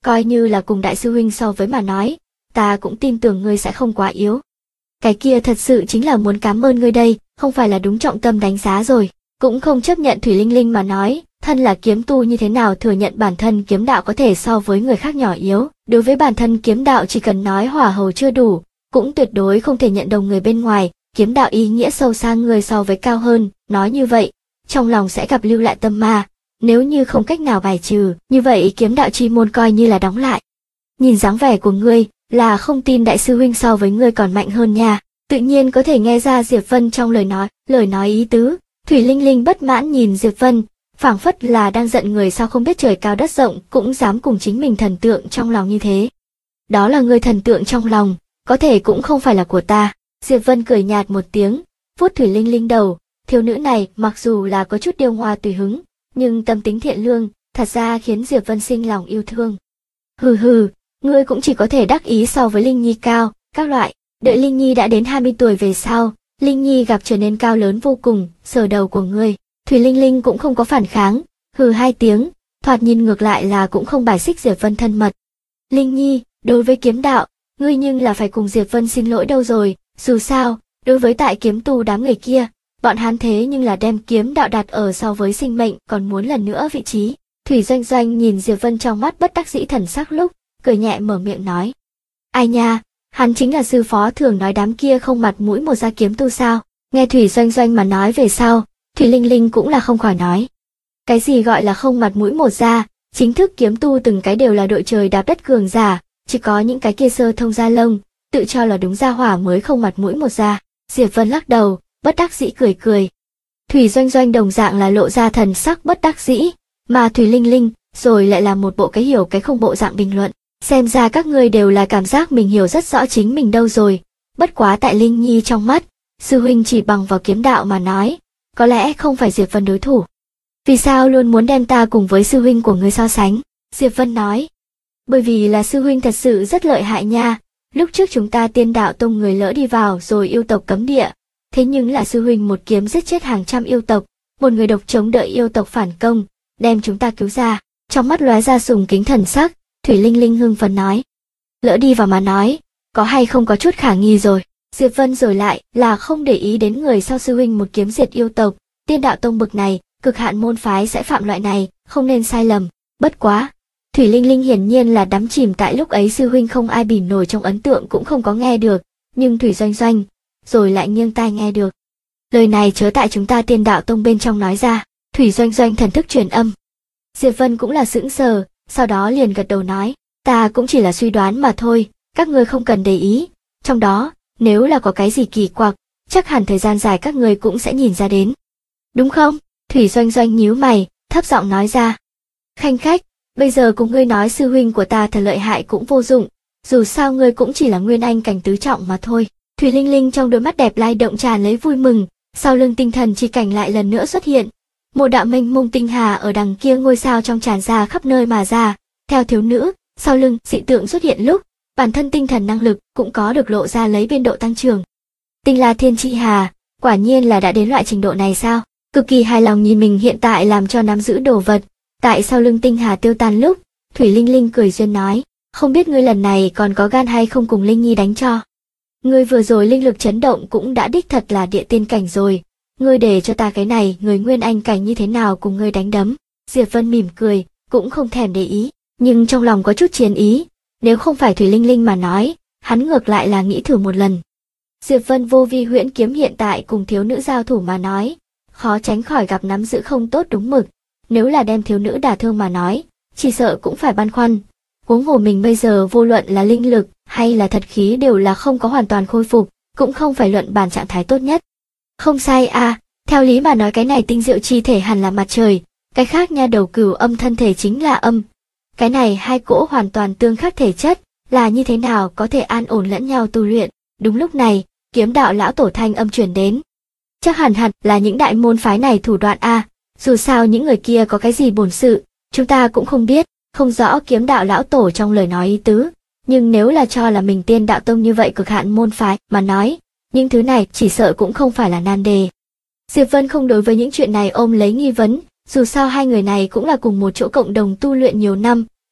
coi như là cùng đại sư huynh so với mà nói, ta cũng tin tưởng ngươi sẽ không quá yếu. Cái kia thật sự chính là muốn cảm ơn ngươi đây, không phải là đúng trọng tâm đánh giá rồi, cũng không chấp nhận Thủy Linh Linh mà nói, thân là kiếm tu như thế nào thừa nhận bản thân kiếm đạo có thể so với người khác nhỏ yếu, đối với bản thân kiếm đạo chỉ cần nói hỏa hầu chưa đủ, cũng tuyệt đối không thể nhận đồng người bên ngoài, kiếm đạo ý nghĩa sâu xa người so với cao hơn, nói như vậy, trong lòng sẽ gặp lưu lại tâm ma, nếu như không cách nào bài trừ, như vậy kiếm đạo chi môn coi như là đóng lại. Nhìn dáng vẻ của ngươi, là không tin đại sư huynh so với ngươi còn mạnh hơn nha, tự nhiên có thể nghe ra Diệp Vân trong lời nói ý tứ. Thủy Linh Linh bất mãn nhìn Diệp Vân, phảng phất là đang giận người sao không biết trời cao đất rộng cũng dám cùng chính mình thần tượng trong lòng như thế. Đó là ngươi thần tượng trong lòng, có thể cũng không phải là của ta. Diệp Vân cười nhạt một tiếng, vuốt Thủy Linh Linh đầu, thiếu nữ này mặc dù là có chút điêu hoa tùy hứng, nhưng tâm tính thiện lương, thật ra khiến Diệp Vân sinh lòng yêu thương. Hừ hừ, ngươi cũng chỉ có thể đắc ý so với Linh Nhi cao, các loại, đợi Linh Nhi đã đến 20 tuổi về sau, Linh Nhi gặp trở nên cao lớn vô cùng, sờ đầu của ngươi. Thủy Linh Linh cũng không có phản kháng, hừ hai tiếng, thoạt nhìn ngược lại là cũng không bài xích Diệp Vân thân mật. Linh Nhi, đối với kiếm đạo, ngươi nhưng là phải cùng Diệp Vân xin lỗi đâu rồi, dù sao, đối với tại kiếm tu đám người kia, bọn hắn thế nhưng là đem kiếm đạo đặt ở so với sinh mệnh còn muốn lần nữa vị trí. Thủy Doanh Doanh nhìn Diệp Vân trong mắt bất đắc dĩ thần sắc lúc, cười nhẹ mở miệng nói. Ai nha, hắn chính là sư phó thường nói đám kia không mặt mũi một gia kiếm tu sao, nghe Thủy Doanh Doanh mà nói về sau, Thủy Linh Linh cũng là không khỏi nói. Cái gì gọi là không mặt mũi một gia, chính thức kiếm tu từng cái đều là đội trời đạp đất cường giả, chỉ có những cái kia sơ thông gia lông, tự cho là đúng gia hỏa mới không mặt mũi một gia. Diệp Vân lắc đầu, bất đắc dĩ cười cười. Thủy Doanh Doanh đồng dạng là lộ ra thần sắc bất đắc dĩ, mà Thủy Linh Linh rồi lại là một bộ cái hiểu cái không bộ dạng bình luận. Xem ra các ngươi đều là cảm giác mình hiểu rất rõ chính mình đâu rồi, bất quá tại Linh Nhi trong mắt, sư huynh chỉ bằng vào kiếm đạo mà nói, có lẽ không phải Diệp Vân đối thủ. Vì sao luôn muốn đem ta cùng với sư huynh của ngươi so sánh? Diệp Vân nói. Bởi vì là sư huynh thật sự rất lợi hại nha, lúc trước chúng ta Tiên Đạo Tông người lỡ đi vào rồi yêu tộc cấm địa, thế nhưng là sư huynh một kiếm giết chết hàng trăm yêu tộc, một người độc chống đợi yêu tộc phản công, đem chúng ta cứu ra. Trong mắt lóe ra sùng kính thần sắc, Thủy Linh Linh hưng phấn nói. Lỡ đi vào mà nói, có hay không có chút khả nghi rồi. Diệp Vân rồi lại là không để ý đến người sau sư huynh một kiếm diệt yêu tộc, Tiên Đạo Tông bực này, cực hạn môn phái sẽ phạm loại này, không nên sai lầm. Bất quá, Thủy Linh Linh hiển nhiên là đắm chìm tại lúc ấy sư huynh không ai bìm nổi trong ấn tượng cũng không có nghe được, nhưng Thủy Doanh Doanh rồi lại nghiêng tai nghe được. Lời này chớ tại chúng ta Tiên Đạo Tông bên trong nói ra. Thủy Doanh Doanh thần thức truyền âm. Diệp Vân cũng là sững sờ, sau đó liền gật đầu nói, ta cũng chỉ là suy đoán mà thôi, các ngươi không cần để ý, trong đó, nếu là có cái gì kỳ quặc, chắc hẳn thời gian dài các ngươi cũng sẽ nhìn ra đến. Đúng không? Thủy Doanh Doanh nhíu mày, thấp giọng nói ra. Khanh khách, bây giờ cùng ngươi nói sư huynh của ta thật lợi hại cũng vô dụng, dù sao ngươi cũng chỉ là nguyên anh cảnh tứ trọng mà thôi. Thủy Linh Linh trong đôi mắt đẹp lai động tràn lấy vui mừng, sau lưng tinh thần chi cảnh lại lần nữa xuất hiện. Một đạo mênh mông tinh hà ở đằng kia ngôi sao trong tràn ra khắp nơi mà ra, theo thiếu nữ, sau lưng dị tượng xuất hiện lúc, bản thân tinh thần năng lực cũng có được lộ ra lấy biên độ tăng trưởng. Tinh La Thiên Chi Hà, quả nhiên là đã đến loại trình độ này sao? Cực kỳ hài lòng nhìn mình hiện tại làm cho nắm giữ đồ vật, tại sau lưng tinh hà tiêu tan lúc, Thủy Linh Linh cười duyên nói, không biết ngươi lần này còn có gan hay không cùng Linh Nhi đánh cho. Ngươi vừa rồi linh lực chấn động cũng đã đích thật là địa tiên cảnh rồi, ngươi để cho ta cái này người nguyên anh cảnh như thế nào cùng ngươi đánh đấm. Diệp Vân mỉm cười, cũng không thèm để ý, nhưng trong lòng có chút chiến ý, nếu không phải Thủy Linh Linh mà nói, hắn ngược lại là nghĩ thử một lần. Diệp Vân vô vi huyễn kiếm hiện tại cùng thiếu nữ giao thủ mà nói, khó tránh khỏi gặp nắm giữ không tốt đúng mực, nếu là đem thiếu nữ đả thương mà nói, chỉ sợ cũng phải băn khoăn. Huống hồ mình bây giờ vô luận là linh lực hay là thật khí đều là không có hoàn toàn khôi phục, cũng không phải luận bàn trạng thái tốt nhất. Không sai à, theo lý mà nói cái này tinh diệu chi thể hẳn là mặt trời, cái khác nha đầu cửu âm thân thể chính là âm. Cái này hai cỗ hoàn toàn tương khắc thể chất, là như thế nào có thể an ổn lẫn nhau tu luyện. Đúng lúc này, kiếm đạo lão tổ thanh âm truyền đến. Chắc hẳn là những đại môn phái này thủ đoạn a, dù sao những người kia có cái gì bổn sự, chúng ta cũng không biết, không rõ kiếm đạo lão tổ trong lời nói ý tứ, nhưng nếu là cho là mình Tiên Đạo Tông như vậy cực hạn môn phái mà nói, những thứ này chỉ sợ cũng không phải là nan đề. Diệp Vân không đối với những chuyện này ôm lấy nghi vấn, dù sao hai người này cũng là cùng một chỗ cộng đồng tu luyện nhiều năm,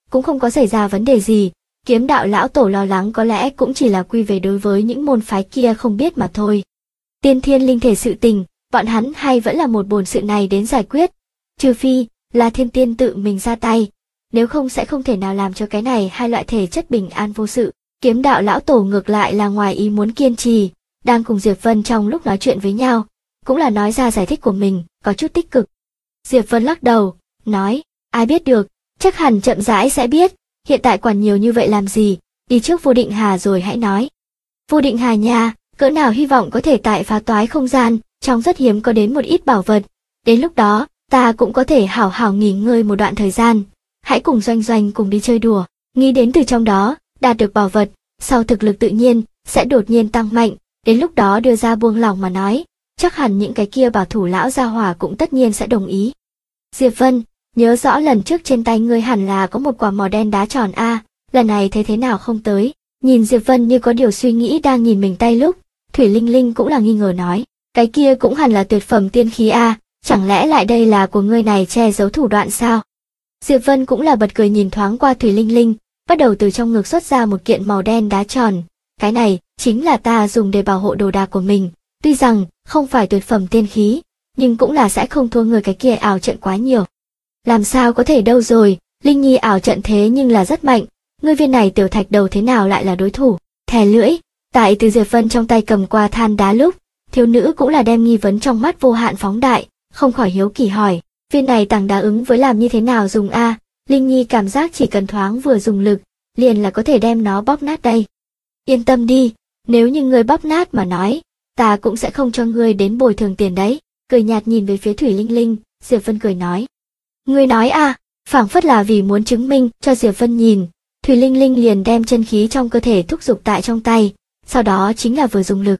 cũng không có xảy ra vấn đề gì. Kiếm đạo lão tổ lo lắng có lẽ cũng chỉ là quy về đối với những môn phái kia không biết mà thôi. Tiên thiên linh thể sự tình, bọn hắn hay vẫn là một bổn sự này đến giải quyết. Trừ phi là Thiên Tiên tự mình ra tay, nếu không sẽ không thể nào làm cho cái này hai loại thể chất bình an vô sự. Kiếm đạo lão tổ ngược lại là ngoài ý muốn kiên trì, đang cùng Diệp Vân trong lúc nói chuyện với nhau, cũng là nói ra giải thích của mình, có chút tích cực. Diệp Vân lắc đầu, nói, ai biết được, chắc hẳn chậm rãi sẽ biết, hiện tại quản nhiều như vậy làm gì, đi trước Vô Định Hà rồi hãy nói. Vô Định Hà nha, cỡ nào hy vọng có thể tại phá toái không gian, trong rất hiếm có đến một ít bảo vật, đến lúc đó, ta cũng có thể hảo hảo nghỉ ngơi một đoạn thời gian, hãy cùng Doanh Doanh cùng đi chơi đùa, nghĩ đến từ trong đó, đạt được bảo vật, sau thực lực tự nhiên, sẽ đột nhiên tăng mạnh, đến lúc đó đưa ra buông lòng mà nói, chắc hẳn những cái kia bảo thủ lão gia hỏa cũng tất nhiên sẽ đồng ý. Diệp Vân, nhớ rõ lần trước trên tay ngươi hẳn là có một quả màu đen đá tròn a, lần này thấy thế nào không tới? Nhìn Diệp Vân như có điều suy nghĩ đang nhìn mình tay lúc, Thủy Linh Linh cũng là nghi ngờ nói, cái kia cũng hẳn là tuyệt phẩm tiên khí a, chẳng lẽ lại đây là của ngươi này che giấu thủ đoạn sao? Diệp Vân cũng là bật cười nhìn thoáng qua Thủy Linh Linh, bắt đầu từ trong ngực xuất ra một kiện màu đen đá tròn, cái này chính là ta dùng để bảo hộ đồ đạc của mình, tuy rằng không phải tuyệt phẩm tiên khí, nhưng cũng là sẽ không thua người cái kia ảo trận quá nhiều. Làm sao có thể đâu rồi, Linh Nhi ảo trận thế nhưng là rất mạnh, ngươi viên này tiểu thạch đầu thế nào lại là đối thủ? Thè lưỡi, tại từ Diệp Vân trong tay cầm qua than đá lúc, thiếu nữ cũng là đem nghi vấn trong mắt vô hạn phóng đại, không khỏi hiếu kỳ hỏi, viên này tảng đá ứng với làm như thế nào dùng a? Linh Nhi cảm giác chỉ cần thoáng vừa dùng lực, liền là có thể đem nó bóp nát đây. Yên tâm đi, nếu như ngươi bóp nát mà nói, ta cũng sẽ không cho ngươi đến bồi thường tiền đấy. Cười nhạt nhìn về phía Thủy Linh Linh, Diệp Vân cười nói. Ngươi nói a? Phảng phất là vì muốn chứng minh cho Diệp Vân nhìn, Thủy Linh Linh liền đem chân khí trong cơ thể thúc giục tại trong tay, sau đó chính là vừa dùng lực.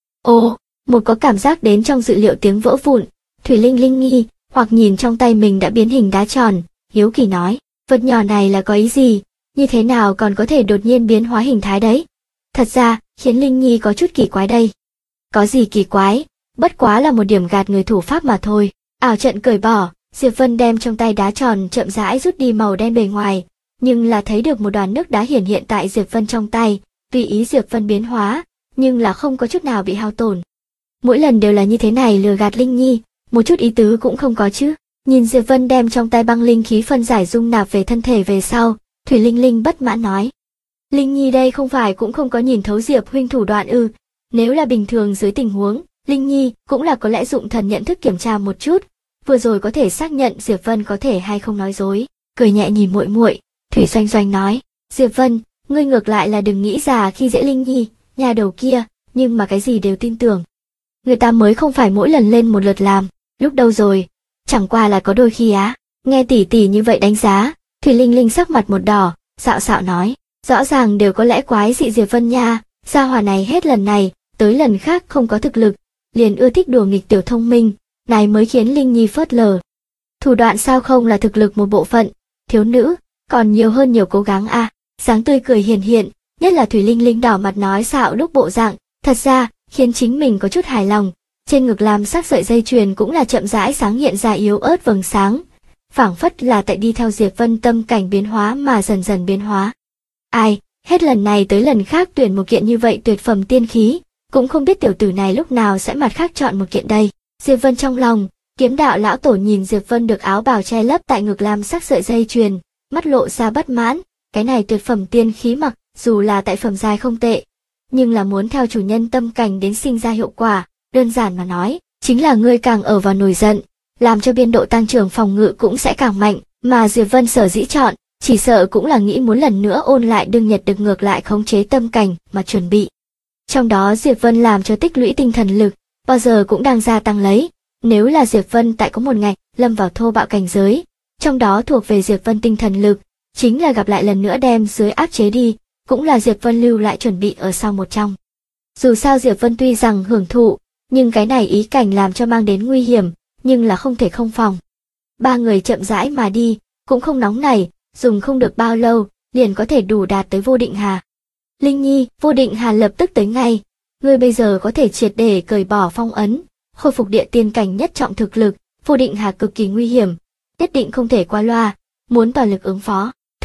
Ồ, một có cảm giác đến trong dự liệu tiếng vỡ vụn, Thủy Linh Linh nghi, hoặc nhìn trong tay mình đã biến hình đá tròn, hiếu kỳ nói, vật nhỏ này là có ý gì, như thế nào còn có thể đột nhiên biến hóa hình thái đấy? Thật ra, khiến Linh Nhi có chút kỳ quái đây. Có gì kỳ quái, bất quá là một điểm gạt người thủ pháp mà thôi. Ảo trận cởi bỏ, Diệp Vân đem trong tay đá tròn chậm rãi rút đi màu đen bề ngoài, nhưng là thấy được một đoàn nước đá hiển hiện tại Diệp Vân trong tay, tùy ý Diệp Vân biến hóa, nhưng là không có chút nào bị hao tổn. Mỗi lần đều là như thế này lừa gạt Linh Nhi, một chút ý tứ cũng không có chứ. Nhìn Diệp Vân đem trong tay băng linh khí phân giải dung nạp về thân thể về sau, Thủy Linh Linh bất mãn nói. Linh Nhi đây không phải cũng không có nhìn thấu Diệp huynh thủ đoạn ư, nếu là bình thường dưới tình huống, Linh Nhi cũng là có lẽ dụng thần nhận thức kiểm tra một chút, vừa rồi có thể xác nhận Diệp Vân có thể hay không nói dối. Cười nhẹ nhìn muội muội, Thủy Doanh Doanh nói, Diệp Vân, ngươi ngược lại là đừng nghĩ già khi dễ Linh Nhi, nhà đầu kia, nhưng mà cái gì đều tin tưởng. Người ta mới không phải mỗi lần lên một lượt làm, lúc đâu rồi, chẳng qua là có đôi khi á. Nghe tỷ tỷ như vậy đánh giá, Thủy Linh Linh sắc mặt một đỏ, xạo xạo nói, rõ ràng đều có lẽ quái dị Diệp Vân nha, gia hỏa này hết lần này tới lần khác không có thực lực, liền ưa thích đùa nghịch tiểu thông minh, này mới khiến Linh Nhi phớt lờ. Thủ đoạn sao không là thực lực một bộ phận, thiếu nữ, còn nhiều hơn nhiều cố gắng a. Sáng tươi cười hiển hiện, nhất là Thủy Linh Linh đỏ mặt nói xạo lúc bộ dạng, thật ra khiến chính mình có chút hài lòng. Trên ngực làm sắc sợi dây chuyền cũng là chậm rãi sáng hiện ra yếu ớt vầng sáng, phảng phất là tại đi theo Diệp Vân tâm cảnh biến hóa mà dần dần biến hóa. Ai, hết lần này tới lần khác tuyển một kiện như vậy tuyệt phẩm tiên khí, cũng không biết tiểu tử này lúc nào sẽ mặt khác chọn một kiện đây. Diệp Vân trong lòng, kiếm đạo lão tổ nhìn Diệp Vân được áo bào che lấp tại ngực làm sắc sợi dây chuyền, mắt lộ ra bất mãn, cái này tuyệt phẩm tiên khí mặc dù là tại phẩm giai không tệ, nhưng là muốn theo chủ nhân tâm cảnh đến sinh ra hiệu quả, đơn giản mà nói, chính là ngươi càng ở vào nổi giận, làm cho biên độ tăng trưởng phòng ngự cũng sẽ càng mạnh, mà Diệp Vân sở dĩ chọn, chỉ sợ cũng là nghĩ muốn lần nữa ôn lại đương nhật được ngược lại khống chế tâm cảnh mà chuẩn bị. Trong đó Diệp Vân làm cho tích lũy tinh thần lực, bao giờ cũng đang gia tăng lấy, nếu là Diệp Vân tại có một ngày lâm vào thô bạo cảnh giới, trong đó thuộc về Diệp Vân tinh thần lực, chính là gặp lại lần nữa đem dưới áp chế đi, cũng là Diệp Vân lưu lại chuẩn bị ở sau một trong. Dù sao Diệp Vân tuy rằng hưởng thụ, nhưng cái này ý cảnh làm cho mang đến nguy hiểm, nhưng là không thể không phòng. Ba người chậm rãi mà đi, cũng không nóng nảy, dùng không được bao lâu, liền có thể đủ đạt tới Vô Định Hà. Linh Nhi, Vô Định Hà lập tức tới ngay, ngươi bây giờ có thể triệt để cởi bỏ phong ấn, khôi phục địa tiên cảnh nhất trọng thực lực, Vô Định Hà cực kỳ nguy hiểm, nhất định không thể qua loa, muốn toàn lực ứng phó.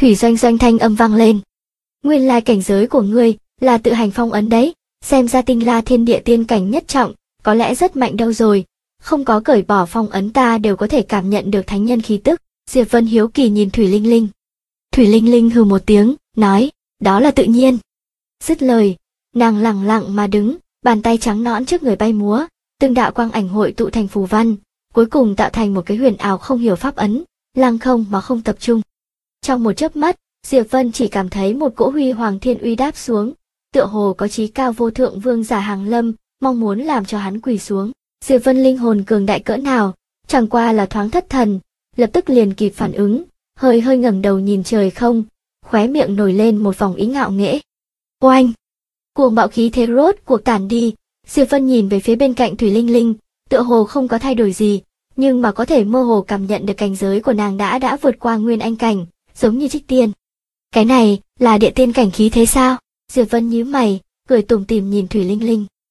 Thủy Doanh Doanh thanh âm vang lên. Nguyên lai cảnh giới của ngươi là tự hành phong ấn đấy, xem ra Tinh La Thiên Địa tiên cảnh nhất trọng, có lẽ rất mạnh đâu rồi, không có cởi bỏ phong ấn ta đều có thể cảm nhận được thánh nhân khí tức. Diệp Vân hiếu kỳ nhìn Thủy Linh Linh. Thủy Linh Linh hừ một tiếng, nói, đó là tự nhiên. Dứt lời, nàng lẳng lặng mà đứng, bàn tay trắng nõn trước người bay múa, từng đạo quang ảnh hội tụ thành phù văn, cuối cùng tạo thành một cái huyền ảo không hiểu pháp ấn, lăng không mà không tập trung. Trong một chớp mắt, Diệp Vân chỉ cảm thấy một cỗ huy hoàng thiên uy đáp xuống, tựa hồ có chí cao vô thượng vương giả hàng lâm, mong muốn làm cho hắn quỳ xuống. Diệp Vân linh hồn cường đại cỡ nào, chẳng qua là thoáng thất thần, lập tức liền kịp phản ứng, hơi hơi ngẩng đầu nhìn trời không, khóe miệng nổi lên một vòng ý ngạo nghễ. Oanh! Cuồng bạo khí thế rốt cuộc tản đi, Diệp Vân nhìn về phía bên cạnh Thủy Linh Linh, tựa hồ không có thay đổi gì, nhưng mà có thể mơ hồ cảm nhận được cảnh giới của nàng đã vượt qua nguyên anh cảnh, giống như Trích Tiên. Cái này là địa tiên cảnh khí thế sao? Diệp Vân nhíu mày, cười tủm tỉm nhìn Thủy Linh Linh.